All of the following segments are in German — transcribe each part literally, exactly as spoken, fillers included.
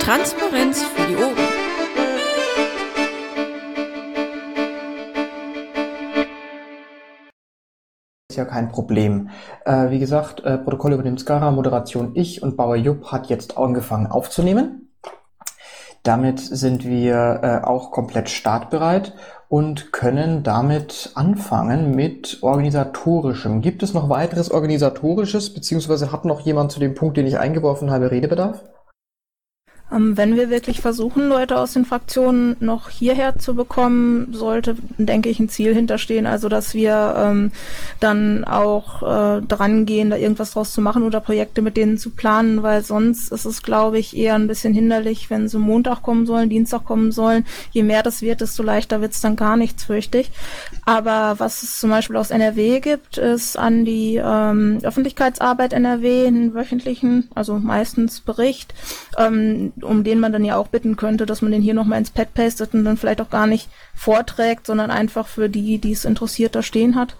Transparenz für die Ohren. Ist ja kein Problem. Äh, wie gesagt, äh, Protokoll übernimmt Skara, Moderation ich und Bauer Jupp hat jetzt angefangen aufzunehmen. Damit sind wir äh, auch komplett startbereit und können damit anfangen mit Organisatorischem. Gibt es noch weiteres Organisatorisches, beziehungsweise hat noch jemand zu dem Punkt, den ich eingeworfen habe, Redebedarf? Ähm, wenn wir wirklich versuchen, Leute aus den Fraktionen noch hierher zu bekommen, sollte, denke ich, ein Ziel hinterstehen, also dass wir ähm, dann auch äh, dran gehen, da irgendwas draus zu machen oder Projekte mit denen zu planen, weil sonst ist es, glaube ich, eher ein bisschen hinderlich, wenn sie Montag kommen sollen, Dienstag kommen sollen. Je mehr das wird, desto leichter wird es dann gar nichts, fürchte ich. Aber was es zum Beispiel aus N R W gibt, ist an die ähm, Öffentlichkeitsarbeit N R W einen wöchentlichen, also meistens Bericht, ähm, um den man dann ja auch bitten könnte, dass man den hier nochmal ins Pad pastet und dann vielleicht auch gar nicht vorträgt, sondern einfach für die, die es interessiert, da stehen hat.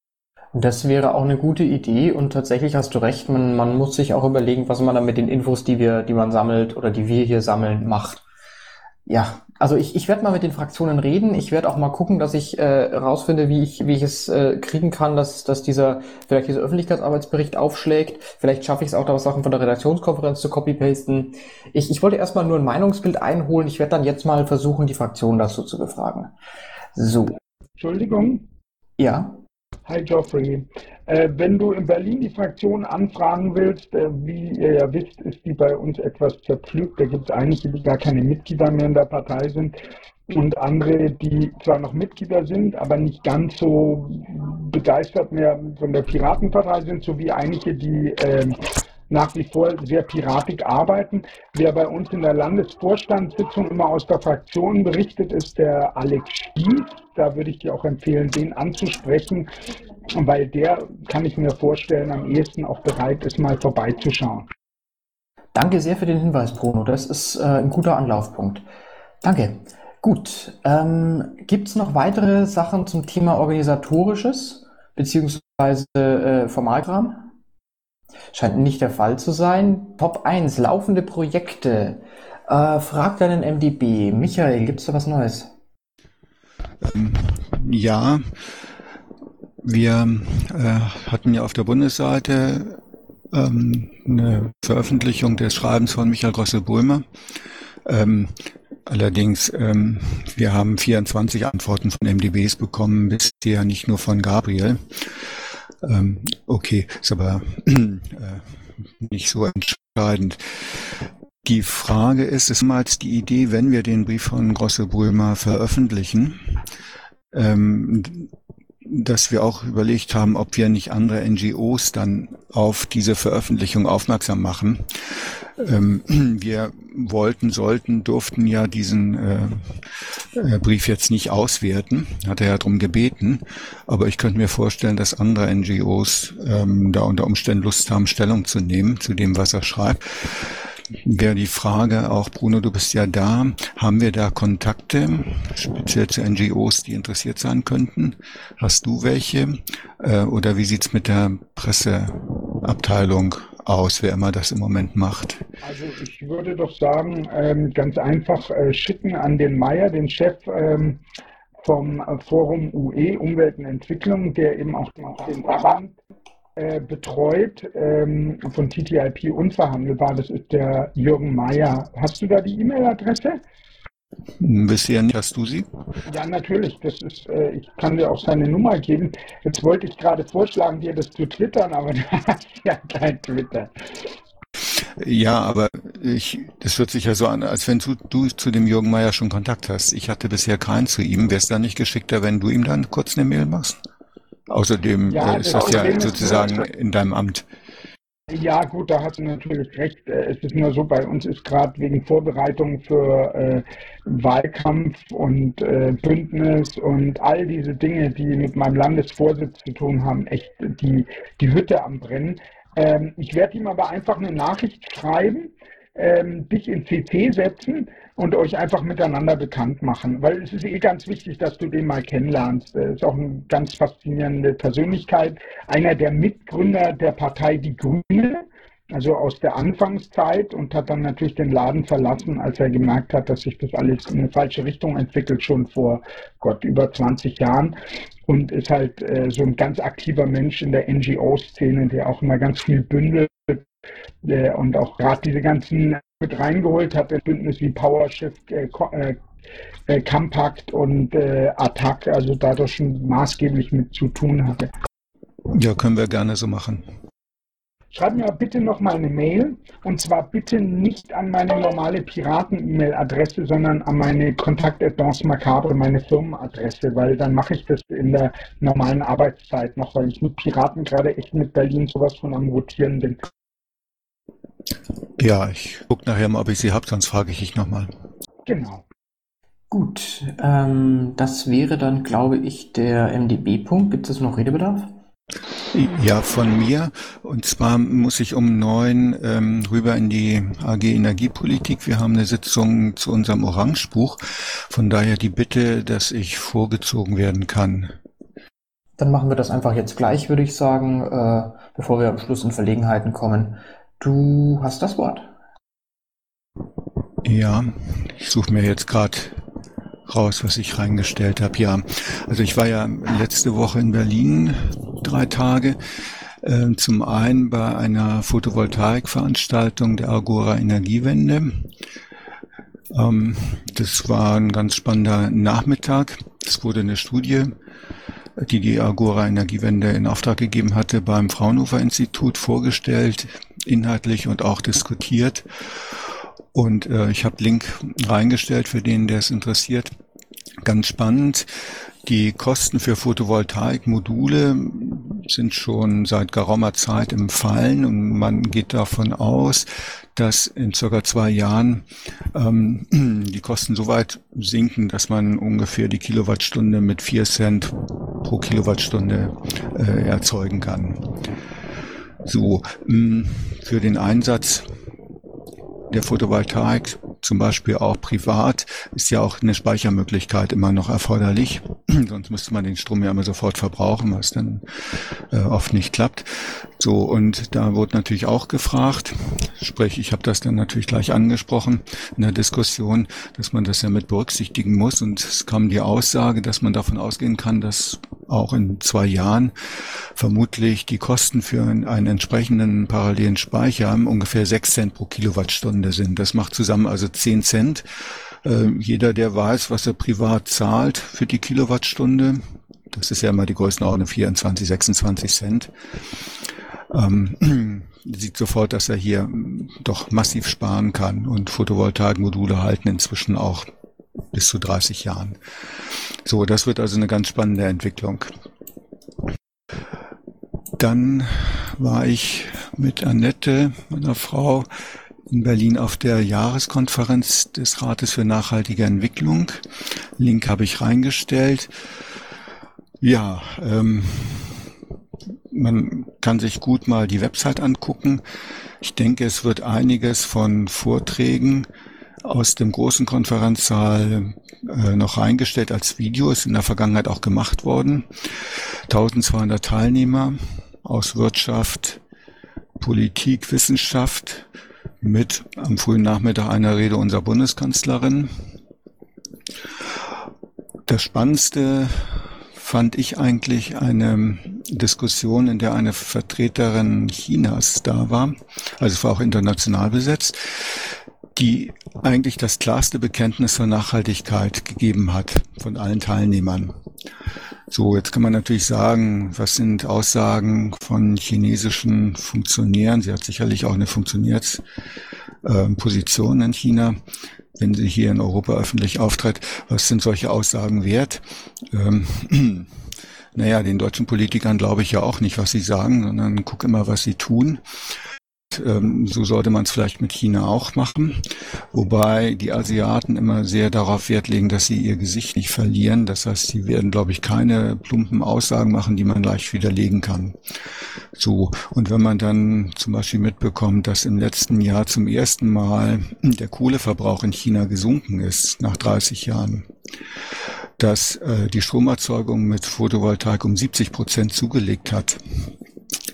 Das wäre auch eine gute Idee und tatsächlich hast du recht, man, man muss sich auch überlegen, was man dann mit den Infos, die wir, die man sammelt oder die wir hier sammeln, macht. Ja, also ich, ich werde mal mit den Fraktionen reden. Ich werde auch mal gucken, dass ich äh, rausfinde, wie ich, wie ich es äh, kriegen kann, dass, dass dieser, vielleicht dieser Öffentlichkeitsarbeitsbericht aufschlägt. Vielleicht schaffe ich es auch, da was Sachen von der Redaktionskonferenz zu copy-pasten. Ich, ich wollte erstmal nur ein Meinungsbild einholen. Ich werde dann jetzt mal versuchen, die Fraktionen dazu zu befragen. So. Entschuldigung. Ja. Hi Geoffrey. Äh, wenn du in Berlin die Fraktion anfragen willst, äh, wie ihr ja wisst, ist die bei uns etwas zerpflügt. Da gibt es einige, die gar keine Mitglieder mehr in der Partei sind und andere, die zwar noch Mitglieder sind, aber nicht ganz so begeistert mehr von der Piratenpartei sind, sowie einige, die äh, nach wie vor sehr piratig arbeiten. Wer bei uns in der Landesvorstandssitzung immer aus der Fraktion berichtet, ist der Alex Spieß. Da würde ich dir auch empfehlen, den anzusprechen, weil der, kann ich mir vorstellen, am ehesten auch bereit ist, mal vorbeizuschauen. Danke sehr für den Hinweis, Bruno. Das ist äh, ein guter Anlaufpunkt. Danke. Gut. Ähm, gibt es noch weitere Sachen zum Thema Organisatorisches beziehungsweise äh, Formalkram? Scheint nicht der Fall zu sein. Top eins, laufende Projekte. Äh, frag deinen M D B. Michael, gibt's da was Neues? Ähm, ja, wir äh, hatten ja auf der Bundesseite ähm, eine Veröffentlichung des Schreibens von Michael Grosse-Böhmer. Ähm, allerdings, ähm, wir haben vierundzwanzig Antworten von M D Bs bekommen, bisher nicht nur von Gabriel. Ähm, okay, ist aber äh, nicht so entscheidend. Die Frage ist, ist damals die Idee, wenn wir den Brief von Grosse-Böhmer veröffentlichen, ähm, dass wir auch überlegt haben, ob wir nicht andere N G Os dann auf diese Veröffentlichung aufmerksam machen. Ähm, wir wollten, sollten, durften ja diesen äh, äh, Brief jetzt nicht auswerten, hat er ja darum gebeten, aber ich könnte mir vorstellen, dass andere N G Os ähm, da unter Umständen Lust haben, Stellung zu nehmen zu dem, was er schreibt. Wäre die Frage, auch Bruno, du bist ja da, haben wir da Kontakte, speziell zu N G Os, die interessiert sein könnten? Hast du welche? Äh, oder wie sieht's mit der Presseabteilung aus, wer immer das im Moment macht? Also ich würde doch sagen, ähm, ganz einfach äh, schicken an den Meier, den Chef ähm, vom Forum U E, Umwelt und Entwicklung, der eben auch den Verband äh, betreut, ähm, von T T I P unverhandelbar, das ist der Jürgen Meier. Hast du da die E-Mail-Adresse? Bisher nicht. Hast du sie? Ja, natürlich. Das ist, äh, ich kann dir auch seine Nummer geben. Jetzt wollte ich gerade vorschlagen, dir das zu twittern, aber du hast ja kein Twitter. Ja, aber ich, das hört sich ja so an, als wenn du, du zu dem Jürgen Meier schon Kontakt hast. Ich hatte bisher keinen zu ihm. Wäre es da nicht geschickter, wenn du ihm dann kurz eine Mail machst? Außerdem ja, äh, ist das ja sozusagen in deinem Amt. Ja gut, da hast du natürlich recht. Es ist nur so, bei uns ist gerade wegen Vorbereitung für äh, Wahlkampf und äh, Bündnis und all diese Dinge, die mit meinem Landesvorsitz zu tun haben, echt die, die Hütte am Brennen. Ähm, ich werde ihm aber einfach eine Nachricht schreiben, ähm, dich in C C setzen und euch einfach miteinander bekannt machen. Weil es ist eh ganz wichtig, dass du den mal kennenlernst. Er ist auch eine ganz faszinierende Persönlichkeit. Einer der Mitgründer der Partei Die Grüne. Also aus der Anfangszeit, und hat dann natürlich den Laden verlassen, als er gemerkt hat, dass sich das alles in eine falsche Richtung entwickelt, schon vor Gott über zwanzig Jahren. Und ist halt äh, so ein ganz aktiver Mensch in der N G O-Szene, der auch immer ganz viel bündelt äh, und auch gerade diese ganzen mit reingeholt hat, in Bündnis wie PowerShift, äh, äh, äh, Compact und äh, Attac, also dadurch schon maßgeblich mit zu tun hatte. Ja, können wir gerne so machen. Schreib mir bitte noch mal eine Mail, und zwar bitte nicht an meine normale Piraten-E-Mail-Adresse, sondern an meine Kontakt at Danse Macabre, meine Firmenadresse, weil dann mache ich das in der normalen Arbeitszeit noch, weil ich mit Piraten gerade echt mit Berlin sowas von am Rotieren bin. Ja, ich gucke nachher mal, ob ich sie habe, sonst frage ich dich nochmal. Genau. Gut, ähm, das wäre dann, glaube ich, der M D B-Punkt. Gibt es noch Redebedarf? Ja, von mir. Und zwar muss ich um neun ähm, rüber in die A G Energiepolitik. Wir haben eine Sitzung zu unserem Orangebuch. Von daher die Bitte, dass ich vorgezogen werden kann. Dann machen wir das einfach jetzt gleich, würde ich sagen, äh, bevor wir am Schluss in Verlegenheiten kommen. Du hast das Wort. Ja, ich suche mir jetzt gerade raus, was ich reingestellt habe. Ja, also ich war ja letzte Woche in Berlin, drei Tage. Äh, zum einen bei einer Photovoltaikveranstaltung der Agora Energiewende. Ähm, das war ein ganz spannender Nachmittag. Es wurde eine Studie, die die Agora Energiewende in Auftrag gegeben hatte, beim Fraunhofer Institut vorgestellt, inhaltlich und auch diskutiert. Und äh, ich habe Link reingestellt für den, der es interessiert. Ganz spannend. Die Kosten für Photovoltaikmodule sind schon seit geraumer Zeit im Fallen, und man geht davon aus, dass in circa zwei Jahren ähm, die Kosten so weit sinken, dass man ungefähr die Kilowattstunde mit vier Cent pro Kilowattstunde äh, erzeugen kann. So, mh, für den Einsatz der Photovoltaik, zum Beispiel auch privat, ist ja auch eine Speichermöglichkeit immer noch erforderlich. Sonst müsste man den Strom ja immer sofort verbrauchen, was dann äh, oft nicht klappt. So, und da wurde natürlich auch gefragt, sprich, ich habe das dann natürlich gleich angesprochen in der Diskussion, dass man das ja mit berücksichtigen muss. Und es kam die Aussage, dass man davon ausgehen kann, dass auch in zwei Jahren vermutlich die Kosten für einen entsprechenden parallelen Speicher ungefähr sechs Cent pro Kilowattstunde sind. Das macht zusammen also zehn Cent. Äh, jeder, der weiß, was er privat zahlt für die Kilowattstunde, das ist ja immer die Größenordnung vierundzwanzig, sechsundzwanzig Cent, ähm, sieht sofort, dass er hier doch massiv sparen kann. Und Photovoltaikmodule halten inzwischen auch bis zu dreißig Jahren. So, das wird also eine ganz spannende Entwicklung. Dann war ich mit Annette, meiner Frau, in Berlin auf der Jahreskonferenz des Rates für nachhaltige Entwicklung. Link habe ich reingestellt. Ja, ähm, man kann sich gut mal die Website angucken. Ich denke, es wird einiges von Vorträgen aus dem großen Konferenzsaal äh, noch reingestellt als Video, ist in der Vergangenheit auch gemacht worden. eintausendzweihundert Teilnehmer aus Wirtschaft, Politik, Wissenschaft, mit am frühen Nachmittag einer Rede unserer Bundeskanzlerin. Das Spannendste fand ich eigentlich eine Diskussion, in der eine Vertreterin Chinas da war, also es war auch international besetzt, die eigentlich das klarste Bekenntnis zur Nachhaltigkeit gegeben hat von allen Teilnehmern. So, jetzt kann man natürlich sagen, was sind Aussagen von chinesischen Funktionären? Sie hat sicherlich auch eine Funktionärsposition äh, in China, wenn sie hier in Europa öffentlich auftritt. Was sind solche Aussagen wert? Ähm, naja, den deutschen Politikern glaube ich ja auch nicht, was sie sagen, sondern guck immer, was sie tun. So sollte man es vielleicht mit China auch machen, wobei die Asiaten immer sehr darauf Wert legen, dass sie ihr Gesicht nicht verlieren. Das heißt, sie werden, glaube ich, keine plumpen Aussagen machen, die man leicht widerlegen kann. So, und wenn man dann zum Beispiel mitbekommt, dass im letzten Jahr zum ersten Mal der Kohleverbrauch in China gesunken ist, nach dreißig Jahren, dass äh, die Stromerzeugung mit Photovoltaik um siebzig Prozent zugelegt hat,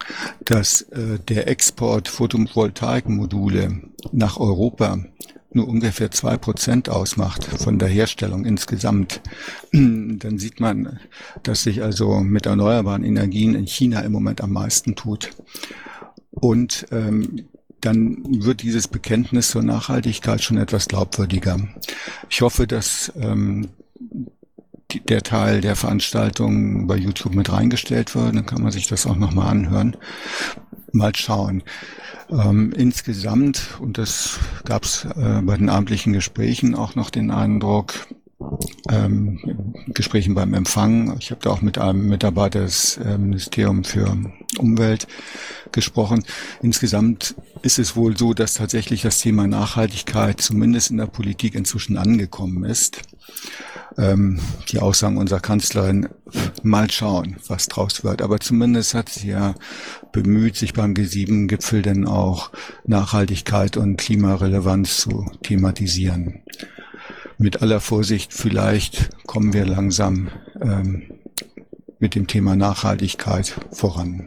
dass äh, der Export Photovoltaikmodule nach Europa nur ungefähr zwei Prozent ausmacht von der Herstellung insgesamt, dann sieht man, dass sich also mit erneuerbaren Energien in China im Moment am meisten tut. Und ähm, dann wird dieses Bekenntnis zur Nachhaltigkeit schon etwas glaubwürdiger. Ich hoffe, dass ähm, die, der Teil der Veranstaltung bei YouTube mit reingestellt wird. Dann kann man sich das auch nochmal anhören. Mal schauen. Ähm, insgesamt, und das gab es äh, bei den abendlichen Gesprächen auch noch den Eindruck, ähm, Gesprächen beim Empfang, ich habe da auch mit einem Mitarbeiter des äh, Ministeriums für Umwelt gesprochen. Insgesamt ist es wohl so, dass tatsächlich das Thema Nachhaltigkeit zumindest in der Politik inzwischen angekommen ist. Ähm, die Aussagen unserer Kanzlerin, mal schauen, was draus wird. Aber zumindest hat sie ja bemüht, sich beim G sieben Gipfel denn auch Nachhaltigkeit und Klimarelevanz zu thematisieren. Mit aller Vorsicht, vielleicht kommen wir langsam ähm, mit dem Thema Nachhaltigkeit voran.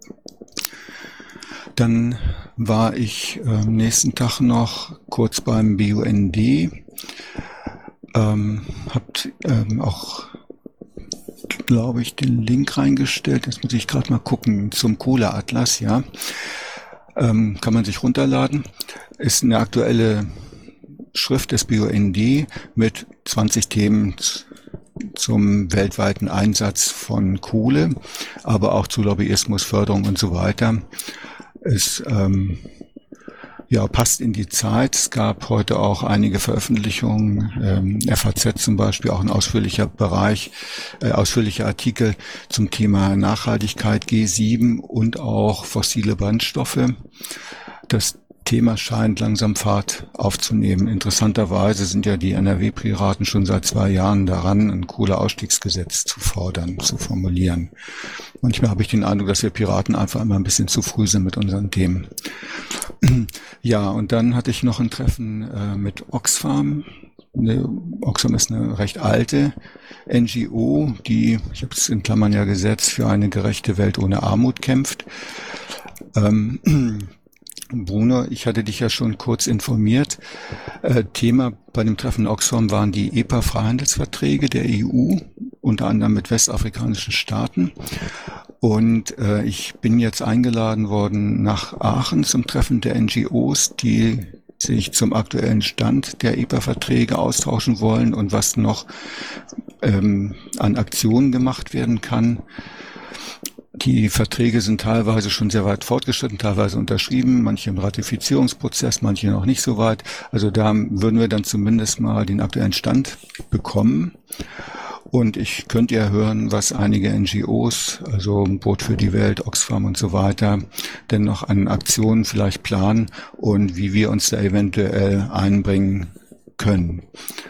Dann war ich äh, am nächsten Tag noch kurz beim B U N D. Ähm, habt ähm, auch, glaube ich, den Link reingestellt. Jetzt muss ich gerade mal gucken zum Kohleatlas, ja. Ähm, kann man sich runterladen. Ist eine aktuelle Schrift des B U N D mit zwanzig Themen zum weltweiten Einsatz von Kohle, aber auch zu Lobbyismus, Förderung und so weiter. Es ähm, ja, passt in die Zeit. Es gab heute auch einige Veröffentlichungen, ähm, F A Z zum Beispiel, auch ein ausführlicher Bereich, äh, ausführlicher Artikel zum Thema Nachhaltigkeit G sieben und auch fossile Brennstoffe. Das Thema scheint langsam Fahrt aufzunehmen. Interessanterweise sind ja die N R W-Piraten schon seit zwei Jahren daran, ein Kohleausstiegsgesetz zu fordern, zu formulieren. Manchmal habe ich den Eindruck, dass wir Piraten einfach immer ein bisschen zu früh sind mit unseren Themen. Ja, und dann hatte ich noch ein Treffen äh, mit Oxfam. Eine, Oxfam ist eine recht alte N G O, die, ich habe es in Klammern ja gesetzt, für eine gerechte Welt ohne Armut kämpft. Ähm, Bruno, ich hatte dich ja schon kurz informiert. Äh, Thema bei dem Treffen in Oxfam waren die E P A-Freihandelsverträge der E U, unter anderem mit westafrikanischen Staaten. Und äh, ich bin jetzt eingeladen worden nach Aachen zum Treffen der N G Os, die sich zum aktuellen Stand der E P A-Verträge austauschen wollen und was noch ähm, an Aktionen gemacht werden kann. Die Verträge sind teilweise schon sehr weit fortgeschritten, teilweise unterschrieben, manche im Ratifizierungsprozess, manche noch nicht so weit. Also da würden wir dann zumindest mal den aktuellen Stand bekommen. Und ich könnte ja hören, was einige N G Os, also Boot für die Welt, Oxfam und so weiter, denn noch an Aktionen vielleicht planen und wie wir uns da eventuell einbringen können.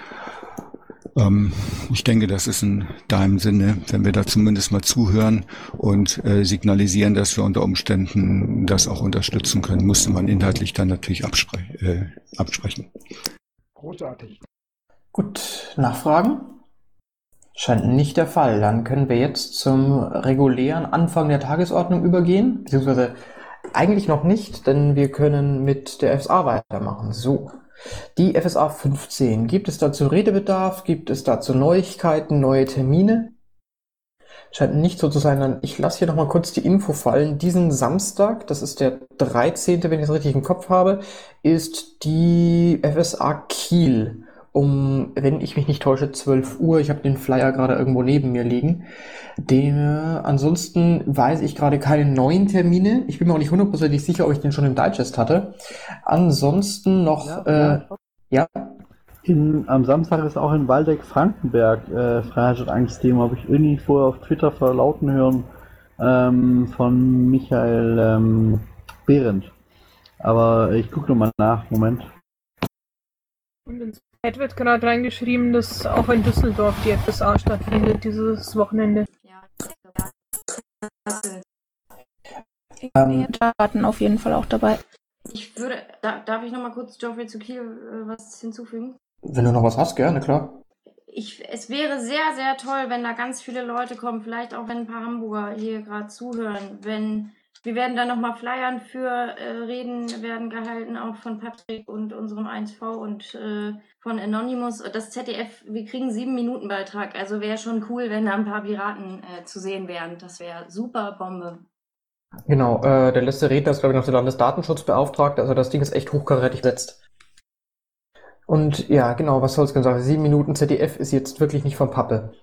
Ähm, ich denke, das ist in deinem Sinne, wenn wir da zumindest mal zuhören und äh, signalisieren, dass wir unter Umständen das auch unterstützen können, musste man inhaltlich dann natürlich abspre- äh, absprechen. Großartig. Gut, Nachfragen? Scheint nicht der Fall. Dann können wir jetzt zum regulären Anfang der Tagesordnung übergehen, beziehungsweise eigentlich noch nicht, denn wir können mit der F S A weitermachen. So. Die F S A fünfzehn. Gibt es dazu Redebedarf? Gibt es dazu Neuigkeiten, neue Termine? Scheint nicht so zu sein. Dann ich lasse hier nochmal kurz die Info fallen. Diesen Samstag, das ist der dreizehnte, wenn ich es richtig im Kopf habe, ist die F S A Kiel um, wenn ich mich nicht täusche, zwölf Uhr. Ich habe den Flyer gerade irgendwo neben mir liegen. Den, äh, ansonsten weiß ich gerade keine neuen Termine. Ich bin mir auch nicht hundertprozentig sicher, ob ich den schon im Digest hatte. Ansonsten noch, ja. Äh, ja. In, am Samstag ist auch in Waldeck-Frankenberg äh, Freiheit statt Angst-Thema. Habe ich irgendwie vorher auf Twitter verlauten hören ähm, von Michael ähm, Behrendt. Aber ich gucke nochmal nach. Moment. Und ins Chat wird gerade reingeschrieben, dass auch in Düsseldorf die F S A stattfindet dieses Wochenende. Ja, ähm, Daten auf jeden Fall auch dabei. Ich würde, da, darf ich nochmal kurz, Geoffrey, zu Kiel äh, was hinzufügen? Wenn du noch was hast, gerne, klar. Ich, es wäre sehr, sehr toll, wenn da ganz viele Leute kommen, vielleicht auch wenn ein paar Hamburger hier gerade zuhören, wenn Wir werden dann nochmal flyern für äh, Reden werden gehalten, auch von Patrick und unserem eins V und äh, von Anonymous. Das Z D F, wir kriegen sieben Minuten Beitrag, also wäre schon cool, wenn da ein paar Piraten äh, zu sehen wären. Das wäre super Bombe. Genau, äh, der letzte Redner ist, glaube ich, noch der Landesdatenschutzbeauftragte, also das Ding ist echt hochkarätig besetzt. Und ja, genau, was soll's denn sagen? Sieben Minuten Z D F ist jetzt wirklich nicht von Pappe.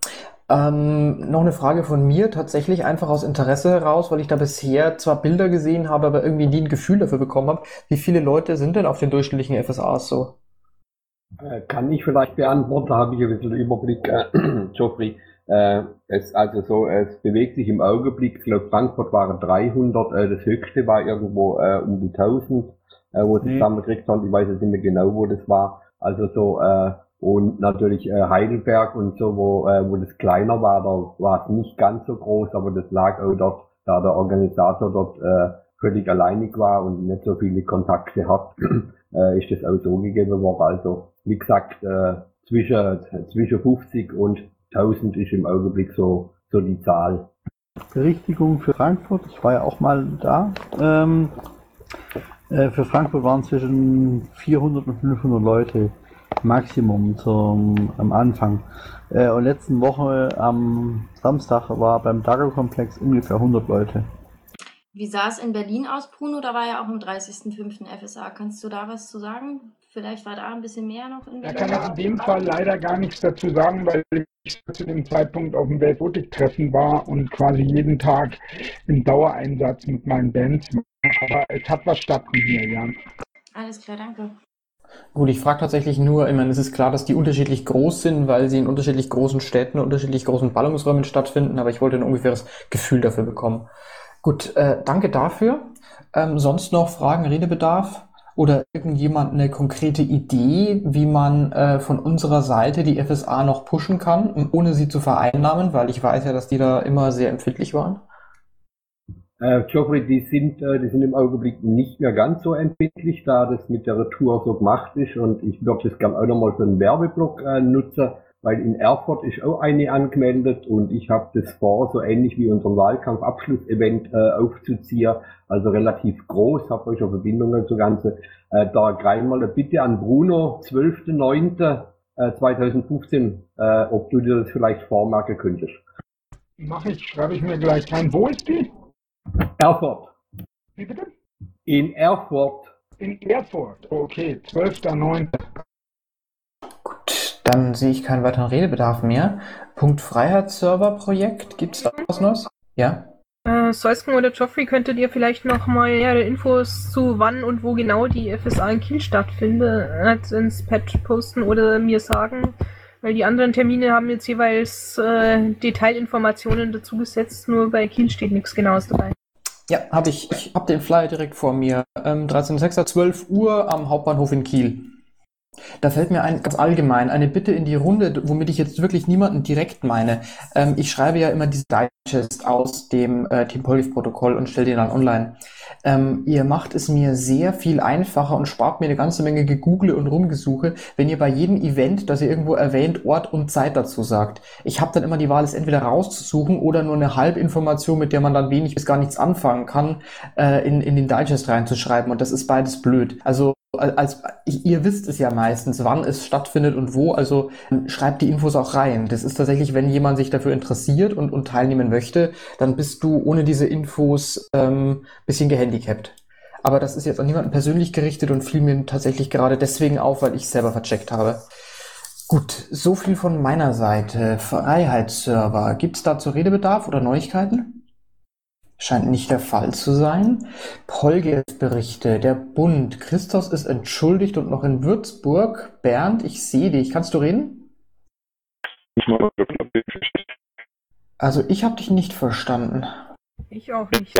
Ähm, noch eine Frage von mir, tatsächlich einfach aus Interesse heraus, weil ich da bisher zwar Bilder gesehen habe, aber irgendwie nie ein Gefühl dafür bekommen habe. Wie viele Leute sind denn auf den durchschnittlichen F S As so? Äh, kann ich vielleicht beantworten, da habe ich ein bisschen Überblick, äh, Geoffrey. Äh, es, also so, es bewegt sich im Augenblick, ich glaube Frankfurt waren dreihundert, äh, das höchste war irgendwo äh, um die tausend, äh, wo sie Mhm. zusammengekriegt haben, ich weiß jetzt nicht mehr genau, wo das war. Also so, äh, und natürlich äh, Heidelberg und so, wo, äh, wo das kleiner war, da war es nicht ganz so groß, aber das lag auch dort, da der Organisator dort äh, völlig alleinig war und nicht so viele Kontakte hat, äh, ist das auch so gegeben worden. Also wie gesagt, äh, zwischen, zwischen fünfzig und tausend ist im Augenblick so, so die Zahl. Berichtigung für Frankfurt, ich war ja auch mal da. Ähm, äh, für Frankfurt waren zwischen vierhundert und fünfhundert Leute Maximum zum, am Anfang. Äh, und letzten Woche am Samstag war beim Dago-Komplex ungefähr hundert Leute. Wie sah es in Berlin aus, Bruno? Da war ja auch am dreißigsten fünften F S A. Kannst du da was zu sagen? Vielleicht war da ein bisschen mehr noch in Da Berlin? kann ich in dem Fall leider gar nichts dazu sagen, weil ich zu dem Zeitpunkt auf dem Weltfotik-Treffen war und quasi jeden Tag im Dauereinsatz mit meinen Bands mache. Aber es hat was stattgefunden hier, ja. Alles klar, danke. Gut, ich frage tatsächlich nur, ich meine, es ist klar, dass die unterschiedlich groß sind, weil sie in unterschiedlich großen Städten, unterschiedlich großen Ballungsräumen stattfinden, aber ich wollte ein ungefähres Gefühl dafür bekommen. Gut, äh, danke dafür. Ähm, sonst noch Fragen, Redebedarf? Oder irgendjemand eine konkrete Idee, wie man äh, von unserer Seite die F S A noch pushen kann, ohne sie zu vereinnahmen, weil ich weiß ja, dass die da immer sehr empfindlich waren? Äh, Geoffrey, die sind, äh, die sind im Augenblick nicht mehr ganz so empfindlich, da das mit der Retour so gemacht ist, und ich würde das gerne auch nochmal für einen Werbeblock äh, nutzen, weil in Erfurt ist auch eine angemeldet und ich habe das vor, so ähnlich wie unseren Wahlkampf-Abschluss-Event äh, aufzuziehen, also relativ groß, habe euch auch Verbindungen zu Ganze. Äh, da rein mal eine Bitte an Bruno, zwölfter neunter zweitausendfünfzehn, äh, ob du dir das vielleicht vormerken könntest. Mache ich, schreibe ich mir gleich rein. Wo ist die? Erfurt. Wie bitte? In Erfurt. In Erfurt. Okay, zwölfter neunter Gut, dann sehe ich keinen weiteren Redebedarf mehr. Punkt Freiheitsserver-Projekt, gibt es da was Neues? Ja? Äh, Soisken oder Geoffrey, könntet ihr vielleicht noch mal nähere Infos zu wann und wo genau die F S A in Kiel stattfindet ins Patch posten oder mir sagen? Weil die anderen Termine haben jetzt jeweils äh, Detailinformationen dazu gesetzt, nur bei Kiel steht nichts Genaues dabei. Ja, habe ich. Ich habe den Flyer direkt vor mir. Ähm, dreizehnter sechster zwölf Uhr am Hauptbahnhof in Kiel. Da fällt mir ein, ganz allgemein, eine Bitte in die Runde, womit ich jetzt wirklich niemanden direkt meine. Ähm, ich schreibe ja immer diese Digest aus dem äh, Team Polgif-Protokoll und stelle den dann online. Ähm, ihr macht es mir sehr viel einfacher und spart mir eine ganze Menge Gegoogle und Rumgesuche, wenn ihr bei jedem Event, das ihr irgendwo erwähnt, Ort und Zeit dazu sagt. Ich habe dann immer die Wahl, es entweder rauszusuchen oder nur eine Halbinformation, mit der man dann wenig bis gar nichts anfangen kann, äh, in, in den Digest reinzuschreiben, und das ist beides blöd. Also als ihr wisst es ja meistens, wann es stattfindet und wo, also schreibt die Infos auch rein. Das ist tatsächlich, wenn jemand sich dafür interessiert und, und teilnehmen möchte, dann bist du ohne diese Infos ähm, bisschen gehandicapt. Aber das ist jetzt an niemanden persönlich gerichtet und fiel mir tatsächlich gerade deswegen auf, weil ich es selber vercheckt habe. Gut, so viel von meiner Seite. Freiheitsserver. Gibt es dazu Redebedarf oder Neuigkeiten? Scheint nicht der Fall zu sein. Polgif-Berichte. Der Bund. Christos ist entschuldigt und noch in Würzburg. Bernd, ich sehe dich. Kannst du reden? Also ich habe dich nicht verstanden. Ich auch nicht.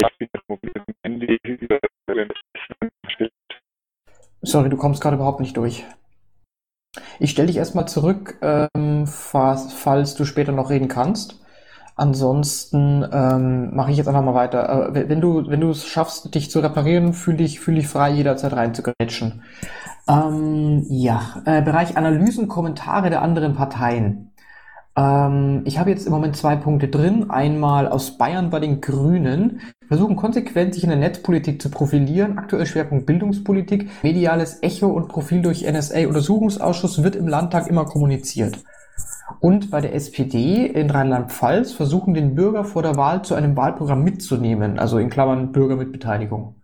Sorry, du kommst gerade überhaupt nicht durch. Ich stelle dich erstmal zurück, ähm, falls, falls du später noch reden kannst. Ansonsten ähm, mache ich jetzt einfach mal weiter. Äh, wenn du wenn du es schaffst, dich zu reparieren, fühl dich, fühl dich frei, jederzeit reinzugrätschen. Ähm, ja, äh, Bereich Analysen, Kommentare der anderen Parteien. Ähm, ich habe jetzt im Moment zwei Punkte drin. Einmal aus Bayern bei den Grünen versuchen konsequent sich in der Netzpolitik zu profilieren, aktuell Schwerpunkt Bildungspolitik, mediales Echo und Profil durch N S A-Untersuchungsausschuss wird im Landtag immer kommuniziert. Und bei der S P D in Rheinland-Pfalz versuchen den Bürger vor der Wahl zu einem Wahlprogramm mitzunehmen, also in Klammern Bürger mit Beteiligung.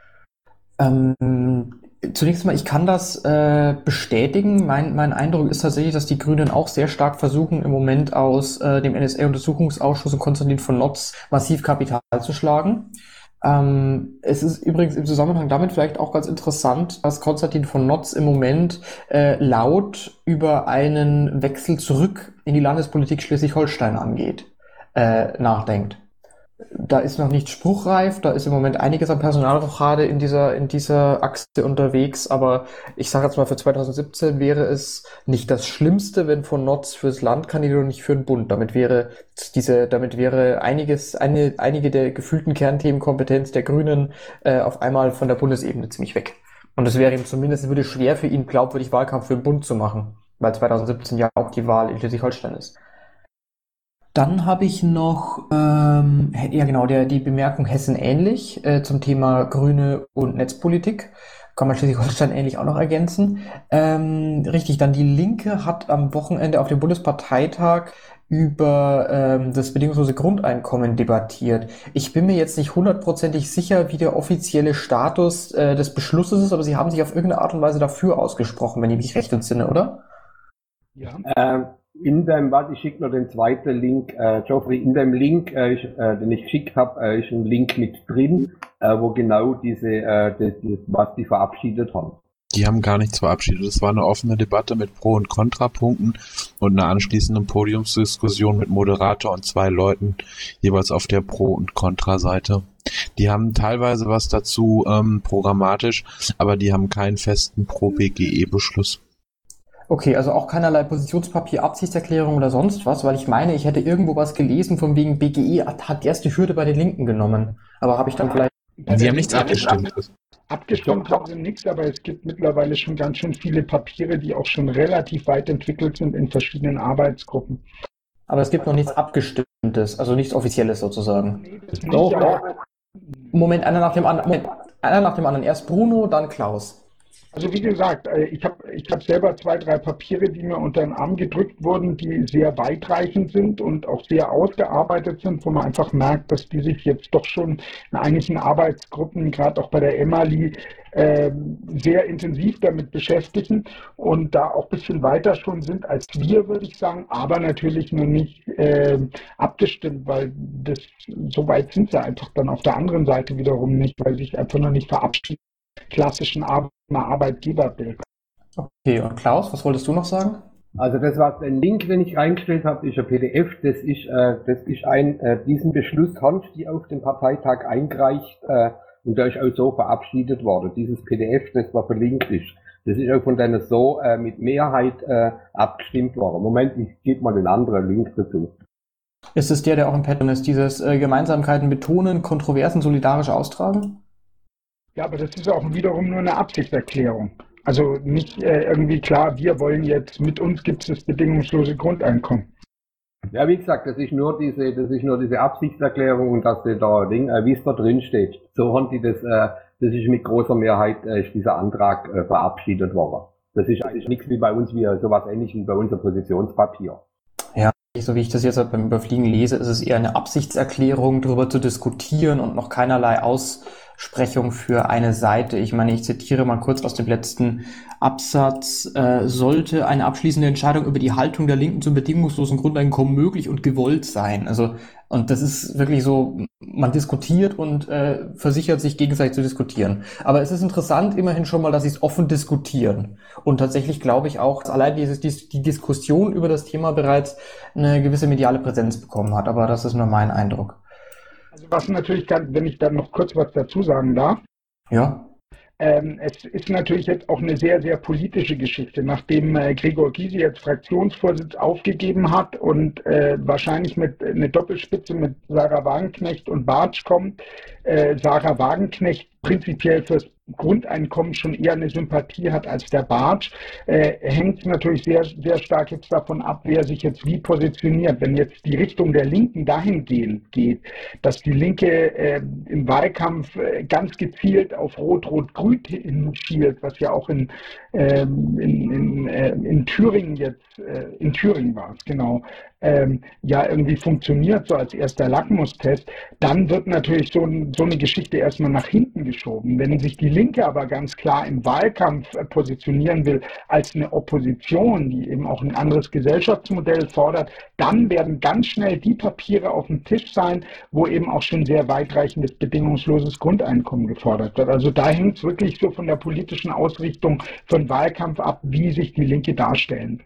Ähm, zunächst mal, ich kann das äh, bestätigen. Mein, mein Eindruck ist tatsächlich, dass die Grünen auch sehr stark versuchen, im Moment aus äh, dem N S A-Untersuchungsausschuss und Konstantin von Notz massiv Kapital zu schlagen. Ähm, es ist übrigens im Zusammenhang damit vielleicht auch ganz interessant, dass Konstantin von Notz im Moment äh, laut über einen Wechsel zurück in die Landespolitik Schleswig-Holstein angeht, äh, nachdenkt. Da ist noch nicht spruchreif, da ist im Moment einiges an Personalrochade in dieser in dieser Achse unterwegs, aber ich sage jetzt mal, für zwanzig siebzehn wäre es nicht das Schlimmste, wenn von Notz fürs Land kandidiert und nicht für den Bund. Damit wäre diese, damit wäre einiges, eine, einige der gefühlten Kernthemenkompetenz der Grünen äh, auf einmal von der Bundesebene ziemlich weg. Und es wäre ihm zumindest, es würde schwer für ihn, glaubwürdig Wahlkampf für den Bund zu machen, weil zwanzig siebzehn ja auch die Wahl in Schleswig-Holstein ist. Dann habe ich noch, ähm, ja genau, der, die Bemerkung Hessen ähnlich äh, zum Thema Grüne und Netzpolitik. Kann man Schleswig-Holstein ähnlich auch noch ergänzen. Ähm, richtig, dann die Linke hat am Wochenende auf dem Bundesparteitag über ähm, das bedingungslose Grundeinkommen debattiert. Ich bin mir jetzt nicht hundertprozentig sicher, wie der offizielle Status äh, des Beschlusses ist, aber Sie haben sich auf irgendeine Art und Weise dafür ausgesprochen, wenn ich mich recht entsinne, oder? Ja. Ähm. In dem, warte, ich schicke noch den zweiten Link, äh, Geoffrey, in dem Link, äh, ich, äh, den ich geschickt habe, äh, ist ein Link mit drin, äh, wo genau diese, äh, das, das, was die verabschiedet haben. Die haben gar nichts verabschiedet. Es war eine offene Debatte mit Pro- und Kontrapunkten und eine anschließende Podiumsdiskussion mit Moderator und zwei Leuten, jeweils auf der Pro- und Kontra-Seite. Die haben teilweise was dazu ähm, programmatisch, aber die haben keinen festen Pro-B G E-Beschluss. Okay, also auch keinerlei Positionspapier, Absichtserklärung oder sonst was, weil ich meine, ich hätte irgendwo was gelesen, von wegen B G E hat, hat erst die Hürde bei den Linken genommen. Aber habe ich dann vielleicht... Sie haben nichts abgestimmt. Abgestimmt haben sie nichts, aber es gibt mittlerweile schon ganz schön viele Papiere, die auch schon relativ weit entwickelt sind in verschiedenen Arbeitsgruppen. Aber es gibt noch nichts Abgestimmtes, also nichts Offizielles sozusagen. Nee, das nicht, Doch, aber- Moment, einer nach dem anderen. Moment, einer nach dem anderen. Erst Bruno, dann Klaus. Also wie gesagt, äh, ich habe ich hab selber zwei, drei Papiere, die mir unter den Arm gedrückt wurden, die sehr weitreichend sind und auch sehr ausgearbeitet sind, wo man einfach merkt, dass die sich jetzt doch schon in einigen Arbeitsgruppen, gerade auch bei der Emily, äh, sehr intensiv damit beschäftigen und da auch ein bisschen weiter schon sind als wir, würde ich sagen, aber natürlich noch nicht äh, abgestimmt, weil das so weit sind sie einfach dann auf der anderen Seite wiederum nicht, weil sie sich einfach noch nicht verabschieden klassischen Ar- Arbeitgeberbild. Okay, und Klaus, was wolltest du noch sagen? Also das war ein Link, den ich reingestellt habe, ist ein P D F, das ist, äh, das ist ein, äh, diesen Beschluss haben die auf dem Parteitag eingereicht äh, und der ist auch so verabschiedet worden. Dieses P D F, das war verlinkt ist, das ist auch von denen so äh, mit Mehrheit äh, abgestimmt worden. Moment, ich gebe mal den anderen Link dazu. Ist es der, der auch im Pattern ist, dieses äh, Gemeinsamkeiten betonen, Kontroversen solidarisch austragen? Ja, aber das ist auch wiederum nur eine Absichtserklärung. Also nicht äh, irgendwie klar, wir wollen jetzt, mit uns gibt es das bedingungslose Grundeinkommen. Ja, wie gesagt, das ist nur diese, das ist nur diese Absichtserklärung und dass sie da Ding, äh, wie es da drin steht. So haben die das, äh, das ist mit großer Mehrheit äh, ist dieser Antrag äh, verabschiedet worden. Das ist eigentlich nichts wie bei uns, wie sowas ähnlich wie bei unserem Positionspapier. Ja, so wie ich das jetzt beim Überfliegen lese, ist es eher eine Absichtserklärung, darüber zu diskutieren und noch keinerlei Aussprechung für eine Seite. Ich meine, ich zitiere mal kurz aus dem letzten Absatz. Äh, sollte eine abschließende Entscheidung über die Haltung der Linken zum bedingungslosen Grundeinkommen möglich und gewollt sein? Also, und das ist wirklich so, man diskutiert und äh, versichert sich gegenseitig zu diskutieren. Aber es ist interessant immerhin schon mal, dass sie es offen diskutieren. Und tatsächlich glaube ich auch, dass allein dieses, die, die Diskussion über das Thema bereits eine gewisse mediale Präsenz bekommen hat. Aber das ist nur mein Eindruck. Also was natürlich, kann, wenn ich dann noch kurz was dazu sagen darf. Ja. Ähm, es ist natürlich jetzt auch eine sehr, sehr politische Geschichte, nachdem äh, Gregor Gysi jetzt Fraktionsvorsitz aufgegeben hat und äh, wahrscheinlich mit eine Doppelspitze mit Sarah Wagenknecht und Bartsch kommt. Äh, Sarah Wagenknecht prinzipiell fürs Grundeinkommen schon eher eine Sympathie hat als der Bartsch, äh, hängt es natürlich sehr, sehr stark jetzt davon ab, wer sich jetzt wie positioniert. Wenn jetzt die Richtung der Linken dahingehend geht, dass die Linke äh, im Wahlkampf äh, ganz gezielt auf Rot-Rot-Grün hinschielt, was ja auch in, äh, in, in, äh, in Thüringen jetzt, äh, in Thüringen war es, genau, ähm, ja irgendwie funktioniert, so als erster Lackmustest, dann wird natürlich so, so eine Geschichte erstmal nach hinten geschoben. Wenn sich die Linke aber ganz klar im Wahlkampf äh, positionieren will als eine Opposition, die eben auch ein anderes Gesellschaftsmodell fordert, dann werden ganz schnell die Papiere auf dem Tisch sein, wo eben auch schon sehr weitreichendes bedingungsloses Grundeinkommen gefordert wird. Also da hängt es wirklich so von der politischen Ausrichtung von Wahlkampf ab, wie sich die Linke darstellen.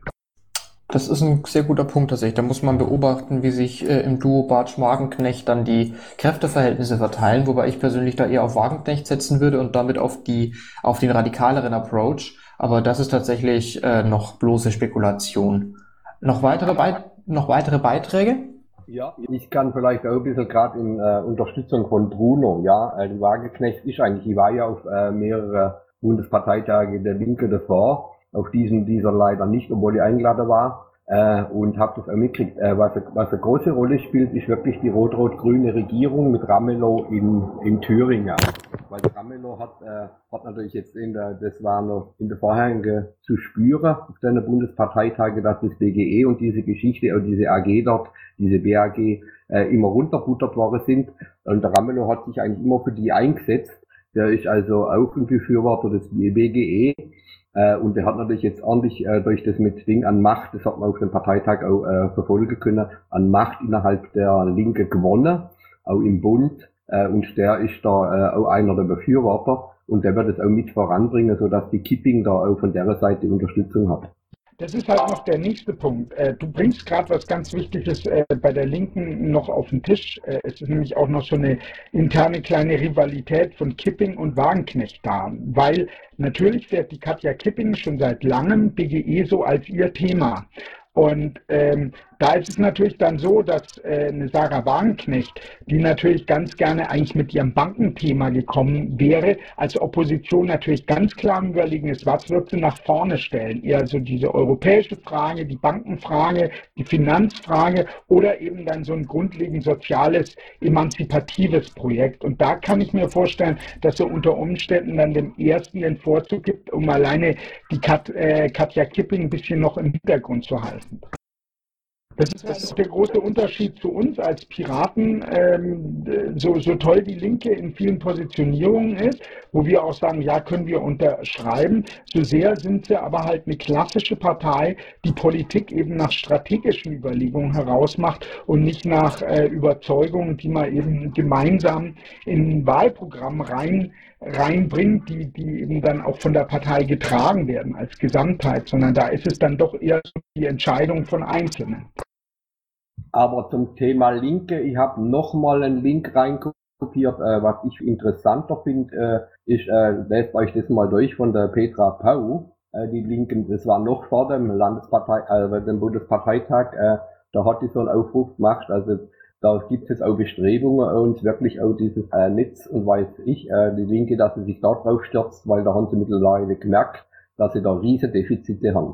Das ist ein sehr guter Punkt tatsächlich. Da muss man beobachten, wie sich äh, im Duo Bartsch-Wagenknecht dann die Kräfteverhältnisse verteilen, wobei ich persönlich da eher auf Wagenknecht setzen würde und damit auf die auf den radikaleren Approach. Aber das ist tatsächlich äh, noch bloße Spekulation. Noch weitere, Be- noch weitere Beiträge? Ja, ich kann vielleicht auch ein bisschen gerade in äh, Unterstützung von Bruno, ja, äh, die Wagenknecht ist eigentlich, ich war ja auf äh, mehrere Bundesparteitage der Linke davor, auf diesen dieser leider nicht, obwohl ich eingeladen war, äh, und habe das auch mitgekriegt. Äh, was, was eine große Rolle spielt, ist wirklich die rot-rot-grüne Regierung mit Ramelow in, in Thüringen. Weil Ramelow hat, äh, hat natürlich jetzt in der, das war noch in der Vorhänge zu spüren, auf der Bundesparteitage, dass das B G E und diese Geschichte, und diese A G dort, diese B A G, äh, immer runterbuttert worden sind. Und der Ramelow hat sich eigentlich immer für die eingesetzt. Der ist also auch ein Befürworter des B G E. Äh, und der hat natürlich jetzt ordentlich äh, durch das mit Ding an Macht, das hat man auf dem Parteitag auch äh, verfolgen können, an Macht innerhalb der Linke gewonnen, auch im Bund. Äh, und der ist da äh, auch einer der Befürworter und der wird es auch mit voranbringen, sodass die Kipping da auch von der Seite Unterstützung hat. Das ist halt noch der nächste Punkt. Du bringst gerade was ganz Wichtiges bei der Linken noch auf den Tisch. Es ist nämlich auch noch so eine interne kleine Rivalität von Kipping und Wagenknecht da. Weil natürlich fährt die Katja Kipping schon seit langem B G E so als ihr Thema. Und ähm, da ist es natürlich dann so, dass äh, eine Sarah Wagenknecht, die natürlich ganz gerne eigentlich mit ihrem Bankenthema gekommen wäre, als Opposition natürlich ganz klar am Überlegen ist, was wird sie nach vorne stellen? Eher so diese europäische Frage, die Bankenfrage, die Finanzfrage oder eben dann so ein grundlegend soziales, emanzipatives Projekt. Und da kann ich mir vorstellen, dass sie unter Umständen dann dem ersten den Vorzug gibt, um alleine die Kat, äh, Katja Kipping ein bisschen noch im Hintergrund zu halten. Das ist also der große Unterschied zu uns als Piraten, ähm, so, so toll die Linke in vielen Positionierungen ist, wo wir auch sagen, ja, können wir unterschreiben, so sehr sind sie aber halt eine klassische Partei, die Politik eben nach strategischen Überlegungen herausmacht und nicht nach äh, Überzeugungen, die man eben gemeinsam in ein Wahlprogramm rein reinbringt, die, die eben dann auch von der Partei getragen werden als Gesamtheit, sondern da ist es dann doch eher so die Entscheidung von Einzelnen. Aber zum Thema Linke, ich habe nochmal einen Link reinkopiert, äh, was ich interessanter finde, äh, ist, äh, lest euch das mal durch von der Petra Pau, äh, die Linken, das war noch vor dem Landespartei, äh, dem Bundesparteitag, äh, da hat die so einen Aufruf gemacht, also da gibt es auch Bestrebungen, uns wirklich auch dieses äh, Netz und weiß ich, äh, die Linke, dass sie sich da drauf stürzt, weil da haben sie mittlerweile gemerkt, dass sie da riesige Defizite haben.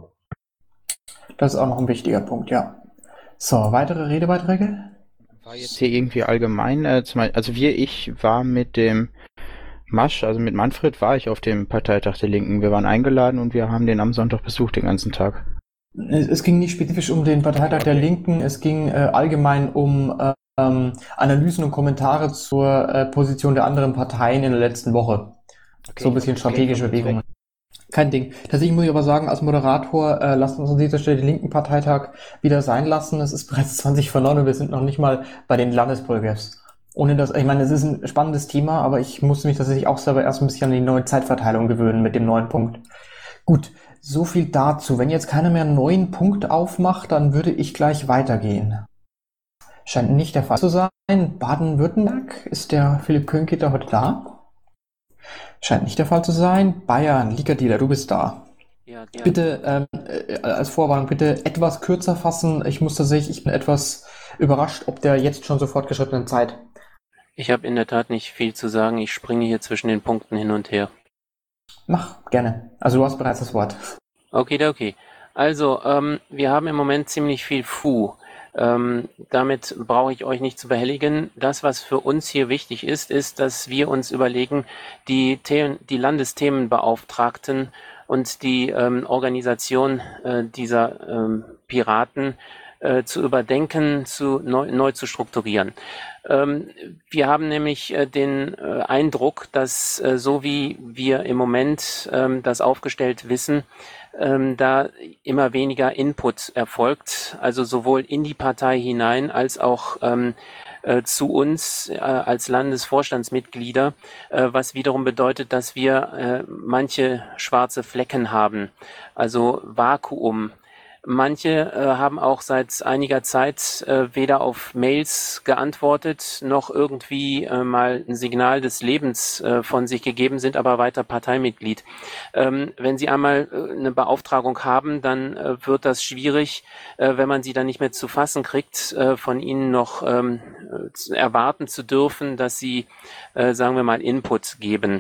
Das ist auch noch ein wichtiger Punkt, ja. So, weitere Redebeiträge? War jetzt hier irgendwie allgemein, äh, zum Beispiel, also wir, ich war mit dem Masch, also mit Manfred war ich auf dem Parteitag der Linken. Wir waren eingeladen und wir haben den am Sonntag besucht den ganzen Tag. Es ging nicht spezifisch um den Parteitag der Linken, es ging äh, allgemein um ähm, Analysen und Kommentare zur äh, Position der anderen Parteien in der letzten Woche. Okay, so ein bisschen strategische okay, Bewegungen. Kein Ding. Tatsächlich muss ich aber sagen, als Moderator äh, lasst uns an dieser Stelle den linken Parteitag wieder sein lassen. Es ist bereits zwanzig vor neun und wir sind noch nicht mal bei den Landespolgefs. Ohne das, ich meine, es ist ein spannendes Thema, aber ich musste mich tatsächlich auch selber erst ein bisschen an die neue Zeitverteilung gewöhnen mit dem neuen Punkt. Gut, so viel dazu. Wenn jetzt keiner mehr einen neuen Punkt aufmacht, dann würde ich gleich weitergehen. Scheint nicht der Fall zu sein. Baden-Württemberg, ist der Philipp Könketer heute da? Scheint nicht der Fall zu sein. Bayern, Liga-Dealer, du bist da. Ja, ja. Bitte, ähm, äh, als Vorwarnung, bitte etwas kürzer fassen. Ich muss tatsächlich, ich bin etwas überrascht, ob der jetzt schon so fortgeschrittenen Zeit. Ich habe in der Tat nicht viel zu sagen. Ich springe hier zwischen den Punkten hin und her. Mach, gerne. Also du hast bereits das Wort. Okay, okay. Also, ähm, wir haben im Moment ziemlich viel Fu. Ähm, damit brauche ich euch nicht zu behelligen. Das, was für uns hier wichtig ist, ist, dass wir uns überlegen, die, The- die Landesthemenbeauftragten und die ähm, Organisation äh, dieser ähm, Piraten äh, zu überdenken, zu neu, neu zu strukturieren. Ähm, wir haben nämlich äh, den äh, Eindruck, dass äh, so wie wir im Moment ähm, das aufgestellt wissen, ähm, da immer weniger Input erfolgt, also sowohl in die Partei hinein als auch ähm, äh, zu uns äh, als Landesvorstandsmitglieder, äh, was wiederum bedeutet, dass wir äh, manche schwarze Flecken haben, also Vakuum. Manche äh, haben auch seit einiger Zeit äh, weder auf Mails geantwortet, noch irgendwie äh, mal ein Signal des Lebens äh, von sich gegeben, sind aber weiter Parteimitglied. Ähm, wenn sie einmal äh, eine Beauftragung haben, dann äh, wird das schwierig, äh, wenn man sie dann nicht mehr zu fassen kriegt, äh, von ihnen noch ähm, äh, erwarten zu dürfen, dass sie, äh, sagen wir mal, Input geben.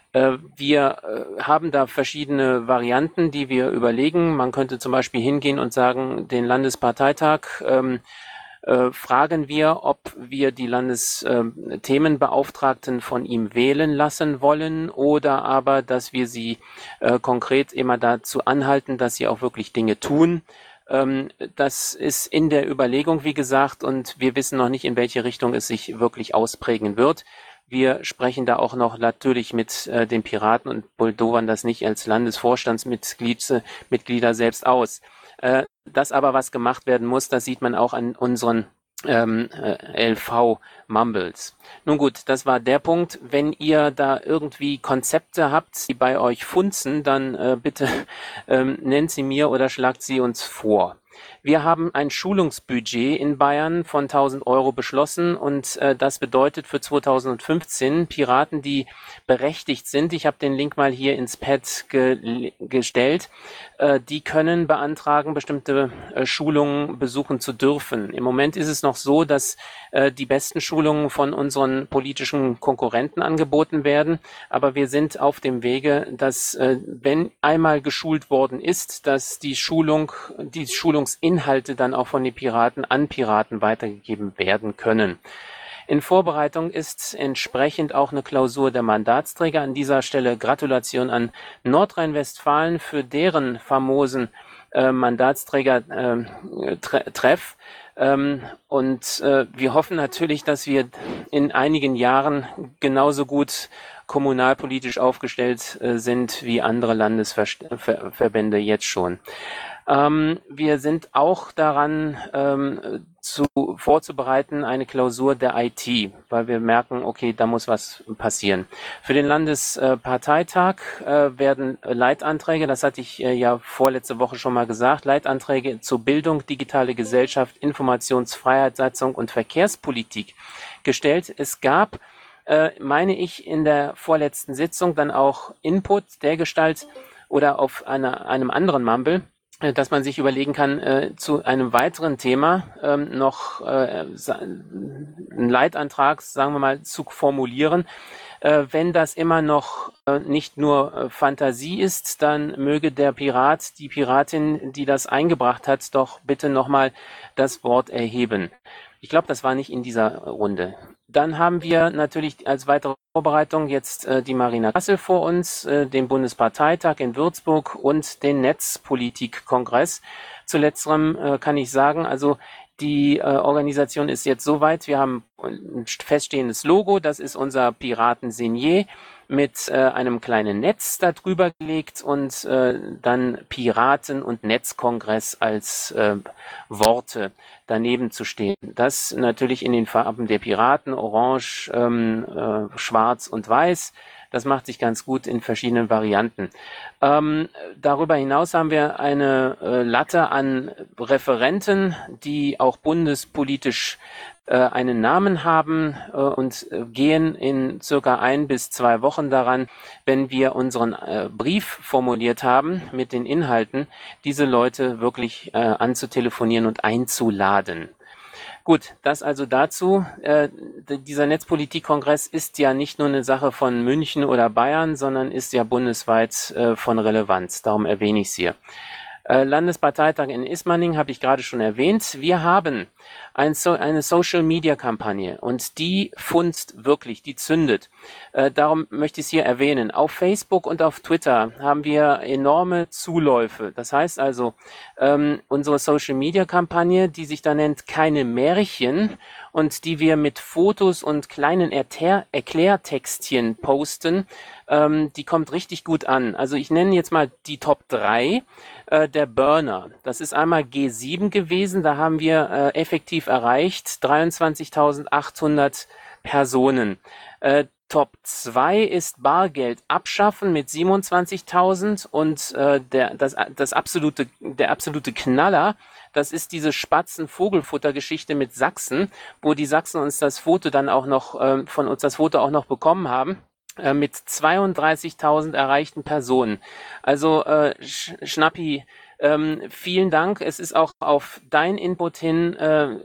Wir haben da verschiedene Varianten, die wir überlegen. Man könnte zum Beispiel hingehen und sagen, den Landesparteitag ähm, äh, fragen wir, ob wir die Landesthemenbeauftragten von ihm wählen lassen wollen oder aber, dass wir sie äh, konkret immer dazu anhalten, dass sie auch wirklich Dinge tun. Ähm, das ist in der Überlegung, wie gesagt, und wir wissen noch nicht, in welche Richtung es sich wirklich ausprägen wird. Wir sprechen da auch noch natürlich mit äh, den Piraten und buldowern das nicht als Landesvorstandsmitglieder Mitglieder selbst aus. Äh, das aber, was gemacht werden muss, das sieht man auch an unseren ähm, äh, L V-Mumbles. Nun gut, das war der Punkt. Wenn ihr da irgendwie Konzepte habt, die bei euch funzen, dann äh, bitte ähm, nennt sie mir oder schlagt sie uns vor. Wir haben ein Schulungsbudget in Bayern von tausend Euro beschlossen und äh, das bedeutet für zweitausendfünfzehn Piraten, die berechtigt sind, ich habe den Link mal hier ins Pad ge gestellt, äh, die können beantragen, bestimmte äh, Schulungen besuchen zu dürfen. Im Moment ist es noch so, dass äh, die besten Schulungen von unseren politischen Konkurrenten angeboten werden, aber wir sind auf dem Wege, dass äh, wenn einmal geschult worden ist, dass die Schulung, die Schulungsinhalte dann auch von den Piraten an Piraten weitergegeben werden können. In Vorbereitung ist entsprechend auch eine Klausur der Mandatsträger. An dieser Stelle Gratulation an Nordrhein-Westfalen für deren famosen äh, Mandatsträger-Treff. Äh, ähm, und äh, wir hoffen natürlich, dass wir in einigen Jahren genauso gut kommunalpolitisch aufgestellt äh, sind wie andere Landesverbände jetzt schon. Ähm, wir sind auch daran ähm, zu, vorzubereiten, eine Klausur der I T, weil wir merken, okay, da muss was passieren. Für den Landesparteitag äh, werden Leitanträge, das hatte ich äh, ja vorletzte Woche schon mal gesagt, Leitanträge zur Bildung, digitale Gesellschaft, Informationsfreiheitssatzung und Verkehrspolitik gestellt. Es gab, äh, meine ich, in der vorletzten Sitzung dann auch Input der Gestalt oder auf einer, einem anderen Mumble, dass man sich überlegen kann, äh, zu einem weiteren Thema ähm, noch äh, einen Leitantrag, sagen wir mal, zu formulieren. Äh, wenn das immer noch äh, nicht nur äh, Fantasie ist, dann möge der Pirat, die Piratin, die das eingebracht hat, doch bitte nochmal das Wort erheben. Ich glaube, das war nicht in dieser Runde. Dann haben wir natürlich als weitere Vorbereitung jetzt äh, die Marina Kassel vor uns, äh, den Bundesparteitag in Würzburg und den Netzpolitik-Kongress. Zu letzterem äh, kann ich sagen, also die äh, Organisation ist jetzt soweit, wir haben ein feststehendes Logo, das ist unser Piraten-Signier mit äh, einem kleinen Netz darüber gelegt und äh, dann Piraten- und Netzkongress als äh, Worte daneben zu stehen. Das natürlich in den Farben der Piraten, orange, ähm, äh, schwarz und weiß. Das macht sich ganz gut in verschiedenen Varianten. Ähm, darüber hinaus haben wir eine äh, Latte an Referenten, die auch bundespolitisch äh, einen Namen haben äh, und äh, gehen in circa ein bis zwei Wochen daran, wenn wir unseren äh, Brief formuliert haben mit den Inhalten, diese Leute wirklich äh, anzutelefonieren und einzuladen. Gut, das also dazu. Äh, d- dieser Netzpolitikkongress ist ja nicht nur eine Sache von München oder Bayern, sondern ist ja bundesweit äh, von Relevanz. Darum erwähne ich es hier. Äh, Landesparteitag in Ismaning habe ich gerade schon erwähnt. Wir haben ein so eine Social-Media-Kampagne und die funzt wirklich, die zündet. Äh, darum möchte ich es hier erwähnen. Auf Facebook und auf Twitter haben wir enorme Zuläufe. Das heißt also, ähm, unsere Social-Media-Kampagne, die sich da nennt Keine Märchen und die wir mit Fotos und kleinen Erter Erklärtextchen posten, ähm, die kommt richtig gut an. Also ich nenne jetzt mal die Top drei äh, der Burner. Das ist einmal G sieben gewesen, da haben wir äh, effektiv erreicht dreiundzwanzigtausendachthundert Personen. Äh, Top zwei ist Bargeld abschaffen mit siebenundzwanzigtausend und äh, der, das, das absolute, der absolute Knaller, das ist diese Spatzen-Vogelfutter-Geschichte mit Sachsen, wo die Sachsen uns das Foto dann auch noch, äh, von uns das Foto auch noch bekommen haben, äh, mit zweiunddreißigtausend erreichten Personen. Also äh, Sch Schnappi, ähm, vielen Dank. Es ist auch auf dein Input hin, äh,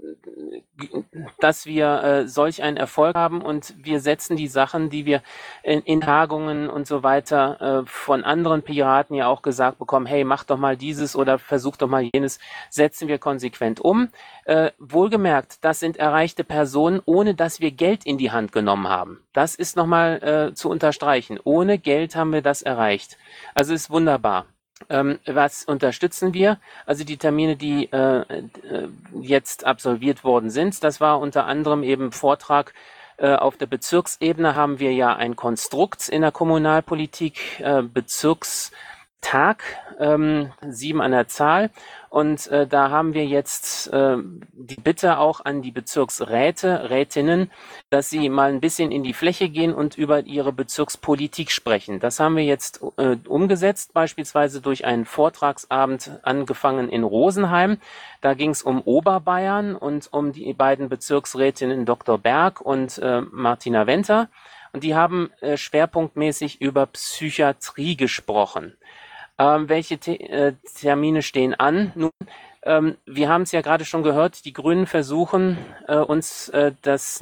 dass wir äh, solch einen Erfolg haben und wir setzen die Sachen, die wir in, in Tagungen und so weiter äh, von anderen Piraten ja auch gesagt bekommen, hey, mach doch mal dieses oder versuch doch mal jenes, setzen wir konsequent um. Äh, wohlgemerkt, das sind erreichte Personen, ohne dass wir Geld in die Hand genommen haben. Das ist nochmal äh, zu unterstreichen. Ohne Geld haben wir das erreicht. Also ist wunderbar. Ähm, was unterstützen wir? Also die Termine, die äh, jetzt absolviert worden sind, das war unter anderem eben Vortrag äh, auf der Bezirksebene, haben wir ja ein Konstrukt in der Kommunalpolitik, äh, Bezirkstag, ähm, sieben an der Zahl. Und äh, da haben wir jetzt äh, die Bitte auch an die Bezirksräte, Rätinnen, dass sie mal ein bisschen in die Fläche gehen und über ihre Bezirkspolitik sprechen. Das haben wir jetzt äh, umgesetzt, beispielsweise durch einen Vortragsabend angefangen in Rosenheim. Da ging es um Oberbayern und um die beiden Bezirksrätinnen Doktor Berg und äh, Martina Wenter. Und die haben äh, schwerpunktmäßig über Psychiatrie gesprochen. Ähm, welche Te äh, Termine stehen an? Nun, ähm, wir haben es ja gerade schon gehört, die Grünen versuchen, äh, uns äh, das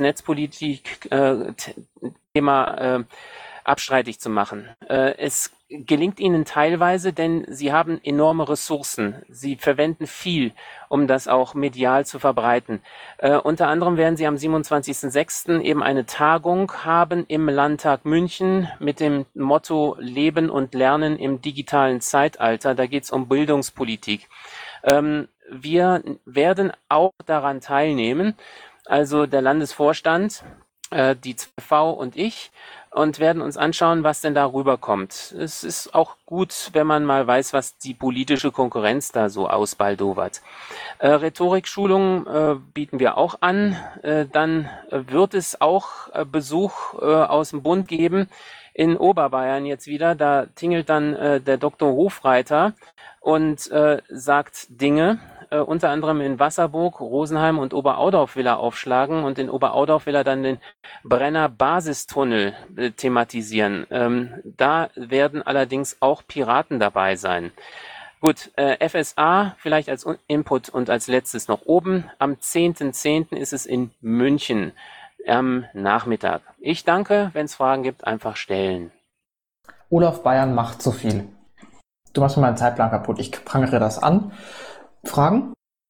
Netzpolitik-Thema äh, äh, abstreitig zu machen. Äh, es gelingt ihnen teilweise, denn sie haben enorme Ressourcen. Sie verwenden viel, um das auch medial zu verbreiten. Äh, unter anderem werden sie am siebenundzwanzigsten sechsten eben eine Tagung haben im Landtag München mit dem Motto Leben und Lernen im digitalen Zeitalter. Da geht es um Bildungspolitik. Ähm, wir werden auch daran teilnehmen, also der Landesvorstand, äh, die Z V und ich, und werden uns anschauen, was denn da rüberkommt. Es ist auch gut, wenn man mal weiß, was die politische Konkurrenz da so ausbaldowert. Äh, Rhetorikschulungen äh, bieten wir auch an. Äh, dann wird es auch äh, Besuch äh, aus dem Bund geben in Oberbayern jetzt wieder. Da tingelt dann äh, der Doktor Hofreiter und äh, sagt Dinge. Äh, unter anderem in Wasserburg, Rosenheim und Oberaudorf will er aufschlagen und in Oberaudorf will er dann den Brenner Basistunnel äh, thematisieren. Ähm, da werden allerdings auch Piraten dabei sein. Gut, äh, F S A vielleicht als Input und als letztes noch oben. Am zehnten zehnten ist es in München am Nachmittag. Ich danke, wenn es Fragen gibt, einfach stellen. Olaf Bayern macht zu viel. Du machst mir meinen Zeitplan kaputt. Ich prangere das an. Fragen?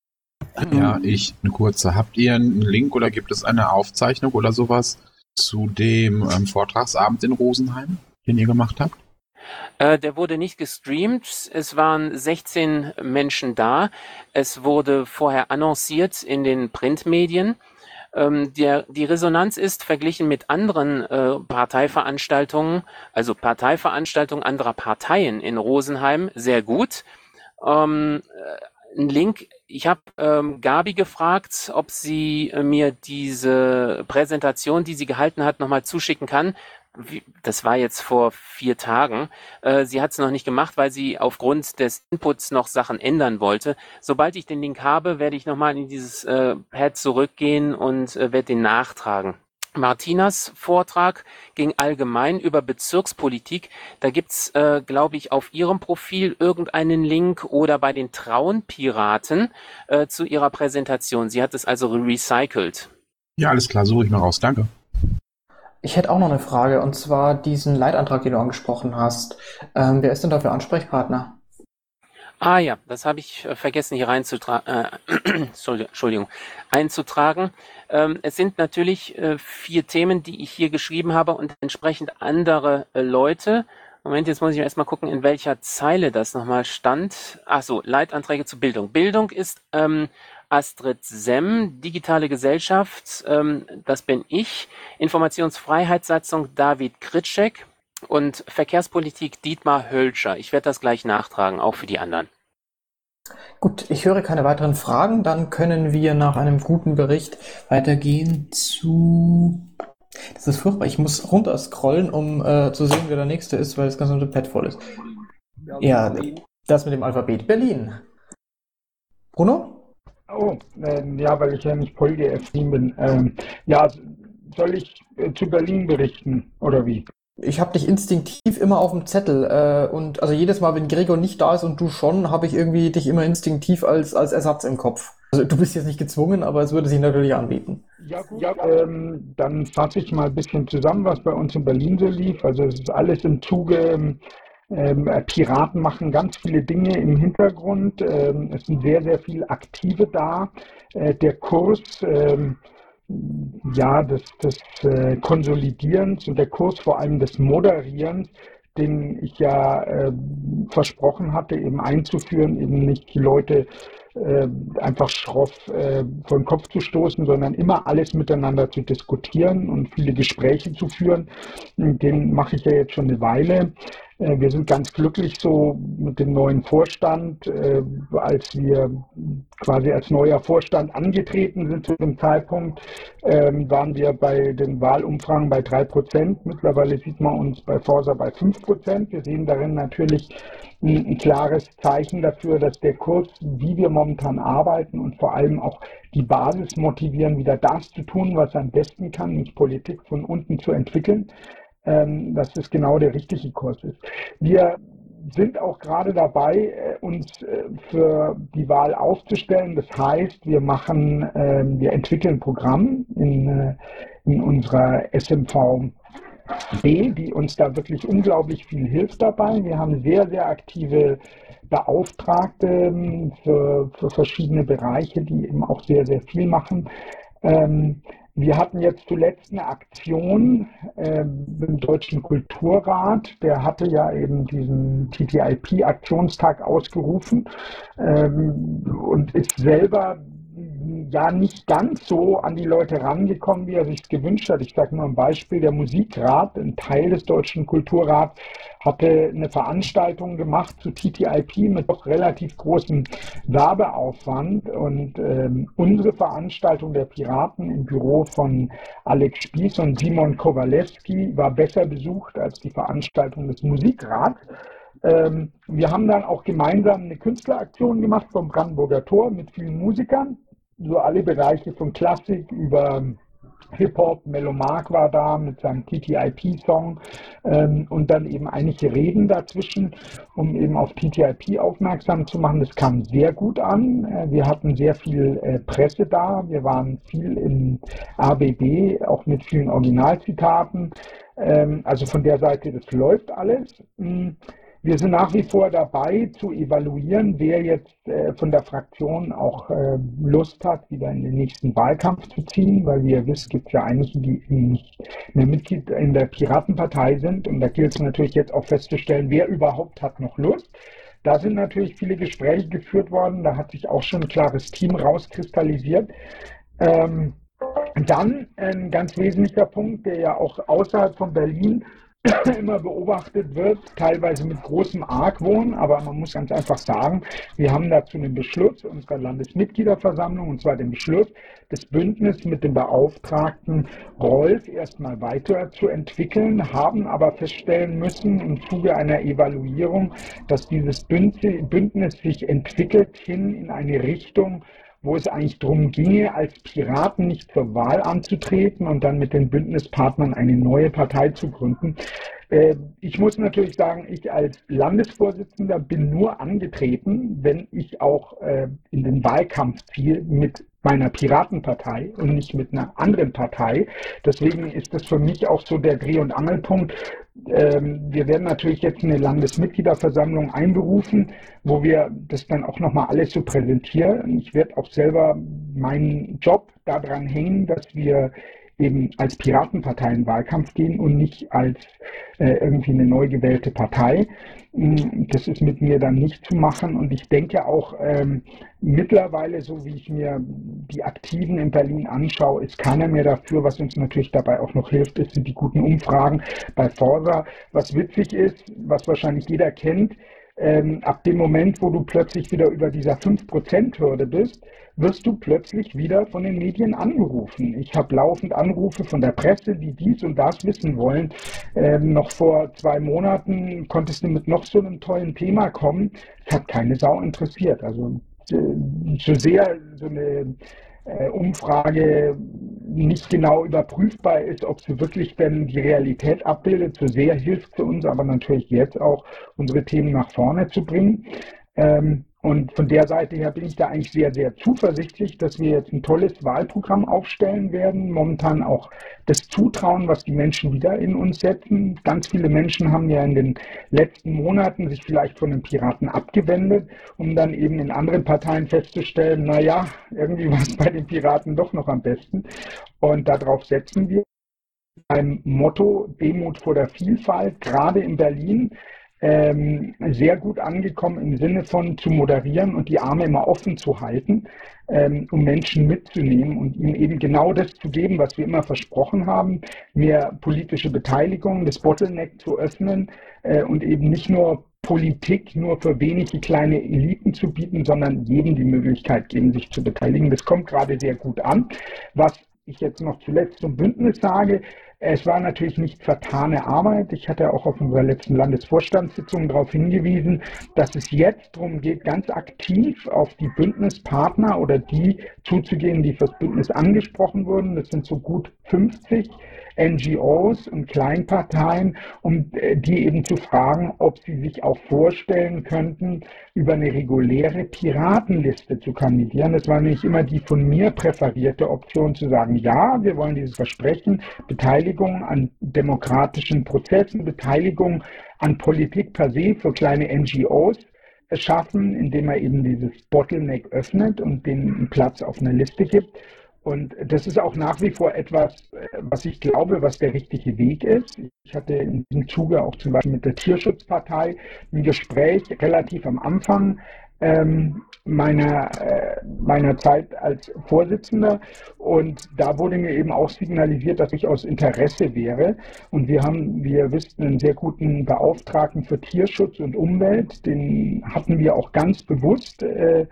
Ja, ich eine kurze. Habt ihr einen Link oder gibt es eine Aufzeichnung oder sowas zu dem ähm, Vortragsabend in Rosenheim, den ihr gemacht habt? Äh, der wurde nicht gestreamt. Es waren sechzehn Menschen da. Es wurde vorher annonciert in den Printmedien. Ähm, der, die Resonanz ist verglichen mit anderen äh, Parteiveranstaltungen, also Parteiveranstaltungen anderer Parteien in Rosenheim, sehr gut. Ähm, Ein Link, ich habe ähm, Gabi gefragt, ob sie äh, mir diese Präsentation, die sie gehalten hat, nochmal zuschicken kann. Wie, das war jetzt vor vier Tagen. Äh, sie hat es noch nicht gemacht, weil sie aufgrund des Inputs noch Sachen ändern wollte. Sobald ich den Link habe, werde ich nochmal in dieses äh, Pad zurückgehen und äh, werde den nachtragen. Martinas Vortrag ging allgemein über Bezirkspolitik. Da gibt's, äh, glaube ich, auf ihrem Profil irgendeinen Link oder bei den Traunpiraten äh, zu ihrer Präsentation. Sie hat es also recycelt. Ja, alles klar, suche ich mal raus. Danke. Ich hätte auch noch eine Frage, und zwar diesen Leitantrag, den du angesprochen hast. Ähm, wer ist denn dafür Ansprechpartner? Ah ja, das habe ich äh, vergessen hier reinzutragen, äh, Entschuldigung, einzutragen. Ähm, es sind natürlich äh, vier Themen, die ich hier geschrieben habe und entsprechend andere äh, Leute. Moment, jetzt muss ich erstmal gucken, in welcher Zeile das nochmal stand. Ach so, Leitanträge zu Bildung. Bildung ist ähm, Astrid Semm, digitale Gesellschaft, ähm, das bin ich. Informationsfreiheitssatzung David Kritschek und Verkehrspolitik Dietmar Hölscher. Ich werde das gleich nachtragen, auch für die anderen. Gut, ich höre keine weiteren Fragen. Dann können wir nach einem guten Bericht weitergehen zu... Das ist furchtbar. Ich muss runter scrollen, um äh, zu sehen, wer der Nächste ist, weil das ganze Pad voll ist. Ja, das mit dem Alphabet. Berlin. Bruno? Oh, ähm, ja, weil ich ja nicht PolGF bin. Ähm, ja, soll ich äh, zu Berlin berichten, oder wie? Ich habe dich instinktiv immer auf dem Zettel äh, und also jedes Mal, wenn Gregor nicht da ist und du schon, habe ich irgendwie dich immer instinktiv als, als Ersatz im Kopf. Also du bist jetzt nicht gezwungen, aber es würde sich natürlich anbieten. Ja, gut, ja, ähm, dann fasse ich mal ein bisschen zusammen, was bei uns in Berlin so lief. Also es ist alles im Zuge... Ähm, Piraten machen ganz viele Dinge im Hintergrund. Ähm, es sind sehr, sehr viele Aktive da. Äh, der Kurs ähm, ja, des, des äh, Konsolidierens und der Kurs vor allem des Moderierens, den ich ja äh, versprochen hatte, eben einzuführen, eben nicht die Leute äh, einfach schroff äh, vor den Kopf zu stoßen, sondern immer alles miteinander zu diskutieren und viele Gespräche zu führen. Den mache ich ja jetzt schon eine Weile. Äh, wir sind ganz glücklich so mit dem neuen Vorstand, äh, als wir quasi als neuer Vorstand angetreten sind zu dem Zeitpunkt, äh, waren wir bei den Wahlumfragen bei drei Prozent. Mittlerweile sieht man uns bei Forsa bei fünf Prozent. Wir sehen darin natürlich ein, ein klares Zeichen dafür, dass der Kurs, wie wir momentan arbeiten und vor allem auch die Basis motivieren, wieder das zu tun, was er am besten kann, nämlich Politik von unten zu entwickeln, ähm, dass es genau der richtige Kurs ist. Wir sind auch gerade dabei, uns für die Wahl aufzustellen. Das heißt, wir machen, wir entwickeln ein Programm in, in unserer S M V B, die uns da wirklich unglaublich viel hilft dabei. Wir haben sehr, sehr aktive Beauftragte für, für verschiedene Bereiche, die eben auch sehr, sehr viel machen. Wir hatten jetzt zuletzt eine Aktion äh, im Deutschen Kulturrat, der hatte ja eben diesen T T I P-Aktionstag ausgerufen ähm, und ist selber ja nicht ganz so an die Leute rangekommen, wie er sich gewünscht hat. Ich sage nur ein Beispiel, der Musikrat, ein Teil des Deutschen Kulturrats, hatte eine Veranstaltung gemacht zu T T I P mit doch relativ großem Werbeaufwand und ähm, unsere Veranstaltung der Piraten im Büro von Alex Spieß und Simon Kowalewski war besser besucht als die Veranstaltung des Musikrats. Ähm, wir haben dann auch gemeinsam eine Künstleraktion gemacht vom Brandenburger Tor mit vielen Musikern, so alle Bereiche von Klassik über Hip-Hop, Melomark war da mit seinem T T I P-Song ähm, und dann eben einige Reden dazwischen, um eben auf T T I P aufmerksam zu machen. Das kam sehr gut an. Äh, wir hatten sehr viel äh, Presse da. Wir waren viel im A B B, auch mit vielen Originalzitaten. Ähm, also von der Seite, das läuft alles. Mhm. Wir sind nach wie vor dabei zu evaluieren, wer jetzt äh, von der Fraktion auch äh, Lust hat, wieder in den nächsten Wahlkampf zu ziehen, weil wie ihr wisst, gibt es ja einige, die nicht mehr Mitglied in der Piratenpartei sind und da gilt es natürlich jetzt auch festzustellen, wer überhaupt hat noch Lust. Da sind natürlich viele Gespräche geführt worden, da hat sich auch schon ein klares Team rauskristallisiert. Ähm, dann ein ganz wesentlicher Punkt, der ja auch außerhalb von Berlin immer beobachtet wird, teilweise mit großem Argwohn, aber man muss ganz einfach sagen, wir haben dazu einen Beschluss unserer Landesmitgliederversammlung, und zwar den Beschluss, das Bündnis mit dem Beauftragten Rolf erstmal weiter zu entwickeln, haben aber feststellen müssen im Zuge einer Evaluierung, dass dieses Bündnis sich entwickelt hin in eine Richtung, wo es eigentlich darum ginge, als Piraten nicht zur Wahl anzutreten und dann mit den Bündnispartnern eine neue Partei zu gründen. Äh, ich muss natürlich sagen, ich als Landesvorsitzender bin nur angetreten, wenn ich auch äh, in den Wahlkampf ziehe mit meiner Piratenpartei und nicht mit einer anderen Partei. Deswegen ist das für mich auch so der Dreh- und Angelpunkt. Ähm, wir werden natürlich jetzt eine Landesmitgliederversammlung einberufen, wo wir das dann auch nochmal alles so präsentieren. Ich werde auch selber meinen Job daran hängen, dass wir eben als Piratenpartei in den Wahlkampf gehen und nicht als äh, irgendwie eine neu gewählte Partei. Das ist mit mir dann nicht zu machen und ich denke auch ähm, mittlerweile, so wie ich mir die Aktiven in Berlin anschaue, ist keiner mehr dafür. Was uns natürlich dabei auch noch hilft, ist, sind die guten Umfragen bei Forsa. Was witzig ist, was wahrscheinlich jeder kennt, ähm, ab dem Moment, wo du plötzlich wieder über dieser fünf Prozent Hürde bist, wirst du plötzlich wieder von den Medien angerufen. Ich habe laufend Anrufe von der Presse, die dies und das wissen wollen. Ähm, noch vor zwei Monaten konntest du mit noch so einem tollen Thema kommen. Es hat keine Sau interessiert. Also äh, so sehr so eine äh, Umfrage nicht genau überprüfbar ist, ob sie wirklich denn die Realität abbildet, so sehr hilft sie uns aber natürlich jetzt auch, unsere Themen nach vorne zu bringen. Ähm, Und von der Seite her bin ich da eigentlich sehr, sehr zuversichtlich, dass wir jetzt ein tolles Wahlprogramm aufstellen werden. Momentan auch das Zutrauen, was die Menschen wieder in uns setzen. Ganz viele Menschen haben ja in den letzten Monaten sich vielleicht von den Piraten abgewendet, um dann eben in anderen Parteien festzustellen, naja, irgendwie war es bei den Piraten doch noch am besten. Und darauf setzen wir. Ein Motto, Demut vor der Vielfalt, gerade in Berlin, Ähm, sehr gut angekommen im Sinne von zu moderieren und die Arme immer offen zu halten, ähm, um Menschen mitzunehmen und ihnen eben genau das zu geben, was wir immer versprochen haben, mehr politische Beteiligung, das Bottleneck zu öffnen äh, und eben nicht nur Politik nur für wenige kleine Eliten zu bieten, sondern jedem die Möglichkeit geben, sich zu beteiligen. Das kommt gerade sehr gut an. Was ich jetzt noch zuletzt zum Bündnis sage, es war natürlich nicht vertane Arbeit. Ich hatte auch auf unserer letzten Landesvorstandssitzung darauf hingewiesen, dass es jetzt darum geht, ganz aktiv auf die Bündnispartner oder die zuzugehen, die fürs Bündnis angesprochen wurden. Das sind so gut fünfzig N G Os und Kleinparteien, um die eben zu fragen, ob sie sich auch vorstellen könnten, über eine reguläre Piratenliste zu kandidieren. Das war nämlich immer die von mir präferierte Option, zu sagen, ja, wir wollen dieses Versprechen, Beteiligung an demokratischen Prozessen, Beteiligung an Politik per se für kleine N G Os schaffen, indem er eben dieses Bottleneck öffnet und denen einen Platz auf einer Liste gibt. Und das ist auch nach wie vor etwas, was ich glaube, was der richtige Weg ist. Ich hatte in diesem Zuge auch zum Beispiel mit der Tierschutzpartei ein Gespräch relativ am Anfang ähm, meiner, äh, meiner Zeit als Vorsitzender. Und da wurde mir eben auch signalisiert, dass ich aus Interesse wäre. Und wir haben, wie ihr wisst, einen sehr guten Beauftragten für Tierschutz und Umwelt. Den hatten wir auch ganz bewusst äh,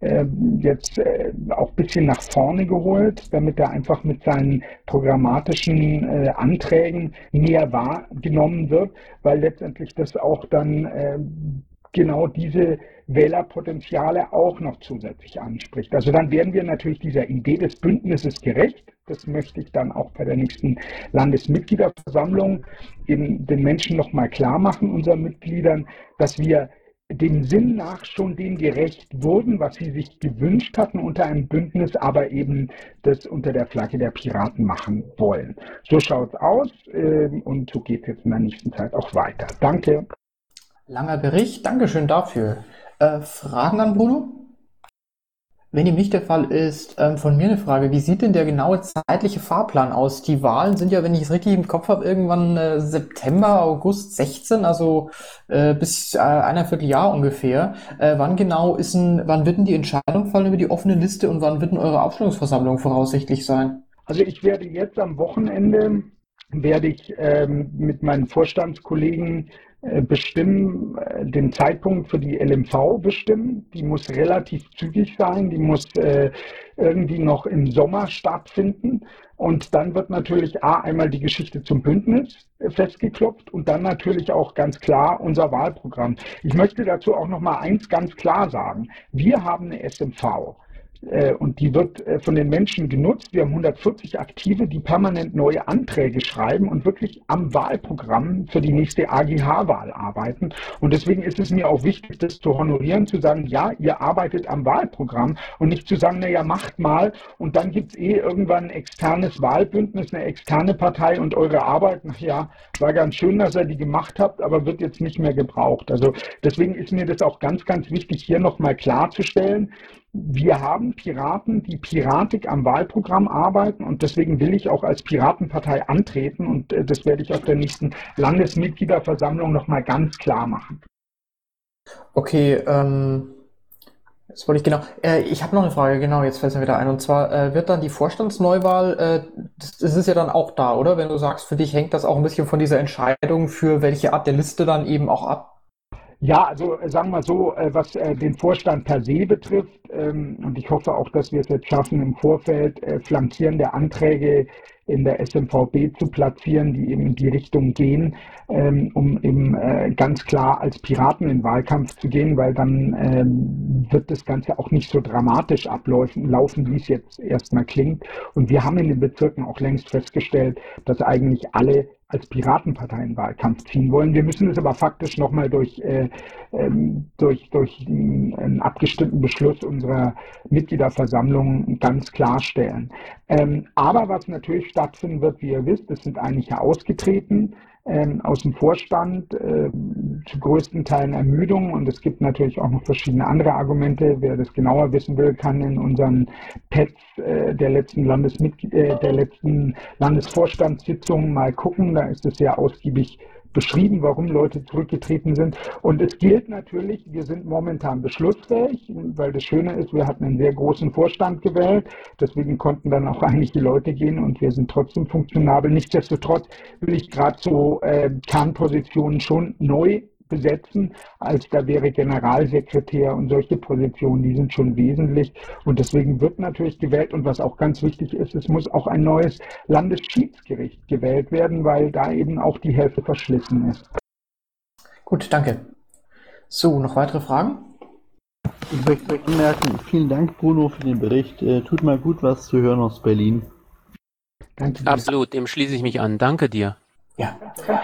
jetzt äh, auch ein bisschen nach vorne geholt, damit er einfach mit seinen programmatischen äh, Anträgen näher wahrgenommen wird, weil letztendlich das auch dann äh, genau diese Wählerpotenziale auch noch zusätzlich anspricht. Also dann werden wir natürlich dieser Idee des Bündnisses gerecht. Das möchte ich dann auch bei der nächsten Landesmitgliederversammlung eben den Menschen nochmal klar machen, unseren Mitgliedern, dass wir dem Sinn nach schon dem gerecht wurden, was sie sich gewünscht hatten unter einem Bündnis, aber eben das unter der Flagge der Piraten machen wollen. So schaut es aus äh, und so geht es jetzt in der nächsten Zeit auch weiter. Danke. Langer Bericht, Dankeschön dafür. Äh, Fragen an Bruno? Wenn ihm nicht der Fall ist, ähm, von mir eine Frage. Wie sieht denn der genaue zeitliche Fahrplan aus? Die Wahlen sind ja, wenn ich es richtig im Kopf habe, irgendwann äh, September, August sechzehn, also äh, bis äh, ein Vierteljahr ungefähr. Äh, wann genau ist ein, wann wird denn die Entscheidung fallen über die offene Liste und wann wird denn eure Abstimmungsversammlung voraussichtlich sein? Also ich werde jetzt am Wochenende, werde ich ähm, mit meinen Vorstandskollegen bestimmen, den Zeitpunkt für die L M V bestimmen. Die muss relativ zügig sein, die muss äh, irgendwie noch im Sommer stattfinden. Und dann wird natürlich A, einmal die Geschichte zum Bündnis festgeklopft und dann natürlich auch ganz klar unser Wahlprogramm. Ich möchte dazu auch noch mal eins ganz klar sagen. Wir haben eine S M V. Äh, und die wird äh, von den Menschen genutzt. Wir haben hundertvierzig Aktive, die permanent neue Anträge schreiben und wirklich am Wahlprogramm für die nächste A G H-Wahl arbeiten. Und deswegen ist es mir auch wichtig, das zu honorieren, zu sagen, ja, ihr arbeitet am Wahlprogramm und nicht zu sagen, naja, macht mal und dann gibt es eh irgendwann ein externes Wahlbündnis, eine externe Partei und eure Arbeit, ach ja, war ganz schön, dass ihr die gemacht habt, aber wird jetzt nicht mehr gebraucht. Also deswegen ist mir das auch ganz, ganz wichtig, hier nochmal klarzustellen, wir haben Piraten, die piratig am Wahlprogramm arbeiten und deswegen will ich auch als Piratenpartei antreten und äh, das werde ich auf der nächsten Landesmitgliederversammlung nochmal ganz klar machen. Okay, ähm, jetzt wollte ich genau, äh, ich habe noch eine Frage, genau, jetzt fällt es mir wieder ein und zwar äh, wird dann die Vorstandsneuwahl, äh, das, das ist ja dann auch da, oder? Wenn du sagst, für dich hängt das auch ein bisschen von dieser Entscheidung für welche Art der Liste dann eben auch ab? Ja, also äh, sagen wir so, äh, was äh, den Vorstand per se betrifft, ähm, und ich hoffe auch, dass wir es jetzt schaffen, im Vorfeld äh, flankierende Anträge in der S M V B zu platzieren, die eben in die Richtung gehen, ähm, um eben äh, ganz klar als Piraten in den Wahlkampf zu gehen, weil dann ähm, wird das Ganze auch nicht so dramatisch ablaufen, laufen, wie es jetzt erstmal klingt. Und wir haben in den Bezirken auch längst festgestellt, dass eigentlich alle als Piratenpartei in den Wahlkampf ziehen wollen. Wir müssen es aber faktisch nochmal durch, äh, ähm, durch, durch einen abgestimmten Beschluss unserer Mitgliederversammlung ganz klarstellen. Ähm, aber was natürlich stattfinden wird, wie ihr wisst, es sind einige ausgetreten ähm, aus dem Vorstand, äh, zu größten Teilen Ermüdung und es gibt natürlich auch noch verschiedene andere Argumente. Wer das genauer wissen will, kann in unseren Pads äh, der letzten Landesmitglied äh, der letzten Landesvorstandssitzungen mal gucken. Da ist es sehr ausgiebig beschrieben, warum Leute zurückgetreten sind. Und es gilt natürlich, wir sind momentan beschlussfähig, weil das Schöne ist, wir hatten einen sehr großen Vorstand gewählt. Deswegen konnten dann auch einige Leute gehen und wir sind trotzdem funktionabel. Nichtsdestotrotz will ich gerade so äh, Kernpositionen schon neu besetzen, als da wäre Generalsekretär und solche Positionen, die sind schon wesentlich und deswegen wird natürlich gewählt und was auch ganz wichtig ist, es muss auch ein neues Landesschiedsgericht gewählt werden, weil da eben auch die Hälfte verschlissen ist. Gut, danke. So, noch weitere Fragen? Ich möchte anmerken, vielen Dank Bruno für den Bericht, äh, tut mal gut was zu hören aus Berlin. Danke. Absolut, dem schließe ich mich an. Danke dir. Ja.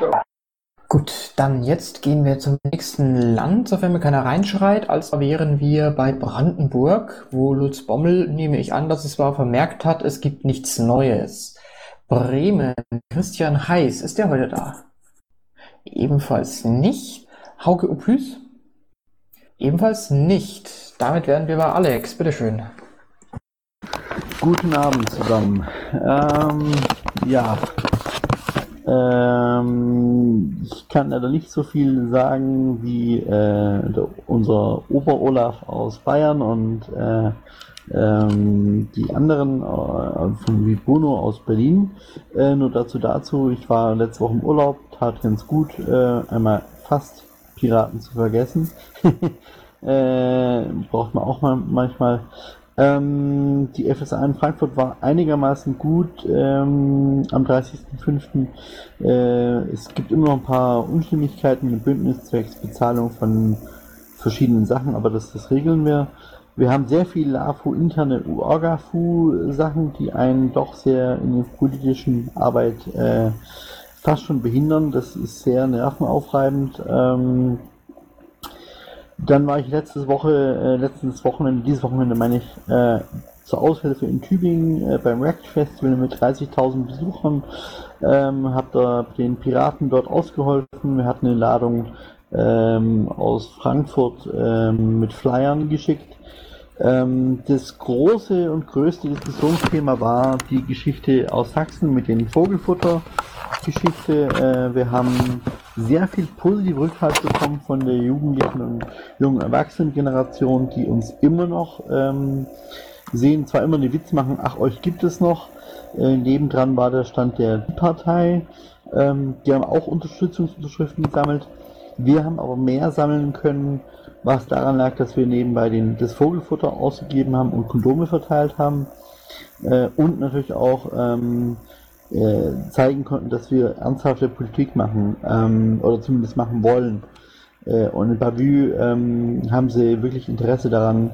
Gut, dann jetzt gehen wir zum nächsten Land, sofern mir keiner reinschreit, als wären wir bei Brandenburg, wo Lutz Bommel, nehme ich an, dass es war, vermerkt hat, es gibt nichts Neues. Bremen, Christian Heiß, ist der heute da? Ebenfalls nicht. Hauke Opus? Ebenfalls nicht. Damit wären wir bei Alex, bitteschön. Guten Abend zusammen. Ähm, ja. Ähm, ich kann leider nicht so viel sagen wie äh, der, unser Ober-Olaf aus Bayern und äh, ähm, die anderen äh, von wie Bruno aus Berlin. Äh, nur dazu dazu, ich war letzte Woche im Urlaub, tat ganz gut, äh, einmal fast Piraten zu vergessen. äh, braucht man auch mal manchmal. Ähm, die F S A in Frankfurt war einigermaßen gut ähm, am dreißigsten fünften Äh, es gibt immer noch ein paar Unstimmigkeiten im Bündnis zwecks Bezahlung von verschiedenen Sachen, aber das, das regeln wir. Wir haben sehr viele A F U-interne Orga-F U-Sachen, die einen doch sehr in der politischen Arbeit äh, fast schon behindern. Das ist sehr nervenaufreibend. Ähm, Dann war ich letztes Woche, äh, letztes Wochenende, dieses Wochenende meine ich, äh, zur Aushilfe in Tübingen äh, beim React Festival mit dreißigtausend Besuchern, ähm, habe da den Piraten dort ausgeholfen. Wir hatten eine Ladung ähm, aus Frankfurt ähm, mit Flyern geschickt. Ähm, das große und größte Diskussionsthema war die Geschichte aus Sachsen mit den Vogelfutter-Geschichte. Äh, wir haben sehr viel positive Rückhalt bekommen von der jugendlichen und jungen Erwachsenengeneration, die uns immer noch ähm, sehen, zwar immer einen Witz machen, ach, euch gibt es noch. Äh, nebendran war der Stand der Partei. Ähm, die haben auch Unterstützungsunterschriften gesammelt. Wir haben aber mehr sammeln können, was daran lag, dass wir nebenbei den, das Vogelfutter ausgegeben haben und Kondome verteilt haben äh, und natürlich auch ähm, äh, zeigen konnten, dass wir ernsthafte Politik machen ähm, oder zumindest machen wollen. Äh, und in Bavü ähm, haben sie wirklich Interesse daran,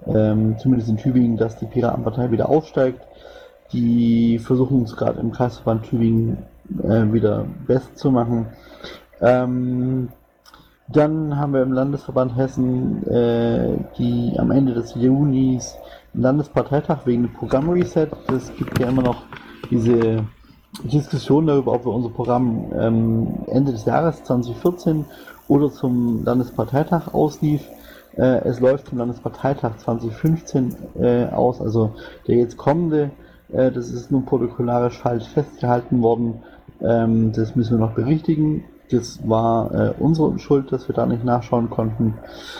ähm, zumindest in Tübingen, dass die Piratenpartei wieder aufsteigt. Die versuchen es gerade im Kreisverband Tübingen äh, wieder besser zu machen. Ähm, dann haben wir im Landesverband Hessen äh, die am Ende des Junis einen Landesparteitag wegen dem Programmreset. Es gibt ja immer noch diese Diskussion darüber, ob wir unser Programm ähm, Ende des Jahres zwanzig vierzehn oder zum Landesparteitag auslief. Äh, es läuft zum Landesparteitag zwanzig fünfzehn äh, aus, also der jetzt kommende. Äh, das ist nun protokollarisch falsch festgehalten worden. Ähm, das müssen wir noch berichtigen. Das war äh, unsere Schuld, dass wir da nicht nachschauen konnten.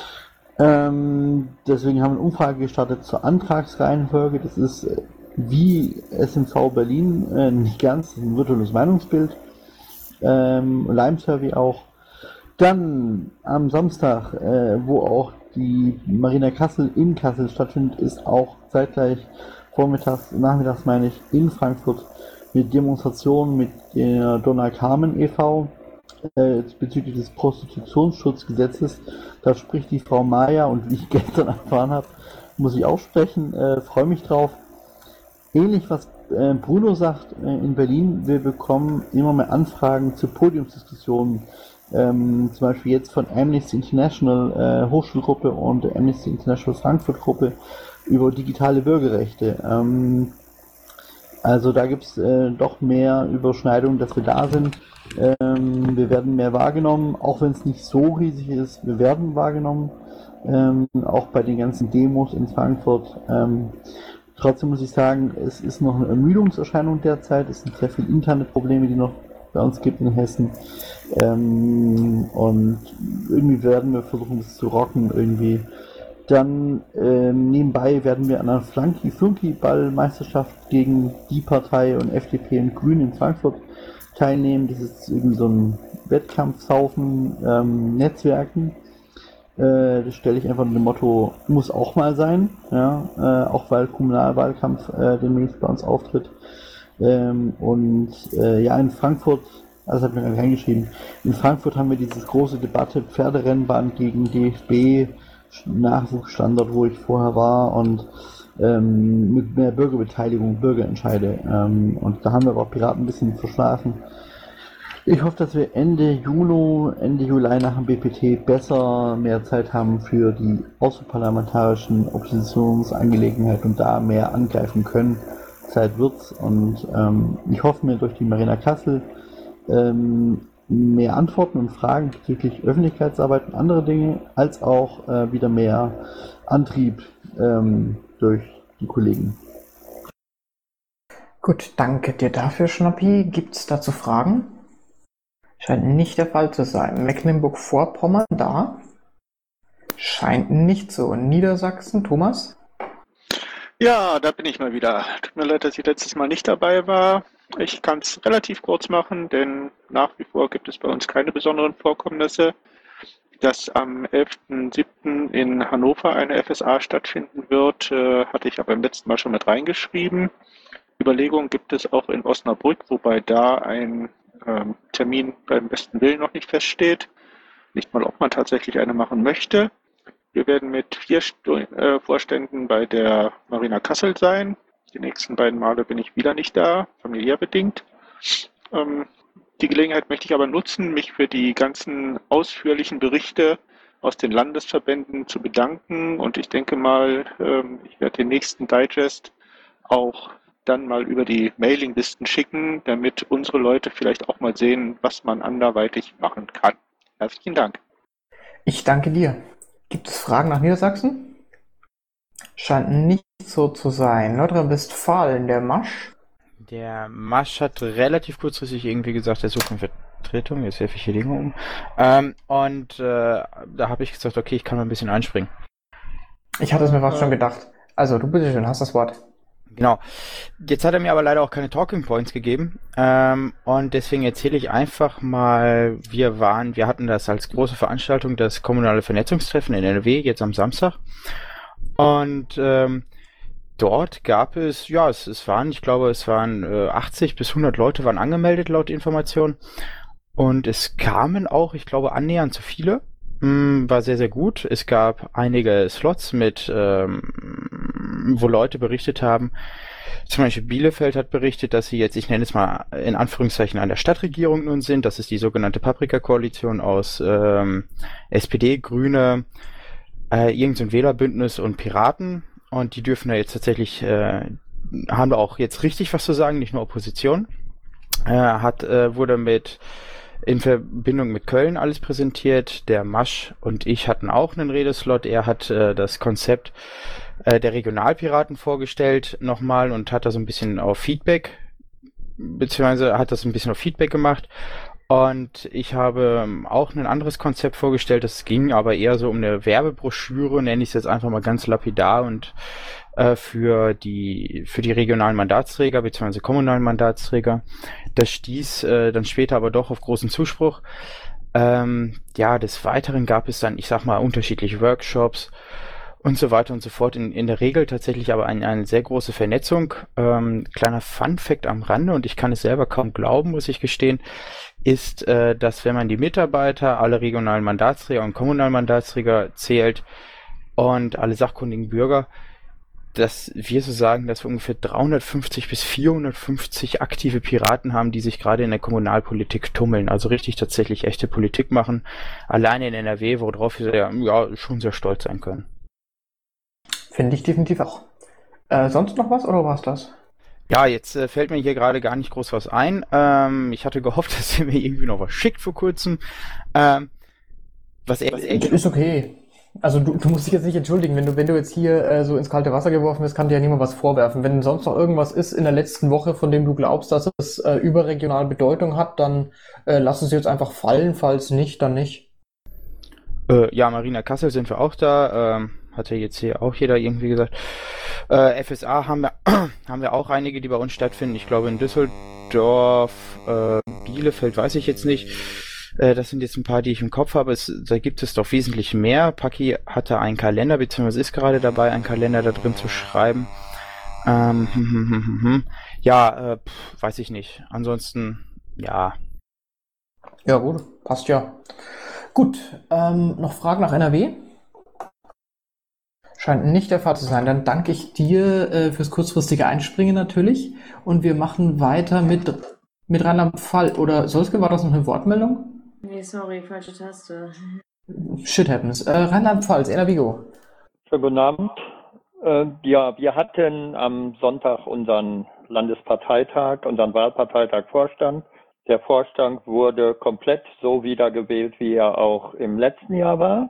Ähm, deswegen haben wir eine Umfrage gestartet zur Antragsreihenfolge. Das ist äh, wie S M V Berlin, äh, nicht ganz, ein virtuelles Meinungsbild. Ähm, Lime Survey auch. Dann am Samstag, äh, wo auch die Marina Kassel in Kassel stattfindet, ist auch zeitgleich vormittags, nachmittags meine ich, in Frankfurt mit Demonstrationen mit der Donna Carmen e V äh, bezüglich des Prostitutionsschutzgesetzes. Da spricht die Frau Maja und wie ich gestern erfahren habe, muss ich auch sprechen, äh, freue mich drauf. Ähnlich was äh, Bruno sagt, äh, in Berlin, wir bekommen immer mehr Anfragen zu Podiumsdiskussionen, ähm, zum Beispiel jetzt von Amnesty International äh, Hochschulgruppe und der Amnesty International Frankfurt Gruppe über digitale Bürgerrechte. Ähm, also da gibt es äh, doch mehr Überschneidungen, dass wir da sind. Ähm, wir werden mehr wahrgenommen, auch wenn es nicht so riesig ist, wir werden wahrgenommen, ähm, auch bei den ganzen Demos in Frankfurt. Ähm, trotzdem muss ich sagen, es ist noch eine Ermüdungserscheinung derzeit, es sind sehr viele interne Probleme, die noch bei uns gibt in Hessen. Ähm, und irgendwie werden wir versuchen, das zu rocken irgendwie. Dann ähm, nebenbei werden wir an einer Flunky-Flunky-Ball-Meisterschaft gegen die Partei und F D P und Grünen in Frankfurt teilnehmen. Das ist irgendwie so ein Wettkampfsaufen, ähm, Netzwerken. Äh, das stelle ich einfach mit dem Motto, muss auch mal sein, ja, äh, auch weil Kommunalwahlkampf äh, demnächst bei uns auftritt. Ähm, und äh, ja, in Frankfurt, also habe ich mir gerade reingeschrieben, in Frankfurt haben wir diese große Debatte Pferderennbahn gegen D F B, Nachwuchsstandort, wo ich vorher war, und ähm, mit mehr Bürgerbeteiligung, Bürgerentscheide. Ähm, und da haben wir aber auch Piraten ein bisschen verschlafen. Ich hoffe, dass wir Ende Juni, Ende Juli nach dem B P T besser mehr Zeit haben für die außerparlamentarischen Oppositionsangelegenheiten und da mehr angreifen können. Zeit wird's, und ähm, ich hoffe mir durch die Marina Kassel ähm, mehr Antworten und Fragen bezüglich Öffentlichkeitsarbeit und andere Dinge, als auch äh, wieder mehr Antrieb ähm, durch die Kollegen. Gut, danke dir dafür, Schnappi. Gibt's dazu Fragen? Scheint nicht der Fall zu sein. Mecklenburg-Vorpommern da? Scheint nicht so. Niedersachsen, Thomas? Ja, da bin ich mal wieder. Tut mir leid, dass ich letztes Mal nicht dabei war. Ich kann es relativ kurz machen, denn nach wie vor gibt es bei uns keine besonderen Vorkommnisse. Dass am elften siebten in Hannover eine F S A stattfinden wird, äh, hatte ich aber beim letzten Mal schon mit reingeschrieben. Überlegungen gibt es auch in Osnabrück, wobei da ein ähm, Termin beim besten Willen noch nicht feststeht. Nicht mal, ob man tatsächlich eine machen möchte. Wir werden mit vier Stu- äh, Vorständen bei der Marina Kassel sein. Die nächsten beiden Male bin ich wieder nicht da, familiär bedingt. Ähm, die Gelegenheit möchte ich aber nutzen, mich für die ganzen ausführlichen Berichte aus den Landesverbänden zu bedanken. Und ich denke mal, ähm, ich werde den nächsten Digest auch dann mal über die Mailinglisten schicken, damit unsere Leute vielleicht auch mal sehen, was man anderweitig machen kann. Herzlichen Dank. Ich danke dir. Gibt es Fragen nach Niedersachsen? Scheint nicht so zu sein. Nordrhein-Westfalen, der Masch? Der Masch hat relativ kurzfristig irgendwie gesagt, er sucht eine Vertretung. Jetzt werfe ich hier Dinge um. Ähm, und äh, da habe ich gesagt, okay, ich kann mal ein bisschen einspringen. Ich hatte es mir fast schon gedacht. Also, du bitte schön, hast das Wort. Genau. Jetzt hat er mir aber leider auch keine Talking Points gegeben. Ähm, und deswegen erzähle ich einfach mal, wir waren, wir hatten das als große Veranstaltung, das kommunale Vernetzungstreffen in N R W, jetzt am Samstag. Und ähm, dort gab es, ja, es, es waren, ich glaube, es waren äh, achtzig bis hundert Leute waren angemeldet, laut Information. Und es kamen auch, ich glaube, annähernd zu viele. mh, war sehr, sehr gut. Es gab einige Slots mit, ähm, wo Leute berichtet haben. Zum Beispiel Bielefeld hat berichtet, dass sie jetzt, ich nenne es mal in Anführungszeichen, an der Stadtregierung nun sind. Das ist die sogenannte Paprika-Koalition aus ähm, S P D, Grüne, äh, irgend so ein Wählerbündnis und Piraten. Und die dürfen da jetzt tatsächlich, äh, haben da auch jetzt richtig was zu sagen, nicht nur Opposition. Äh, hat, äh, wurde mit in Verbindung mit Köln alles präsentiert. Der Masch und ich hatten auch einen Redeslot. Er hat äh, das Konzept äh, der Regionalpiraten vorgestellt nochmal und hat da so ein bisschen auf Feedback, beziehungsweise hat das ein bisschen auf Feedback gemacht. Und ich habe auch ein anderes Konzept vorgestellt. Das ging aber eher so um eine Werbebroschüre, nenne ich es jetzt einfach mal ganz lapidar, und äh, für die für die regionalen Mandatsträger bzw. kommunalen Mandatsträger. Das stieß äh, dann später aber doch auf großen Zuspruch. Ähm, ja, des Weiteren gab es dann, ich sag mal, unterschiedliche Workshops und so weiter und so fort. In, in der Regel tatsächlich aber eine, eine sehr große Vernetzung. Ähm, kleiner Fun-Fact am Rande, und ich kann es selber kaum glauben, muss ich gestehen, ist, äh, dass wenn man die Mitarbeiter, alle regionalen Mandatsträger und kommunalen Mandatsträger zählt und alle sachkundigen Bürger, dass wir so sagen, dass wir ungefähr dreihundertfünfzig bis vierhundertfünfzig aktive Piraten haben, die sich gerade in der Kommunalpolitik tummeln, also richtig tatsächlich echte Politik machen, alleine in N R W, worauf wir ja, ja schon sehr stolz sein können. Finde ich definitiv auch. Äh, sonst noch was oder war's das? Ja, jetzt äh, fällt mir hier gerade gar nicht groß was ein. Ähm, ich hatte gehofft, dass ihr mir irgendwie noch was schickt vor kurzem. Ähm, was er, ist okay. Also du, du musst dich jetzt nicht entschuldigen, wenn du wenn du jetzt hier äh, so ins kalte Wasser geworfen bist, kann dir ja niemand was vorwerfen. Wenn sonst noch irgendwas ist in der letzten Woche, von dem du glaubst, dass es äh, überregional Bedeutung hat, dann äh, lass es jetzt einfach fallen. Falls nicht, dann nicht. Äh, ja, Marina Kassel sind wir auch da. Ähm, hat ja jetzt hier auch jeder irgendwie gesagt. Äh, F S A haben wir haben wir auch einige, die bei uns stattfinden. Ich glaube in Düsseldorf, äh, Bielefeld, weiß ich jetzt nicht. Das sind jetzt ein paar, die ich im Kopf habe. Es, da gibt es doch wesentlich mehr. Paki hatte einen Kalender, beziehungsweise ist gerade dabei, einen Kalender da drin zu schreiben. Ähm, hm, hm, hm, hm, hm. Ja, äh, pf, weiß ich nicht. Ansonsten, ja. Ja gut, passt ja. Gut, ähm, noch Fragen nach N R W? Scheint nicht der Fall zu sein. Dann danke ich dir äh, fürs kurzfristige Einspringen natürlich. Und wir machen weiter mit, mit Rheinland-Pfalz. Oder Solske, war das noch eine Wortmeldung? Nee, sorry, falsche Taste. Shit happens. Äh, Rheinland-Pfalz, Ena Vigo. Schönen guten Abend. Äh, ja, wir hatten am Sonntag unseren Landesparteitag, unseren Wahlparteitag Vorstand. Der Vorstand wurde komplett so wiedergewählt, wie er auch im letzten Jahr war.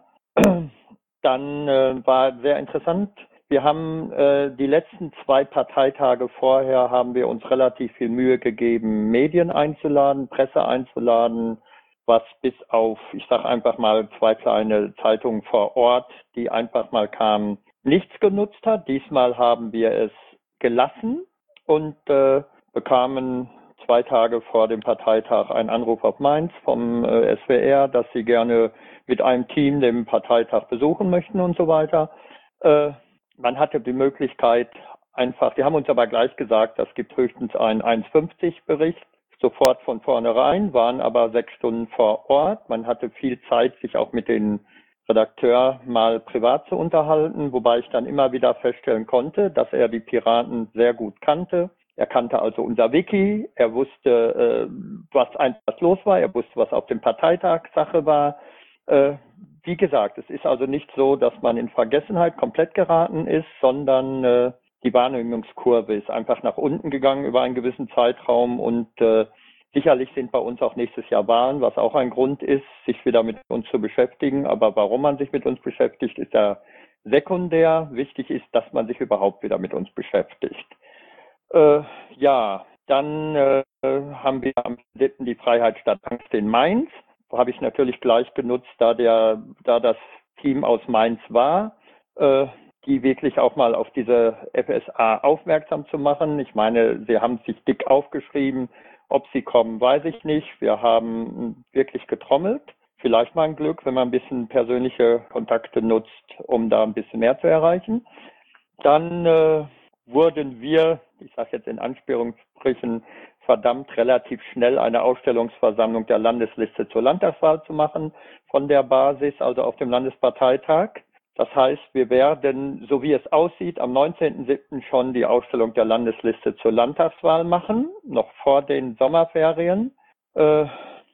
Dann äh, war sehr interessant. Wir haben äh, die letzten zwei Parteitage vorher haben wir uns relativ viel Mühe gegeben, Medien einzuladen, Presse einzuladen, was bis auf, ich sage einfach mal, zwei kleine Zeitungen vor Ort, die einfach mal kamen, nichts genutzt hat. Diesmal haben wir es gelassen und äh, bekamen zwei Tage vor dem Parteitag einen Anruf auf Mainz vom äh, S W R, dass sie gerne mit einem Team den Parteitag besuchen möchten und so weiter. Äh, man hatte die Möglichkeit einfach, die haben uns aber gleich gesagt, das gibt höchstens einen eins fünfzig Bericht. Sofort von vornherein, waren aber sechs Stunden vor Ort. Man hatte viel Zeit, sich auch mit den Redakteur mal privat zu unterhalten, wobei ich dann immer wieder feststellen konnte, dass er die Piraten sehr gut kannte. Er kannte also unser Wiki, er wusste, äh, was einfach los war, er wusste, was auf dem Parteitag Sache war. Äh, wie gesagt, es ist also nicht so, dass man in Vergessenheit komplett geraten ist, sondern äh, die Wahrnehmungskurve ist einfach nach unten gegangen über einen gewissen Zeitraum und äh, sicherlich sind bei uns auch nächstes Jahr Wahlen, was auch ein Grund ist, sich wieder mit uns zu beschäftigen. Aber warum man sich mit uns beschäftigt, ist ja sekundär. Wichtig ist, dass man sich überhaupt wieder mit uns beschäftigt. Äh, ja, dann äh, haben wir am dritten die Freiheit statt Angst in Mainz. Da habe ich natürlich gleich genutzt, da der, da das Team aus Mainz war, äh, die wirklich auch mal auf diese F S A aufmerksam zu machen. Ich meine, sie haben sich dick aufgeschrieben. Ob sie kommen, weiß ich nicht. Wir haben wirklich getrommelt. Vielleicht mal ein Glück, wenn man ein bisschen persönliche Kontakte nutzt, um da ein bisschen mehr zu erreichen. Dann äh, wurden wir, ich sage jetzt in Anführungsstrichen, verdammt, relativ schnell eine Ausstellungsversammlung der Landesliste zur Landtagswahl zu machen von der Basis, also auf dem Landesparteitag. Das heißt, wir werden, so wie es aussieht, am neunzehnten siebten schon die Ausstellung der Landesliste zur Landtagswahl machen, noch vor den Sommerferien. Äh,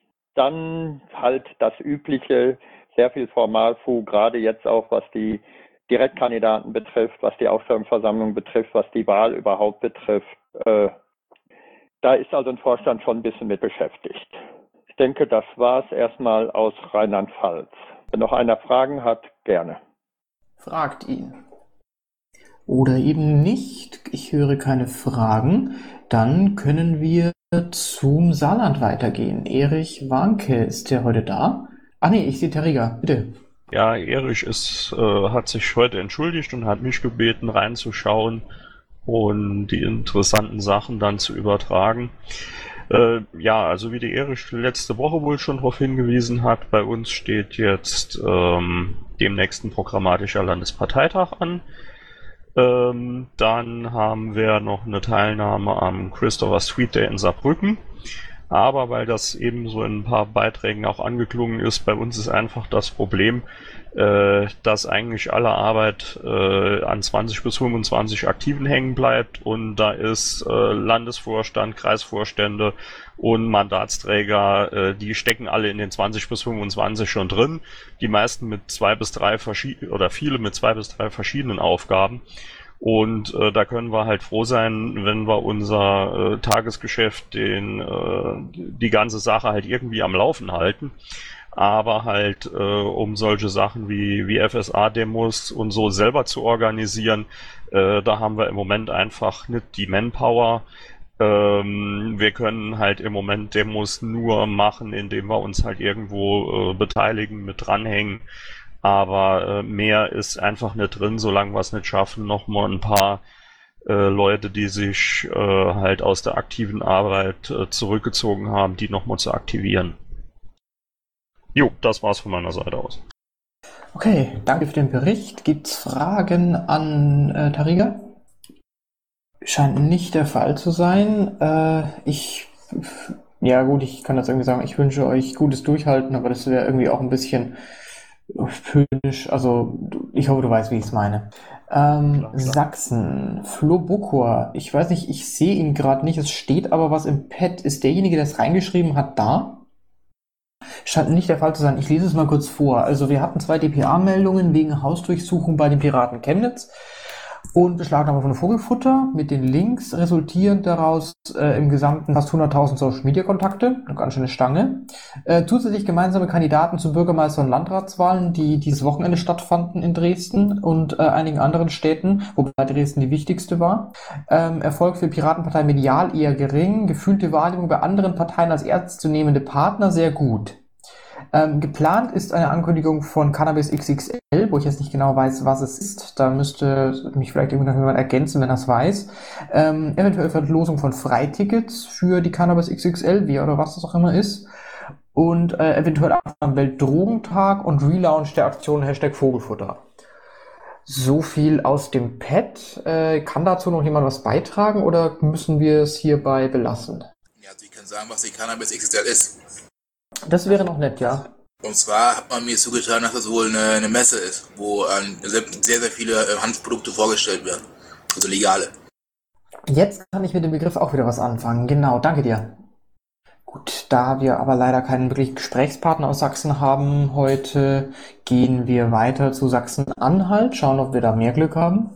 dann halt das übliche, sehr viel Formalfu, gerade jetzt auch, was die Direktkandidaten betrifft, was die Ausstellungsversammlung betrifft, was die Wahl überhaupt betrifft. Äh, da ist also ein Vorstand schon ein bisschen mit beschäftigt. Ich denke, das war es erstmal aus Rheinland-Pfalz. Wenn noch einer Fragen hat, gerne. Fragt ihn. Oder eben nicht. Ich höre keine Fragen. Dann können wir zum Saarland weitergehen. Erich Warnke, ist der heute da? Ach nee, ich sehe Terriga, bitte. Ja, Erich ist, äh, hat sich heute entschuldigt und hat mich gebeten, reinzuschauen und die interessanten Sachen dann zu übertragen. Äh, ja, also wie die Erich letzte Woche wohl schon darauf hingewiesen hat, bei uns steht jetzt ähm, demnächst ein programmatischer Landesparteitag an. Ähm, dann haben wir noch eine Teilnahme am Christopher Street Day in Saarbrücken. Aber weil das eben so in ein paar Beiträgen auch angeklungen ist, bei uns ist einfach das Problem, äh, dass eigentlich alle Arbeit äh, an zwanzig bis fünfundzwanzig Aktiven hängen bleibt und da ist äh, Landesvorstand, Kreisvorstände und Mandatsträger, äh, die stecken alle in den zwanzig bis fünfundzwanzig schon drin, die meisten mit zwei bis drei verschiedenen oder viele mit zwei bis drei verschiedenen Aufgaben. Und äh, da können wir halt froh sein, wenn wir unser äh, Tagesgeschäft, den, äh, die ganze Sache halt irgendwie am Laufen halten. Aber halt, äh, um solche Sachen wie, wie F S A-Demos und so selber zu organisieren, äh, da haben wir im Moment einfach nicht die Manpower. Ähm, wir können halt im Moment Demos nur machen, indem wir uns halt irgendwo äh, beteiligen, mit dranhängen. Aber äh, mehr ist einfach nicht drin, solange wir es nicht schaffen, nochmal ein paar äh, Leute, die sich äh, halt aus der aktiven Arbeit äh, zurückgezogen haben, die nochmal zu aktivieren. Jo, das war's von meiner Seite aus. Okay, danke für den Bericht. Gibt's Fragen an äh, Tariga? Scheint nicht der Fall zu sein. Äh, ich, ja gut, ich kann das irgendwie sagen, ich wünsche euch gutes Durchhalten, aber das wäre irgendwie auch ein bisschen höhnisch, also ich hoffe, du weißt, wie ich es meine. Ähm, klar, klar. Sachsen, Flo Bokor, ich weiß nicht, ich sehe ihn gerade nicht, es steht aber was im Pad. Ist derjenige, der es reingeschrieben hat, da? Scheint nicht der Fall zu sein. Ich lese es mal kurz vor. Also wir hatten zwei D P A-Meldungen wegen Hausdurchsuchung bei den Piraten Chemnitz und Beschlagnahme von Vogelfutter mit den Links, resultierend daraus äh, im Gesamten fast hunderttausend Social-Media-Kontakte, eine ganz schöne Stange. Äh, zusätzlich gemeinsame Kandidaten zu Bürgermeister- und Landratswahlen, die dieses Wochenende stattfanden in Dresden und äh, einigen anderen Städten, wobei Dresden die wichtigste war. Ähm, Erfolg für die Piratenpartei medial eher gering, gefühlte Wahrnehmung bei anderen Parteien als ernstzunehmende Partner sehr gut. Ähm, geplant ist eine Ankündigung von Cannabis X X L, wo ich jetzt nicht genau weiß, was es ist. Da müsste mich vielleicht irgendwann jemand ergänzen, wenn er es weiß. Ähm, eventuell Verlosung von Freitickets für die Cannabis X X L, wie oder was das auch immer ist. Und äh, eventuell am Weltdrogentag und Relaunch der Aktion Hashtag Vogelfutter. So viel aus dem Pad. Äh, kann dazu noch jemand was beitragen oder müssen wir es hierbei belassen? Ja, also ich kann sagen, was die Cannabis X X L ist. Das wäre noch nett, ja. Und zwar hat man mir zugetragen, dass das wohl eine, eine Messe ist, wo ähm, sehr, sehr viele äh, Hanfprodukte vorgestellt werden. Also legale. Jetzt kann ich mit dem Begriff auch wieder was anfangen. Genau, danke dir. Gut, da wir aber leider keinen wirklichen Gesprächspartner aus Sachsen haben heute, gehen wir weiter zu Sachsen-Anhalt, schauen, ob wir da mehr Glück haben.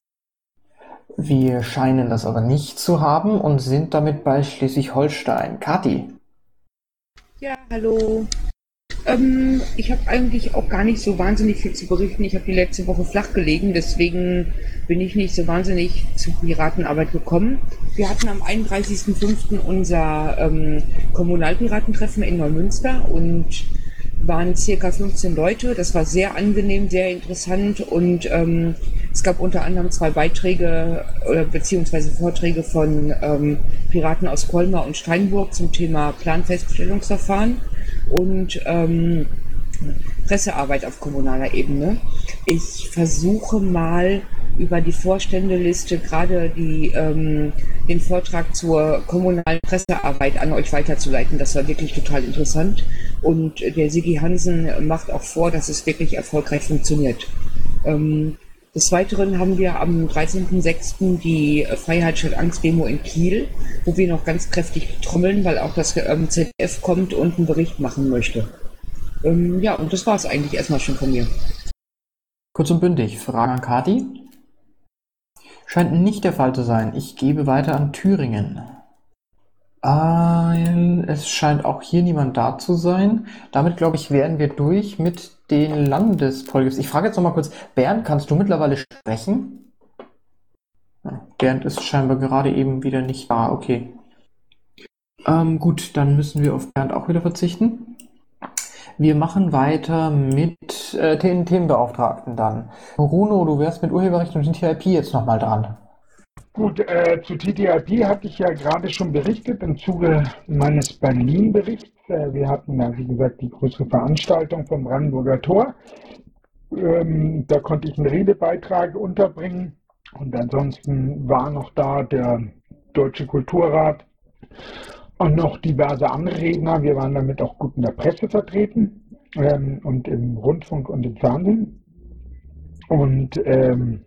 Wir scheinen das aber nicht zu haben und sind damit bei Schleswig-Holstein. Kathi. Ja, hallo. Ähm, ich habe eigentlich auch gar nicht so wahnsinnig viel zu berichten. Ich habe die letzte Woche flach gelegen, deswegen bin ich nicht so wahnsinnig zur Piratenarbeit gekommen. Wir hatten am einunddreißigsten fünften unser ähm, Kommunalpiratentreffen in Neumünster und waren circa fünfzehn Leute. Das war sehr angenehm, sehr interessant und ähm, es gab unter anderem zwei Beiträge oder beziehungsweise Vorträge von ähm, Piraten aus Colmar und Steinburg zum Thema Planfeststellungsverfahren und ähm, Pressearbeit auf kommunaler Ebene. Ich versuche mal über die Vorständeliste gerade die, ähm, den Vortrag zur kommunalen Pressearbeit an euch weiterzuleiten. Das war wirklich total interessant. Und der Sigi Hansen macht auch vor, dass es wirklich erfolgreich funktioniert. Ähm, des Weiteren haben wir am dreizehnten sechsten die Freiheit statt Angst Demo in Kiel, wo wir noch ganz kräftig trommeln, weil auch das ähm, Z D F kommt und einen Bericht machen möchte. Ähm, ja, und das war es eigentlich erstmal schon von mir. Kurz und bündig, Frage an Kati. Scheint nicht der Fall zu sein. Ich gebe weiter an Thüringen. Äh, es scheint auch hier niemand da zu sein. Damit, glaube ich, wären wir durch mit den Landespolitics. Ich frage jetzt noch mal kurz, Bernd, kannst du mittlerweile sprechen? Ja, Bernd ist scheinbar gerade eben wieder nicht da. Okay. Ähm, gut, dann müssen wir auf Bernd auch wieder verzichten. Wir machen weiter mit äh, den Themenbeauftragten dann. Bruno, du wärst mit Urheberrecht und T I P jetzt nochmal dran. Gut, äh, zu T T I P hatte ich ja gerade schon berichtet im Zuge meines Berlin-Berichts. Äh, wir hatten ja, wie gesagt, die größere Veranstaltung vom Brandenburger Tor. Ähm, da konnte ich einen Redebeitrag unterbringen. Und ansonsten war noch da der Deutsche Kulturrat und noch diverse andere Redner. Wir waren damit auch gut in der Presse vertreten ähm, und im Rundfunk und im Fernsehen. Und ähm,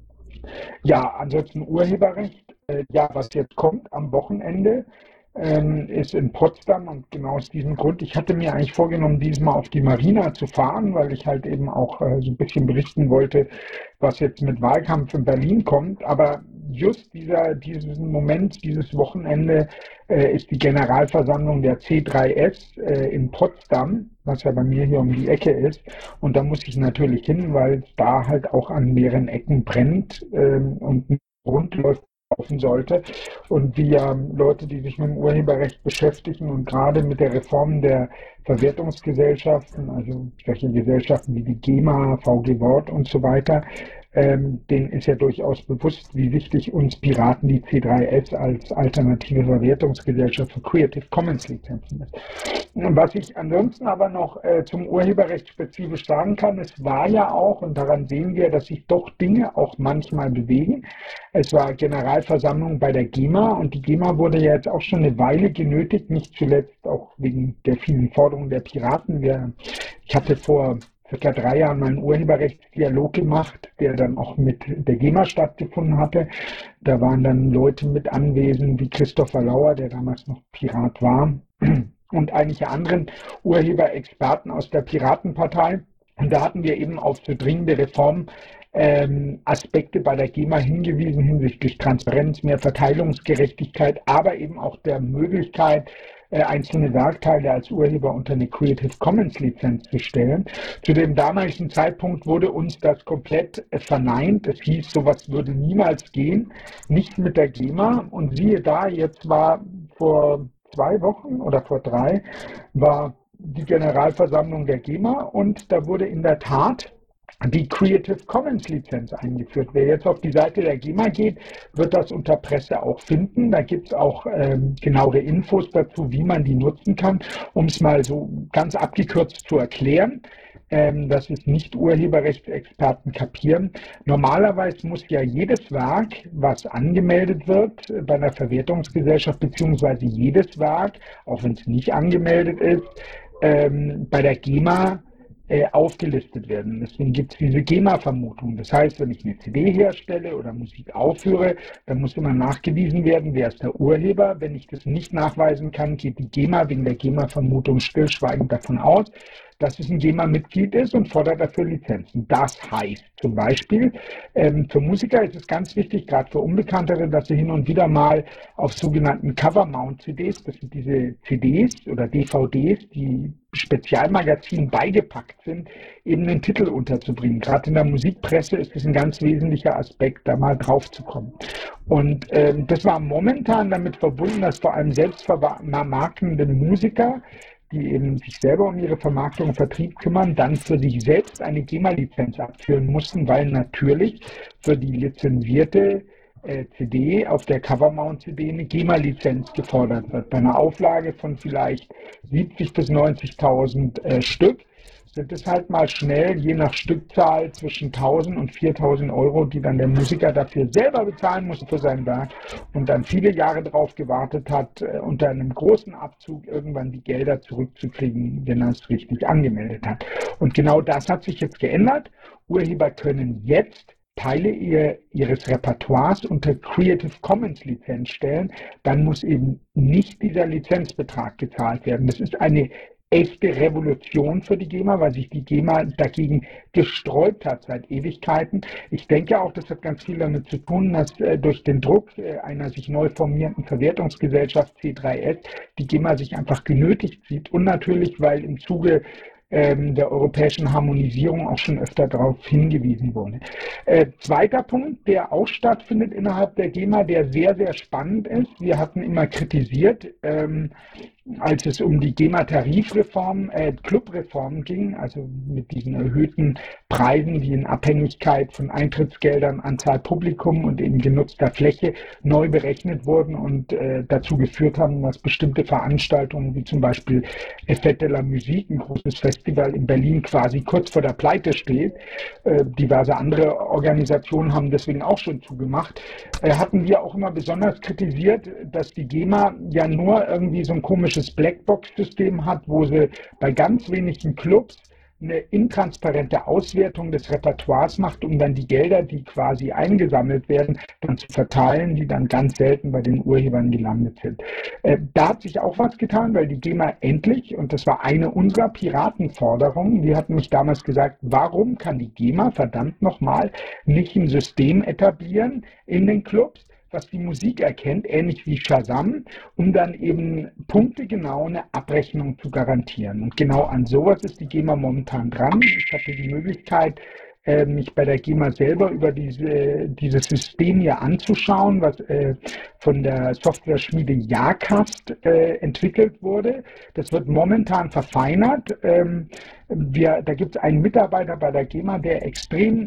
ja, ansonsten Urheberrecht. Äh, ja, was jetzt kommt am Wochenende, ähm, ist in Potsdam, und genau aus diesem Grund, ich hatte mir eigentlich vorgenommen, diesmal auf die Marina zu fahren, weil ich halt eben auch äh, so ein bisschen berichten wollte, was jetzt mit Wahlkampf in Berlin kommt. Aber just dieser, diesen Moment, dieses Wochenende äh, ist die Generalversammlung der C drei S äh, in Potsdam, was ja bei mir hier um die Ecke ist. Und da muss ich natürlich hin, weil es da halt auch an mehreren Ecken brennt ähm, und rund läuft laufen sollte. Und wir Leute, die sich mit dem Urheberrecht beschäftigen und gerade mit der Reform der Verwertungsgesellschaften, also solche Gesellschaften wie die GEMA, V G Wort und so weiter, ähm, denen ist ja durchaus bewusst, wie wichtig uns Piraten die C drei S als alternative Verwertungsgesellschaft für Creative Commons Lizenzen ist. Was ich ansonsten aber noch äh, zum Urheberrecht spezifisch sagen kann, es war ja auch, und daran sehen wir, dass sich doch Dinge auch manchmal bewegen. Es war Generalversammlung bei der GEMA, und die GEMA wurde ja jetzt auch schon eine Weile genötigt, nicht zuletzt auch wegen der vielen Forderungen der Piraten. Wir, ich hatte vor circa drei Jahren mal einen Urheberrechtsdialog gemacht, der dann auch mit der GEMA stattgefunden hatte. Da waren dann Leute mit anwesend, wie Christopher Lauer, der damals noch Pirat war, und einige anderen Urheberexperten aus der Piratenpartei. Und da hatten wir eben auf so dringende Reform ähm, Aspekte bei der GEMA hingewiesen hinsichtlich Transparenz, mehr Verteilungsgerechtigkeit, aber eben auch der Möglichkeit, äh, einzelne Werkteile als Urheber unter eine Creative Commons Lizenz zu stellen. Zu dem damaligen Zeitpunkt wurde uns das komplett äh, verneint. Es hieß, sowas würde niemals gehen, nicht mit der GEMA. Und siehe da, jetzt war vor zwei Wochen oder vor drei, war die Generalversammlung der GEMA, und da wurde in der Tat die Creative Commons Lizenz eingeführt. Wer jetzt auf die Seite der GEMA geht, wird das unter Presse auch finden. Da gibt es auch ähm, genauere Infos dazu, wie man die nutzen kann, um es mal so ganz abgekürzt zu erklären, ähm, dass es nicht Urheberrechtsexperten kapieren. Normalerweise muss ja jedes Werk, was angemeldet wird äh, bei einer Verwertungsgesellschaft, beziehungsweise jedes Werk, auch wenn es nicht angemeldet ist, ähm, bei der GEMA Äh, aufgelistet werden. Deswegen gibt es diese GEMA-Vermutung. Das heißt, wenn ich eine C D herstelle oder Musik aufführe, dann muss immer nachgewiesen werden, wer ist der Urheber. Wenn ich das nicht nachweisen kann, geht die GEMA wegen der GEMA-Vermutung stillschweigend davon aus, dass es ein GEMA-Mitglied ist, und fordert dafür Lizenzen. Das heißt zum Beispiel, ähm, für Musiker ist es ganz wichtig, gerade für Unbekanntere, dass sie hin und wieder mal auf sogenannten Cover-Mount-C Ds, das sind diese C Ds oder D V Ds, die Spezialmagazinen beigepackt sind, eben einen Titel unterzubringen. Gerade in der Musikpresse ist es ein ganz wesentlicher Aspekt, da mal drauf zu kommen. Und ähm, das war momentan damit verbunden, dass vor allem selbstvermarktende Musiker, die eben sich selber um ihre Vermarktung und Vertrieb kümmern, dann für sich selbst eine GEMA-Lizenz abführen mussten, weil natürlich für die lizenzierte äh, C D auf der Cover-Mount-C D eine GEMA-Lizenz gefordert wird. Bei einer Auflage von vielleicht siebzig bis neunzigtausend äh, Stück sind es halt mal schnell, je nach Stückzahl, zwischen tausend und viertausend Euro, die dann der Musiker dafür selber bezahlen muss für sein Werk und dann viele Jahre darauf gewartet hat, äh, unter einem großen Abzug irgendwann die Gelder zurückzukriegen, wenn er es richtig angemeldet hat. Und genau das hat sich jetzt geändert. Urheber können jetzt Teile ihr, ihres Repertoires unter Creative Commons Lizenz stellen, dann muss eben nicht dieser Lizenzbetrag gezahlt werden. Das ist eine echte Revolution für die GEMA, weil sich die GEMA dagegen gesträubt hat seit Ewigkeiten. Ich denke auch, das hat ganz viel damit zu tun, dass äh, durch den Druck äh, einer sich neu formierenden Verwertungsgesellschaft C drei S die GEMA sich einfach genötigt sieht und natürlich, weil im Zuge ähm, der europäischen Harmonisierung auch schon öfter darauf hingewiesen wurde. Äh, zweiter Punkt, der auch stattfindet innerhalb der GEMA, der sehr, sehr spannend ist. Wir hatten immer kritisiert, ähm, als es um die GEMA-Tarifreform, äh, Clubreform ging, also mit diesen erhöhten Preisen, die in Abhängigkeit von Eintrittsgeldern, Anzahl Publikum und eben genutzter Fläche neu berechnet wurden und äh, dazu geführt haben, dass bestimmte Veranstaltungen, wie zum Beispiel Fête de la Musique, ein großes Festival in Berlin, quasi kurz vor der Pleite steht. Äh, diverse andere Organisationen haben deswegen auch schon zugemacht. Äh, hatten wir auch immer besonders kritisiert, dass die GEMA ja nur irgendwie so ein komisches Blackbox-System hat, wo sie bei ganz wenigen Clubs eine intransparente Auswertung des Repertoires macht, um dann die Gelder, die quasi eingesammelt werden, dann zu verteilen, die dann ganz selten bei den Urhebern gelandet sind. Äh, da hat sich auch was getan, weil die GEMA endlich, und das war eine unserer Piratenforderungen, die hatten mich damals gesagt, warum kann die GEMA verdammt nochmal nicht ein System etablieren in den Clubs, was die Musik erkennt, ähnlich wie Shazam, um dann eben punktegenau eine Abrechnung zu garantieren. Und genau an sowas ist die GEMA momentan dran. Ich hatte die Möglichkeit, äh, mich bei der GEMA selber über diese, dieses System hier anzuschauen, was äh, von der Software-Schmiede Jacast äh, entwickelt wurde. Das wird momentan verfeinert. Ähm, Wir, da gibt es einen Mitarbeiter bei der GEMA, der extrem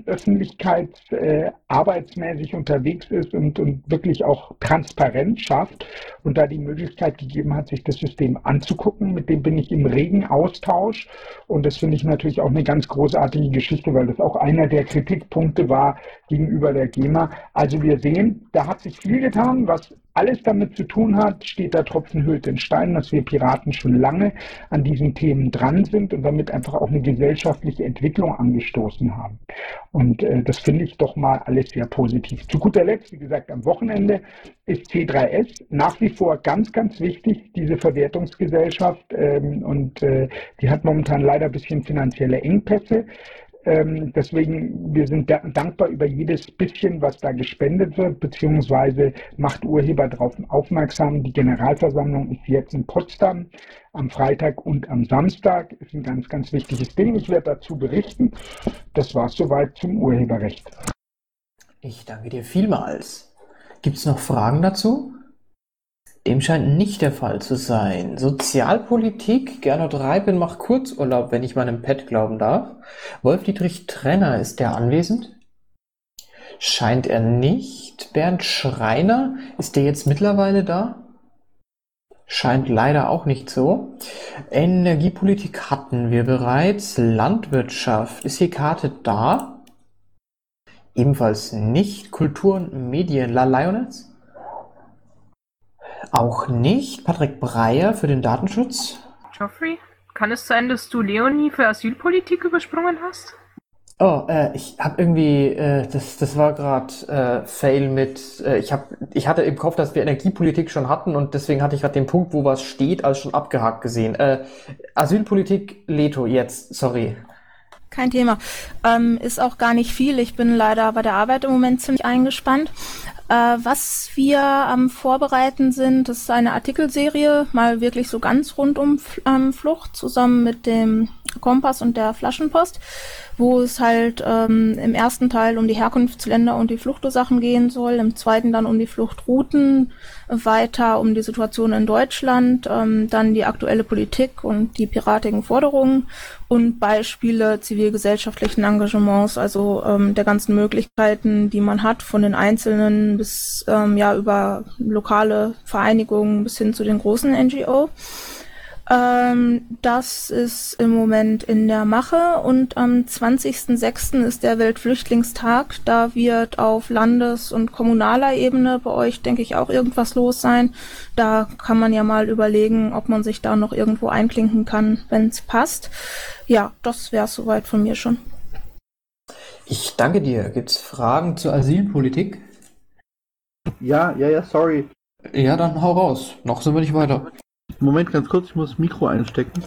öffentlichkeitsarbeitsmäßig äh, unterwegs ist und, und wirklich auch Transparenz schafft und da die Möglichkeit gegeben hat, sich das System anzugucken. Mit dem bin ich im regen Austausch und das finde ich natürlich auch eine ganz großartige Geschichte, weil das auch einer der Kritikpunkte war gegenüber der GEMA. Also wir sehen, da hat sich viel getan, was alles damit zu tun hat, steht der Tropfen hüllt den Stein, dass wir Piraten schon lange an diesen Themen dran sind und damit einfach auch eine gesellschaftliche Entwicklung angestoßen haben. Und äh, das finde ich doch mal alles sehr positiv. Zu guter Letzt, wie gesagt, am Wochenende ist C drei S nach wie vor ganz, ganz wichtig, diese Verwertungsgesellschaft. Ähm, und äh, die hat momentan leider ein bisschen finanzielle Engpässe. Ähm, deswegen, wir sind dankbar über jedes bisschen, was da gespendet wird, beziehungsweise macht Urheber darauf aufmerksam. Die Generalversammlung ist jetzt in Potsdam am Freitag und am Samstag. Ist ein ganz, ganz wichtiges Ding. Ich werde dazu berichten. Das war es soweit zum Urheberrecht. Ich danke dir vielmals. Gibt es noch Fragen dazu? Dem scheint nicht der Fall zu sein. Sozialpolitik, Gernot Reipin macht Kurzurlaub, wenn ich meinem Pet glauben darf. Wolf-Dietrich Trenner, ist der anwesend? Scheint er nicht. Bernd Schreiner, ist der jetzt mittlerweile da? Scheint leider auch nicht so. Energiepolitik hatten wir bereits. Landwirtschaft, ist die Karte da? Ebenfalls nicht. Kultur und Medien, La Lioness? Auch nicht. Patrick Breyer für den Datenschutz. Geoffrey, kann es sein, dass du Leonie für Asylpolitik übersprungen hast? Oh, äh, ich habe irgendwie, äh, das, das war gerade äh, Fail mit, äh, ich hab, ich hatte im Kopf, dass wir Energiepolitik schon hatten und deswegen hatte ich gerade den Punkt, wo was steht, als schon abgehakt gesehen. Äh, Asylpolitik, Leto, jetzt, sorry. Kein Thema. Ähm, ist auch gar nicht viel. Ich bin leider bei der Arbeit im Moment ziemlich eingespannt. Äh, was wir am Vorbereiten sind, das ist eine Artikelserie, mal wirklich so ganz rund um ähm, Flucht, zusammen mit dem Kompass und der Flaschenpost, wo es halt ähm, im ersten Teil um die Herkunftsländer und die Fluchtursachen gehen soll, im zweiten dann um die Fluchtrouten, weiter um die Situation in Deutschland, ähm, dann die aktuelle Politik und die piratigen Forderungen und Beispiele zivilgesellschaftlichen Engagements, also ähm, der ganzen Möglichkeiten, die man hat, von den Einzelnen bis ähm, ja über lokale Vereinigungen bis hin zu den großen N G O. Ähm, das ist im Moment in der Mache und am zwanzigsten sechsten ist der Weltflüchtlingstag. Da wird auf Landes- und kommunaler Ebene bei euch, denke ich, auch irgendwas los sein. Da kann man ja mal überlegen, ob man sich da noch irgendwo einklinken kann, wenn es passt. Ja, das wäre es soweit von mir schon. Ich danke dir. Gibt's Fragen zur Asylpolitik? Ja, ja, ja, sorry. Ja, dann hau raus. Noch sind wir nicht weiter. Moment, ganz kurz, ich muss das Mikro einstecken.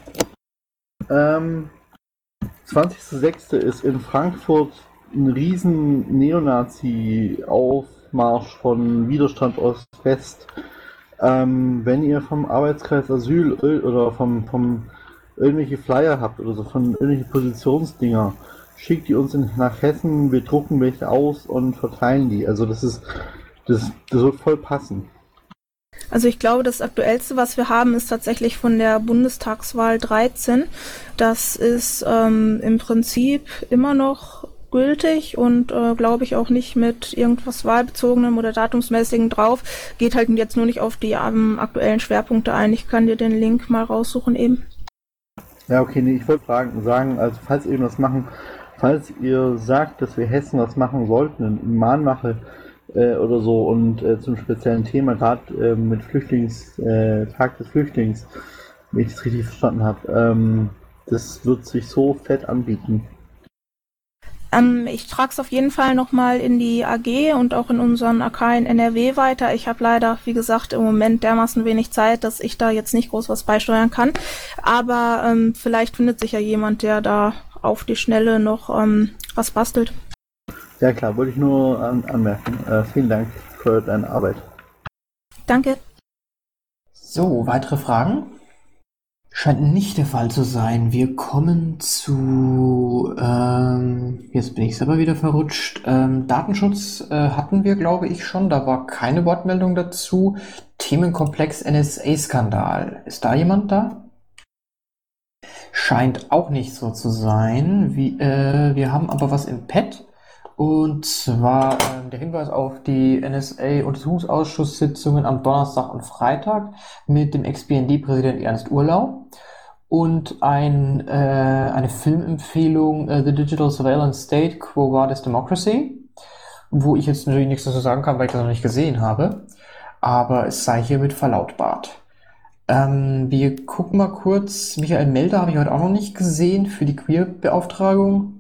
Ähm, zwanzigster sechste ist in Frankfurt ein riesen Neonazi-Aufmarsch von Widerstand Ost-West. Ähm, wenn ihr vom Arbeitskreis Asyl oder vom, vom irgendwelche Flyer habt oder so, von irgendwelche Positionsdinger, schickt die uns in, nach Hessen, wir drucken welche aus und verteilen die. Also das ist, das, das wird voll passen. Also ich glaube, das Aktuellste, was wir haben, ist tatsächlich von der Bundestagswahl dreizehn. Das ist ähm, im Prinzip immer noch gültig und äh, glaube ich auch nicht mit irgendwas wahlbezogenem oder datumsmäßigem drauf. Geht halt jetzt nur nicht auf die ähm, aktuellen Schwerpunkte ein. Ich kann dir den Link mal raussuchen eben. Ja, okay, nee, ich wollte fragen, sagen, also falls ihr irgendwas machen, falls ihr sagt, dass wir Hessen was machen sollten, in Mahnwache äh, oder so und äh, zum speziellen Thema, gerade äh, mit Flüchtlings, äh, Tag des Flüchtlings, wenn ich das richtig verstanden habe, ähm, das wird sich so fett anbieten. Ähm, ich trage es auf jeden Fall nochmal in die A G und auch in unseren A K in N R W weiter. Ich habe leider, wie gesagt, im Moment dermaßen wenig Zeit, dass ich da jetzt nicht groß was beisteuern kann. Aber ähm, vielleicht findet sich ja jemand, der da auf die Schnelle noch ähm, was bastelt. Ja klar, wollte ich nur an, anmerken. Äh, vielen Dank für deine Arbeit. Danke. So, weitere Fragen? Scheint nicht der Fall zu sein. Wir kommen zu, ähm, jetzt bin ich selber wieder verrutscht. Ähm, Datenschutz äh, hatten wir, glaube ich, schon. Da war keine Wortmeldung dazu. Themenkomplex N S A-Skandal. Ist da jemand da? Scheint auch nicht so zu sein. Wie, äh, wir haben aber was im Pad. Und zwar äh, der Hinweis auf die N S A-Untersuchungsausschusssitzungen am Donnerstag und Freitag mit dem Ex-B N D-Präsident Ernst Urlau und ein, äh, eine Filmempfehlung, äh, The Digital Surveillance State, Quo Vadis Democracy, wo ich jetzt natürlich nichts dazu sagen kann, weil ich das noch nicht gesehen habe, aber es sei hiermit verlautbart. Ähm, wir gucken mal kurz, Michael Melder habe ich heute auch noch nicht gesehen für die Queer-Beauftragung.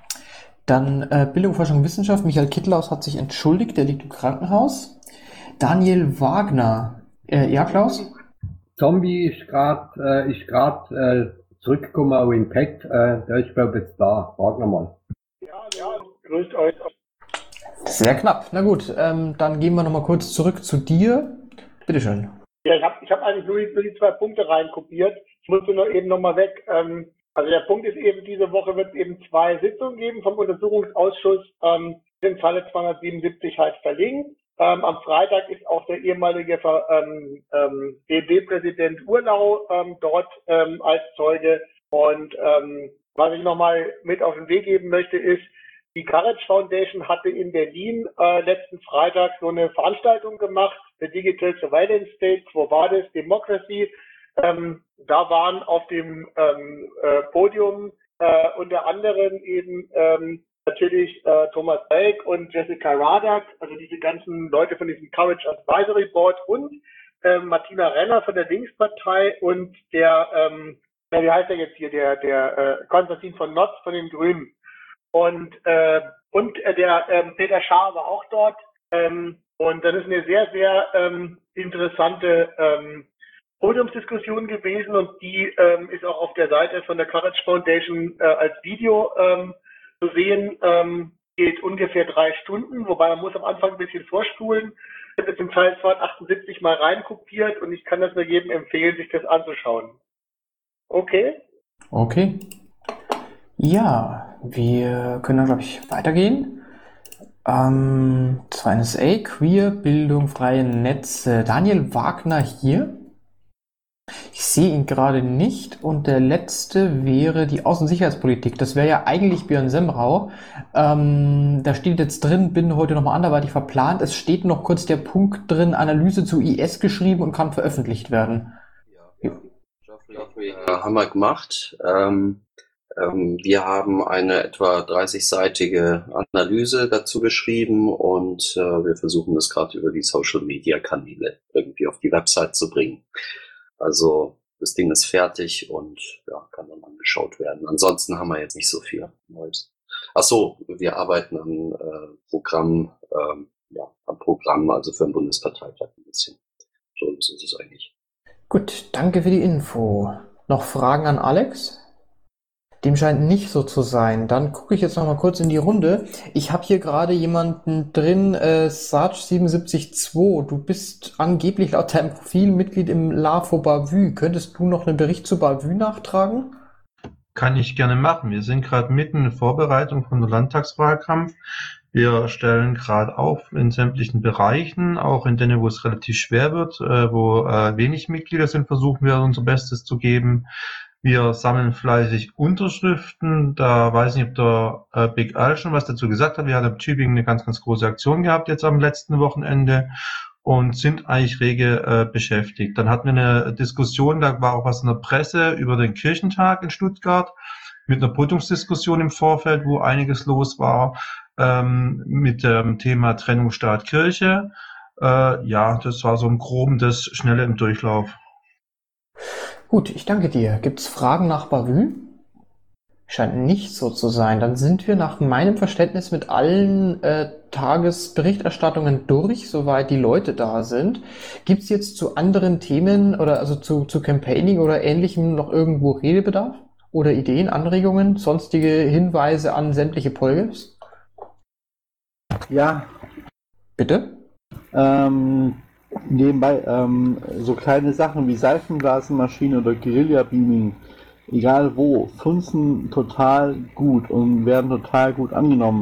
Dann äh, Bildung, Forschung und Wissenschaft. Michael Kittlaus hat sich entschuldigt, der liegt im Krankenhaus. Daniel Wagner. Äh, ja, Klaus? Zombie ist gerade äh, ist grad, äh, zurückgekommen auf den Pad. Äh, der ist, glaube ich, jetzt da. Wagner mal. Ja, ja, grüßt euch. Sehr knapp. Na gut, ähm, dann gehen wir nochmal kurz zurück zu dir. Bitteschön. Ja, ich habe ich hab eigentlich nur die, nur die zwei Punkte reinkopiert. Ich musste nur eben nochmal weg. Ähm, Also der Punkt ist eben, diese Woche wird es eben zwei Sitzungen geben vom Untersuchungsausschuss, ähm, im Falle zweihundertsiebenundsiebzig halt verlinkt. Ähm, am Freitag ist auch der ehemalige ähm, ähm, D B-Präsident Urlau ähm, dort ähm, als Zeuge. Und ähm, was ich nochmal mit auf den Weg geben möchte, ist, die Courage Foundation hatte in Berlin äh, letzten Freitag so eine Veranstaltung gemacht, The Digital Surveillance State, Quo Vadis Democracy. Ähm, da waren auf dem ähm, äh, Podium äh, unter anderem eben ähm, natürlich äh, Thomas Belk und Jessica Radak, also diese ganzen Leute von diesem Courage Advisory Board und äh, Martina Renner von der Linkspartei und der, ähm, ja, wie heißt der jetzt hier, der, der äh, Konstantin von Notz von den Grünen. Und, äh, und äh, der äh, Peter Schaar war auch dort. Ähm, und das ist eine sehr, sehr ähm, interessante ähm, Podiumsdiskussion gewesen und die ähm, ist auch auf der Seite von der Courage Foundation äh, als Video ähm, zu sehen. Ähm, geht ungefähr drei Stunden, wobei man muss am Anfang ein bisschen vorspulen. Ich habe jetzt im Teil zweihundertachtundsiebzig mal reinkopiert und ich kann das nur jedem empfehlen, sich das anzuschauen. Okay? Okay. Ja, wir können dann, glaube ich, weitergehen. Ähm, zwar N S A, Queer, Bildung, freie Netze. Daniel Wagner hier. Ich sehe ihn gerade nicht. Und der letzte wäre die Außensicherheitspolitik. Das wäre ja eigentlich Björn Semrau. Ähm, da steht jetzt drin, bin heute nochmal anderweitig verplant. Es steht noch kurz der Punkt drin, Analyse zu I S geschrieben und kann veröffentlicht werden. Ja. Geoffrey, äh, haben wir gemacht. Ähm, ähm, wir haben eine etwa dreißigseitige Analyse dazu geschrieben und äh, wir versuchen das gerade über die Social-Media-Kanäle irgendwie auf die Website zu bringen. Also das Ding ist fertig und ja, kann dann angeschaut werden. Ansonsten haben wir jetzt nicht so viel Neues. Ach so, wir arbeiten an äh, Programm, ähm, ja, am Programm, also für den Bundesparteitag ein bisschen. So ist es eigentlich. Gut, danke für die Info. Noch Fragen an Alex? Dem scheint nicht so zu sein. Dann gucke ich jetzt noch mal kurz in die Runde. Ich habe hier gerade jemanden drin, äh, Sarge sieben sieben zwei. Du bist angeblich laut deinem Profil Mitglied im L A V O Bavü. Könntest du noch einen Bericht zu Bavü nachtragen? Kann ich gerne machen. Wir sind gerade mitten in Vorbereitung von der Landtagswahlkampf. Wir stellen gerade auf in sämtlichen Bereichen, auch in denen, wo es relativ schwer wird, äh, wo äh, wenig Mitglieder sind, versuchen wir unser Bestes zu geben. Wir sammeln fleißig Unterschriften. Da weiß ich nicht, ob der äh, Big Al schon was dazu gesagt hat. Wir hatten in Tübingen eine ganz, ganz große Aktion gehabt jetzt am letzten Wochenende und sind eigentlich rege äh, beschäftigt. Dann hatten wir eine Diskussion, da war auch was in der Presse über den Kirchentag in Stuttgart mit einer Podiumsdiskussion im Vorfeld, wo einiges los war ähm, mit dem Thema Trennung Staat-Kirche. Äh, ja, das war so im Groben das Schnelle im Durchlauf. Gut, ich danke dir. Gibt's Fragen nach Bavü? Scheint nicht so zu sein. Dann sind wir nach meinem Verständnis mit allen äh, Tagesberichterstattungen durch, soweit die Leute da sind. Gibt's jetzt zu anderen Themen oder also zu, zu Campaigning oder Ähnlichem noch irgendwo Redebedarf? Oder Ideen, Anregungen, sonstige Hinweise an sämtliche Polgefs? Ja. Bitte? Ähm, nebenbei, ähm, so kleine Sachen wie Seifenblasenmaschine oder Guerilla-Beaming, egal wo, funzen total gut und werden total gut angenommen.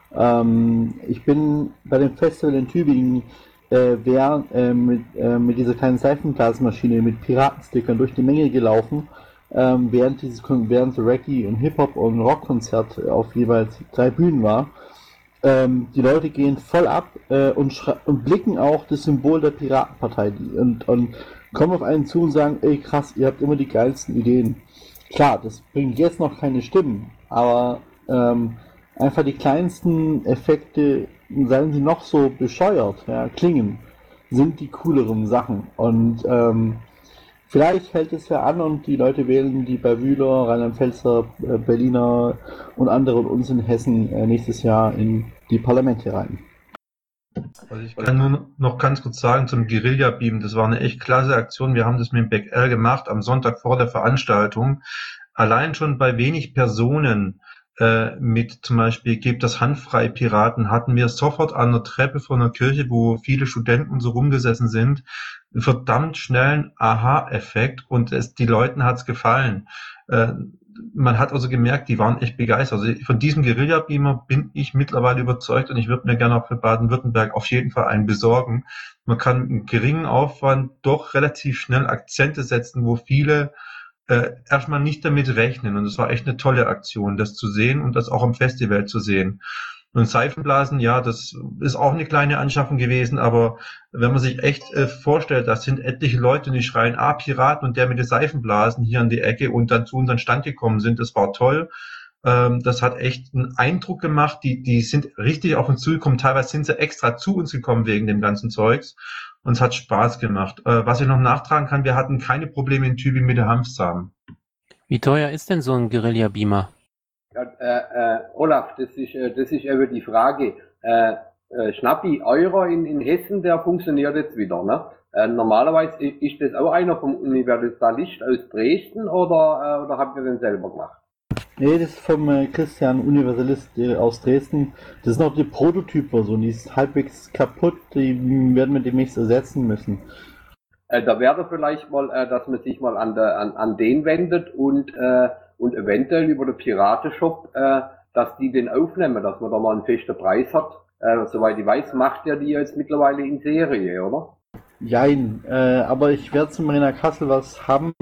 Ähm, ich bin bei dem Festival in Tübingen äh, wer, äh, mit, äh, mit dieser kleinen Seifenblasenmaschine mit Piratenstickern durch die Menge gelaufen, ähm, während dieses während so Reggae und Hip-Hop und Rockkonzert auf jeweils drei Bühnen war. Ähm, die Leute gehen voll ab äh, und, und blicken auch das Symbol der Piratenpartei die, und, und kommen auf einen zu und sagen, ey krass, ihr habt immer die geilsten Ideen. Klar, das bringt jetzt noch keine Stimmen, aber ähm, einfach die kleinsten Effekte, seien sie noch so bescheuert, ja, klingen, sind die cooleren Sachen. Und ähm, vielleicht hält es ja an und die Leute wählen die Bavüler, Rheinland-Pfälzer, äh, Berliner und andere und uns in Hessen äh, nächstes Jahr in die Parlamente rein. Also ich kann nur noch ganz kurz sagen zum Guerilla-Beam, das war eine echt klasse Aktion. Wir haben das mit dem Beck L gemacht am Sonntag vor der Veranstaltung. Allein schon bei wenig Personen äh, mit zum Beispiel Gebt das handfrei Piraten hatten wir sofort an der Treppe von der Kirche, wo viele Studenten so rumgesessen sind, einen verdammt schnellen Aha-Effekt und es, die Leuten hat's gefallen. Äh, man hat also gemerkt, die waren echt begeistert. Also von diesem Guerilla-Beamer bin ich mittlerweile überzeugt und ich würde mir gerne auch für Baden-Württemberg auf jeden Fall einen besorgen. Man kann mit geringen Aufwand doch relativ schnell Akzente setzen, wo viele äh, erstmal nicht damit rechnen. Und es war echt eine tolle Aktion, das zu sehen und das auch am Festival zu sehen. Und Seifenblasen, ja, das ist auch eine kleine Anschaffung gewesen, aber wenn man sich echt äh, vorstellt, das sind etliche Leute und die schreien, ah, Piraten und der mit den Seifenblasen hier an die Ecke und dann zu unseren Stand gekommen sind, das war toll. Ähm, das hat echt einen Eindruck gemacht, die, die sind richtig auf uns zugekommen, teilweise sind sie extra zu uns gekommen wegen dem ganzen Zeugs und es hat Spaß gemacht. Äh, was ich noch nachtragen kann, wir hatten keine Probleme in Tübingen mit der Hanfsamen. Wie teuer ist denn so ein Guerilla-Beamer? Ja, äh, äh, Olaf, das ist, äh, das ist eben die Frage. Äh, äh, Schnappi, eurer in, in Hessen, der funktioniert jetzt wieder, ne? Äh, normalerweise ist das auch einer vom Universalist aus Dresden oder, äh, oder habt ihr den selber gemacht? Nee, das ist vom äh, Christian Universalist äh, aus Dresden. Das sind auch die Prototyp-Version, die ist halbwegs kaputt, die werden wir demnächst ersetzen müssen. Äh, da wäre vielleicht mal, äh, dass man sich mal an, der, an, an den wendet und äh, und eventuell über den Piratenshop, äh, dass die den aufnehmen, dass man da mal einen festen Preis hat. Äh, soweit ich weiß, macht ja die jetzt mittlerweile in Serie, oder? Jein, äh, aber ich werde zum Marina Kassel was haben,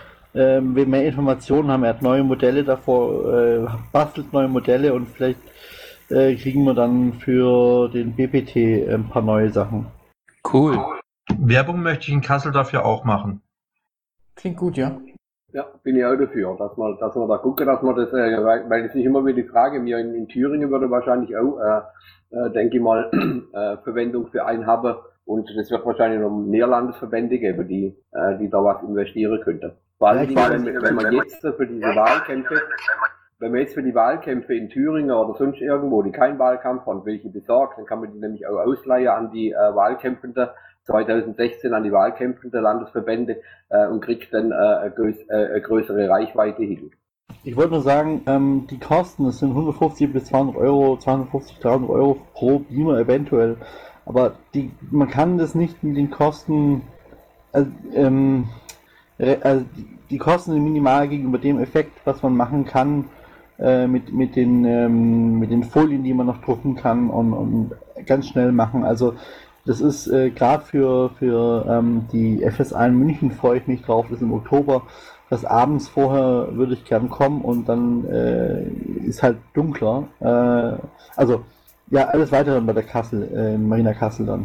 äh, wir mehr Informationen haben. Er hat neue Modelle davor, äh, bastelt neue Modelle und vielleicht äh, kriegen wir dann für den B P T ein paar neue Sachen. Cool. Werbung möchte ich in Kassel dafür auch machen. Klingt gut, ja. Ja, bin ich auch dafür, dass man, dass man da gucke, dass man das, äh, weil, weil das ist immer wieder die Frage, mir in, in Thüringen würde wahrscheinlich auch, äh, äh, denke ich mal, äh, Verwendung für einen haben und es wird wahrscheinlich noch mehr Landesverbände geben, die, äh, die da was investieren könnten. Vor allem, wenn, wenn man jetzt für diese Wahlkämpfe, wenn man jetzt für die Wahlkämpfe in Thüringen oder sonst irgendwo, die keinen Wahlkampf haben, welche besorgt, dann kann man die nämlich auch ausleihen an die äh, Wahlkämpfenden, zwanzig sechzehn an die Wahlkämpfenden Landesverbände äh, und kriegt dann äh, eine, größ äh, eine größere Reichweite hin. Ich wollte nur sagen, ähm, die Kosten, das sind hundertfünfzig bis zweihundert Euro, zweihundertfünfzigtausend Euro pro Beamer eventuell, aber die, man kann das nicht mit den Kosten, äh, ähm, also die, die Kosten sind minimal gegenüber dem Effekt, was man machen kann, äh, mit, mit, den, ähm, mit den Folien, die man noch drucken kann und, und ganz schnell machen. Also das ist äh, gerade für, für ähm, die F S A in München freue ich mich drauf, das ist im Oktober. Das abends vorher würde ich gern kommen und dann äh, ist halt dunkler. Äh, also ja, alles weiter dann bei der Kassel, äh, Marina Kassel dann.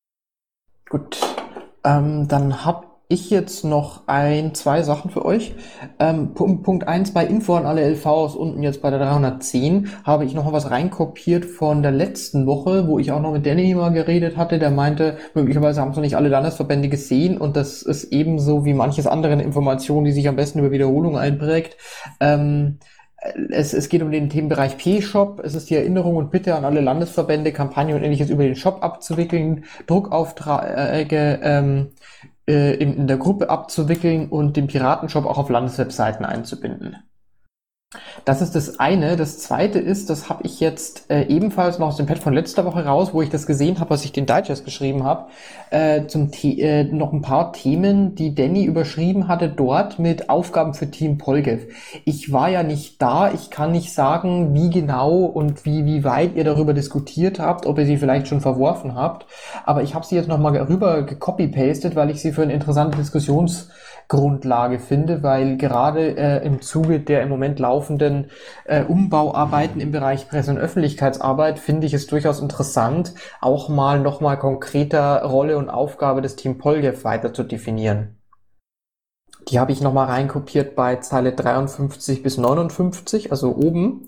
Gut, ähm, dann habe ich jetzt noch ein, zwei Sachen für euch. Ähm, Punkt, Punkt eins, bei Info an alle L Vs unten jetzt bei der dreihundertzehn habe ich noch mal was reinkopiert von der letzten Woche, wo ich auch noch mit Danny mal geredet hatte, der meinte, möglicherweise haben es noch nicht alle Landesverbände gesehen und das ist ebenso wie manches andere eine Information, die sich am besten über Wiederholung einprägt. Ähm, Es, es geht um den Themenbereich P-Shop. Es ist die Erinnerung und Bitte an alle Landesverbände, Kampagnen und Ähnliches über den Shop abzuwickeln, Druckaufträge ähm, äh, in, in der Gruppe abzuwickeln und den Piratenshop auch auf Landeswebseiten einzubinden. Das ist das eine. Das zweite ist, das habe ich jetzt äh, ebenfalls noch aus dem Pad von letzter Woche raus, wo ich das gesehen habe, was ich den Digest geschrieben habe, äh, zum The- äh, noch ein paar Themen, die Danny überschrieben hatte dort mit Aufgaben für Team Polgev. Ich war ja nicht da, ich kann nicht sagen, wie genau und wie wie weit ihr darüber diskutiert habt, ob ihr sie vielleicht schon verworfen habt, aber ich habe sie jetzt nochmal rüber gecopy-pastet, weil ich sie für eine interessante Diskussionsgrundlage finde, weil gerade äh, im Zuge der im Moment laufenden äh, Umbauarbeiten im Bereich Presse- und Öffentlichkeitsarbeit finde ich es durchaus interessant, auch mal nochmal konkreter Rolle und Aufgabe des Team Polgev weiter zu definieren. Die habe ich nochmal reinkopiert bei Zeile dreiundfünfzig bis neunundfünfzig, also oben.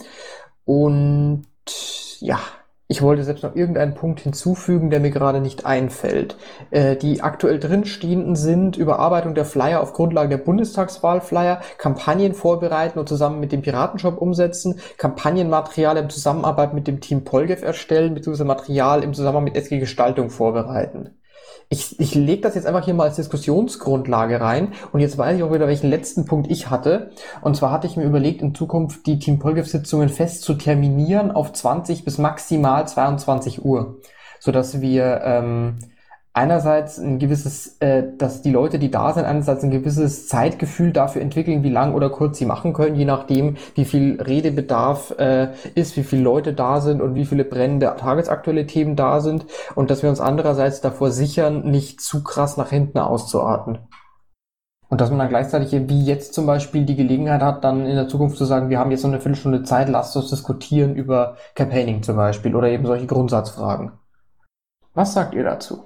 Und ja, ich wollte selbst noch irgendeinen Punkt hinzufügen, der mir gerade nicht einfällt. Äh, die aktuell drinstehenden sind Überarbeitung der Flyer auf Grundlage der Bundestagswahlflyer, Kampagnen vorbereiten und zusammen mit dem Piratenshop umsetzen, Kampagnenmaterial in Zusammenarbeit mit dem Team Polgev erstellen, beziehungsweise Material im Zusammenhang mit S G Gestaltung vorbereiten. Ich, ich lege das jetzt einfach hier mal als Diskussionsgrundlage rein und jetzt weiß ich auch wieder, welchen letzten Punkt ich hatte. Und zwar hatte ich mir überlegt, in Zukunft die Team Polgev-Sitzungen fest zu terminieren auf zwanzig bis maximal zweiundzwanzig Uhr, sodass wir ähm, einerseits ein gewisses, äh, dass die Leute, die da sind, einerseits ein gewisses Zeitgefühl dafür entwickeln, wie lang oder kurz sie machen können, je nachdem, wie viel Redebedarf äh, ist, wie viele Leute da sind und wie viele brennende tagesaktuelle Themen da sind und dass wir uns andererseits davor sichern, nicht zu krass nach hinten auszuarten. Und dass man dann gleichzeitig, wie jetzt zum Beispiel, die Gelegenheit hat, dann in der Zukunft zu sagen, wir haben jetzt noch eine Viertelstunde Zeit, lasst uns diskutieren über Campaigning zum Beispiel oder eben solche Grundsatzfragen. Was sagt ihr dazu?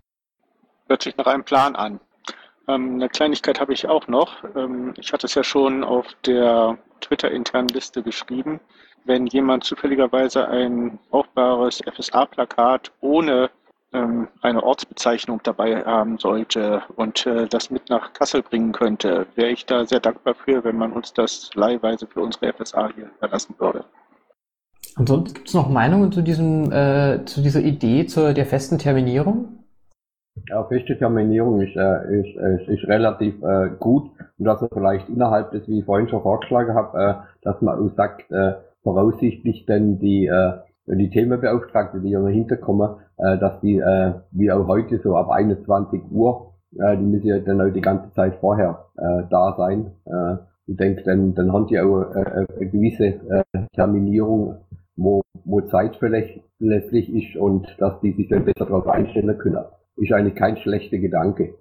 Hört sich nach einem Plan an. Ähm, eine Kleinigkeit habe ich auch noch. Ähm, ich hatte es ja schon auf der Twitter-internen Liste geschrieben. Wenn jemand zufälligerweise ein brauchbares F S A-Plakat ohne ähm, eine Ortsbezeichnung dabei haben sollte und äh, das mit nach Kassel bringen könnte, wäre ich da sehr dankbar für, wenn man uns das leihweise für unsere F S A hier überlassen würde. Ansonsten gibt es noch Meinungen zu diesem, äh, zu dieser Idee zur der festen Terminierung? Ja, feste Terminierung ist, äh, ist, ist, ist relativ äh, gut und dass man vielleicht innerhalb des, wie ich vorhin schon vorgeschlagen habe, äh, dass man auch sagt, äh, voraussichtlich denn die äh, die Themenbeauftragte, die ja hinterkommen, äh, dass die äh, wie auch heute so ab einundzwanzig Uhr, äh, die müssen ja dann auch die ganze Zeit vorher äh, da sein. Äh, ich denke, dann dann haben die auch äh, eine gewisse äh, Terminierung, wo wo zeitverlässlich ist und dass die sich dann besser darauf einstellen können. Ist eigentlich kein schlechter Gedanke.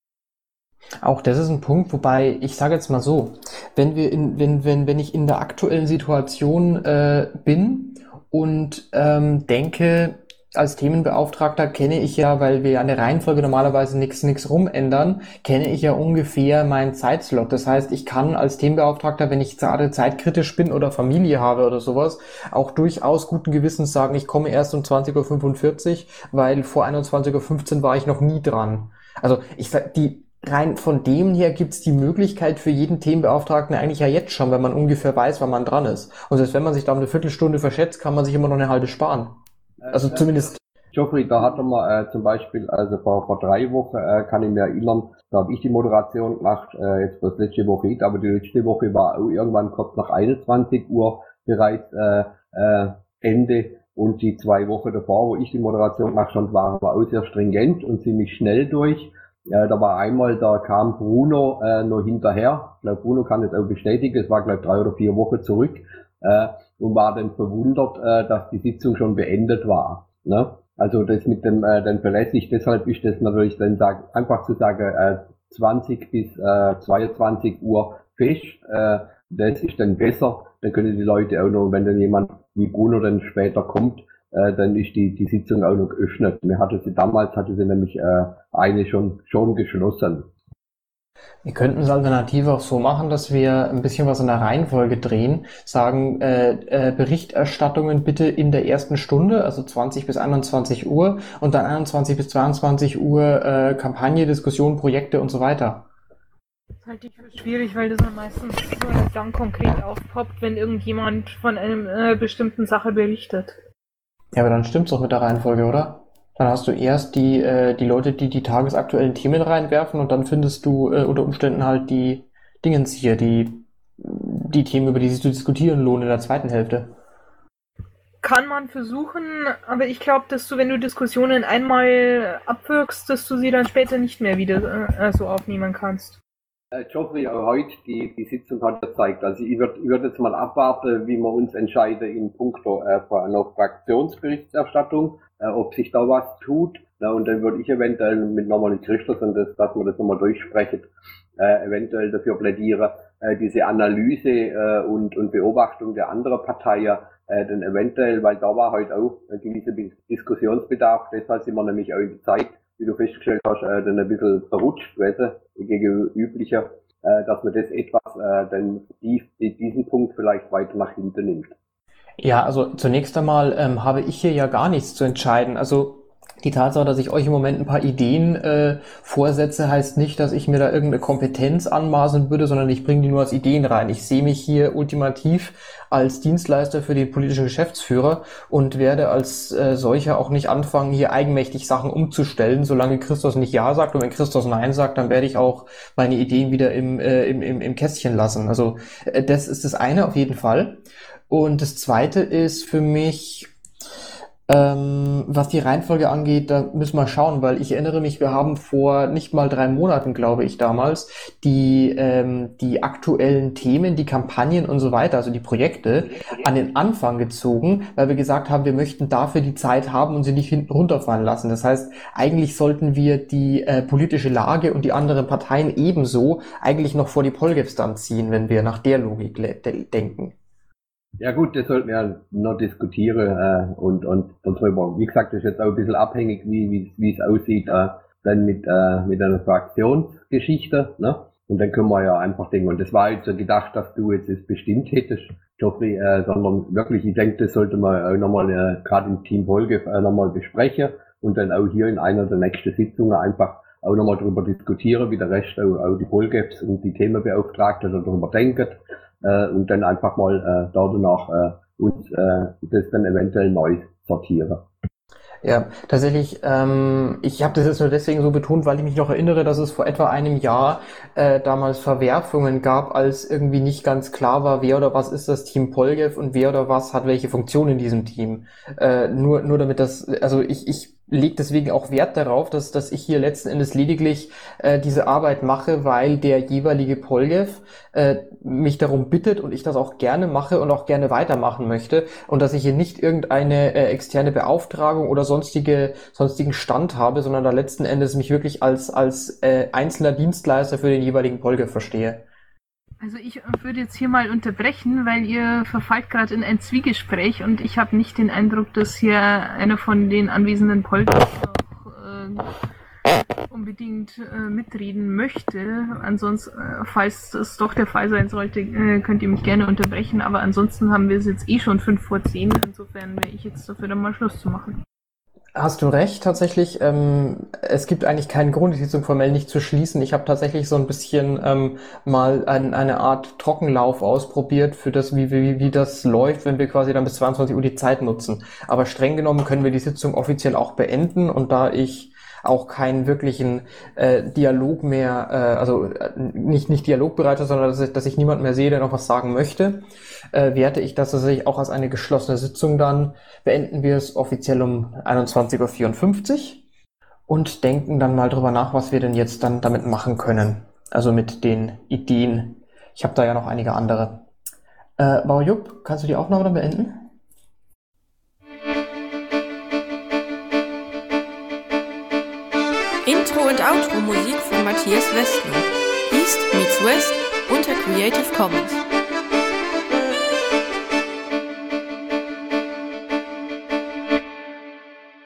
Auch das ist ein Punkt, wobei ich sage jetzt mal so, wenn wir in, wenn wenn wenn ich in der aktuellen Situation äh, bin und ähm, denke, als Themenbeauftragter kenne ich ja, weil wir an der Reihenfolge normalerweise nichts nichts rumändern, kenne ich ja ungefähr meinen Zeitslot. Das heißt, ich kann als Themenbeauftragter, wenn ich gerade zeitkritisch bin oder Familie habe oder sowas, auch durchaus guten Gewissens sagen, ich komme erst um zwanzig Uhr fünfundvierzig, weil vor einundzwanzig Uhr fünfzehn war ich noch nie dran. Also ich sag, die rein von dem her gibt's die Möglichkeit für jeden Themenbeauftragten eigentlich ja jetzt schon, wenn man ungefähr weiß, wann man dran ist. Und selbst wenn man sich da um eine Viertelstunde verschätzt, kann man sich immer noch eine halbe sparen. Also zumindest. Geoffrey, da hatten wir äh, zum Beispiel, also vor, vor drei Wochen, äh, kann ich mir erinnern, da habe ich die Moderation gemacht, äh, jetzt was letzte Woche nicht, aber die letzte Woche war auch irgendwann kurz nach einundzwanzig Uhr bereits äh, äh, Ende, und die zwei Wochen davor, wo ich die Moderation gemacht habe, waren wir auch sehr stringent und ziemlich schnell durch. Ja, da war einmal, da kam Bruno äh, noch hinterher, ich glaube Bruno kann das auch bestätigen, es war glaube drei oder vier Wochen zurück, äh, und war dann verwundert, äh, dass die Sitzung schon beendet war. Ne? Also das mit dem äh, dann verlässlich, deshalb ist das natürlich dann sag, einfach zu sagen, äh, zwanzig bis äh, zweiundzwanzig Uhr fest, äh, das ist dann besser, dann können die Leute auch noch, wenn dann jemand wie Bruno dann später kommt, äh, dann ist die die Sitzung auch noch geöffnet. Mir hatte sie damals, hatte sie nämlich äh, eine schon schon geschlossen. Wir könnten es alternativ auch so machen, dass wir ein bisschen was in der Reihenfolge drehen, sagen, äh, äh, Berichterstattungen bitte in der ersten Stunde, also zwanzig bis einundzwanzig Uhr, und dann einundzwanzig bis zweiundzwanzig Uhr äh, Kampagne, Diskussion, Projekte und so weiter. Das halte ich für schwierig, weil das dann meistens äh, dann konkret aufpoppt, wenn irgendjemand von einer äh, bestimmten Sache berichtet. Ja, aber dann stimmt's doch mit der Reihenfolge, oder? Dann hast du erst die äh, die Leute, die die tagesaktuellen Themen reinwerfen, und dann findest du äh, unter Umständen halt die Dingens hier, die die Themen, über die sich zu diskutieren lohnen in der zweiten Hälfte. Kann man versuchen, aber ich glaube, dass du, wenn du Diskussionen einmal abwirkst, dass du sie dann später nicht mehr wieder äh, so aufnehmen kannst. Äh, Geoffrey, heute, die, die Sitzung hat gezeigt, also ich würde ich würd jetzt mal abwarten, wie wir uns entscheiden in puncto äh, einer Fraktionsberichterstattung, äh, ob sich da was tut. Na, und dann würde ich eventuell mit nochmal Christus und das, dass wir das nochmal durchsprechen, äh, eventuell dafür plädieren, äh, diese Analyse äh, und, und Beobachtung der anderen Parteien, äh, dann eventuell, weil da war heute auch ein gewisser Diskussionsbedarf, deshalb sind wir nämlich auch in der Zeit, wie du festgestellt hast, äh, dann ein bisschen verrutscht, weißt du, gegen üblicher, äh, dass man das etwas, äh, dann die, diesen Punkt vielleicht weiter nach hinten nimmt. Ja, also zunächst einmal ähm, habe ich hier ja gar nichts zu entscheiden. Also die Tatsache, dass ich euch im Moment ein paar Ideen äh, vorsetze, heißt nicht, dass ich mir da irgendeine Kompetenz anmaßen würde, sondern ich bringe die nur als Ideen rein. Ich sehe mich hier ultimativ als Dienstleister für den politischen Geschäftsführer und werde als äh, solcher auch nicht anfangen, hier eigenmächtig Sachen umzustellen, solange Christos nicht Ja sagt. Und wenn Christos Nein sagt, dann werde ich auch meine Ideen wieder im, äh, im, im, im Kästchen lassen. Also äh, das ist das eine auf jeden Fall. Und das zweite ist für mich, Ähm, was die Reihenfolge angeht, da müssen wir schauen, weil ich erinnere mich, wir haben vor nicht mal drei Monaten, glaube ich, damals, die ähm, die aktuellen Themen, die Kampagnen und so weiter, also die Projekte, an den Anfang gezogen, weil wir gesagt haben, wir möchten dafür die Zeit haben und sie nicht hinten runterfallen lassen. Das heißt, eigentlich sollten wir die äh, politische Lage und die anderen Parteien ebenso eigentlich noch vor die Polgefs dann ziehen, wenn wir nach der Logik le- de- denken. Ja gut, das sollten wir noch diskutieren äh, und und darüber. Wie gesagt, das ist jetzt auch ein bisschen abhängig, wie wie wie es aussieht, äh, dann mit äh, mit einer Fraktionsgeschichte, ne? Und dann können wir ja einfach denken. Und das war jetzt so gedacht, dass du jetzt es bestimmt hättest, Geoffrey, äh, sondern wirklich, ich denke, das sollte man auch nochmal äh, gerade im Team Polgef äh, nochmal besprechen und dann auch hier in einer der nächsten Sitzungen einfach auch nochmal darüber diskutieren, wie der Rest auch, auch die Polgefs und die Themenbeauftragten darüber denken. Äh, und dann einfach mal äh, da danach äh, uns äh, das dann eventuell neu sortieren. Ja, tatsächlich, ähm, ich habe das jetzt nur deswegen so betont, weil ich mich noch erinnere, dass es vor etwa einem Jahr äh, damals Verwerfungen gab, als irgendwie nicht ganz klar war, wer oder was ist das Team Polgef und wer oder was hat welche Funktion in diesem Team. Äh, nur nur damit das, also ich ich lege deswegen auch Wert darauf, dass dass ich hier letzten Endes lediglich äh, diese Arbeit mache, weil der jeweilige Polgef äh, mich darum bittet und ich das auch gerne mache und auch gerne weitermachen möchte und dass ich hier nicht irgendeine äh, externe Beauftragung oder sonstige sonstigen Stand habe, sondern da letzten Endes mich wirklich als als äh, einzelner Dienstleister für den jeweiligen Polgef verstehe. Also ich würde jetzt hier mal unterbrechen, weil ihr verfallt gerade in ein Zwiegespräch und ich habe nicht den Eindruck, dass hier einer von den anwesenden Polters noch äh, unbedingt äh, mitreden möchte. Ansonsten, äh, falls das doch der Fall sein sollte, äh, könnt ihr mich gerne unterbrechen, aber ansonsten haben wir es jetzt eh schon fünf vor zehn, insofern wäre ich jetzt dafür, dann mal Schluss zu machen. Hast du recht, tatsächlich. Ähm, es gibt eigentlich keinen Grund, die Sitzung formell nicht zu schließen. Ich habe tatsächlich so ein bisschen ähm, mal ein, eine Art Trockenlauf ausprobiert für das, wie, wie, wie das läuft, wenn wir quasi dann bis zweiundzwanzig Uhr die Zeit nutzen. Aber streng genommen können wir die Sitzung offiziell auch beenden und da ich auch keinen wirklichen äh, Dialog mehr, äh, also äh, nicht nicht dialogbereit, sondern dass ich, dass ich niemand mehr sehe, der noch was sagen möchte, äh, werte ich das tatsächlich auch als eine geschlossene Sitzung dann. Beenden wir es offiziell um einundzwanzig Uhr vierundfünfzig und denken dann mal drüber nach, was wir denn jetzt dann damit machen können. Also mit den Ideen. Ich habe da ja noch einige andere. Äh, Bauer Jupp, kannst du die Aufnahme dann beenden? Intro und Outro Musik von Matthias Westner. East meets West unter Creative Commons.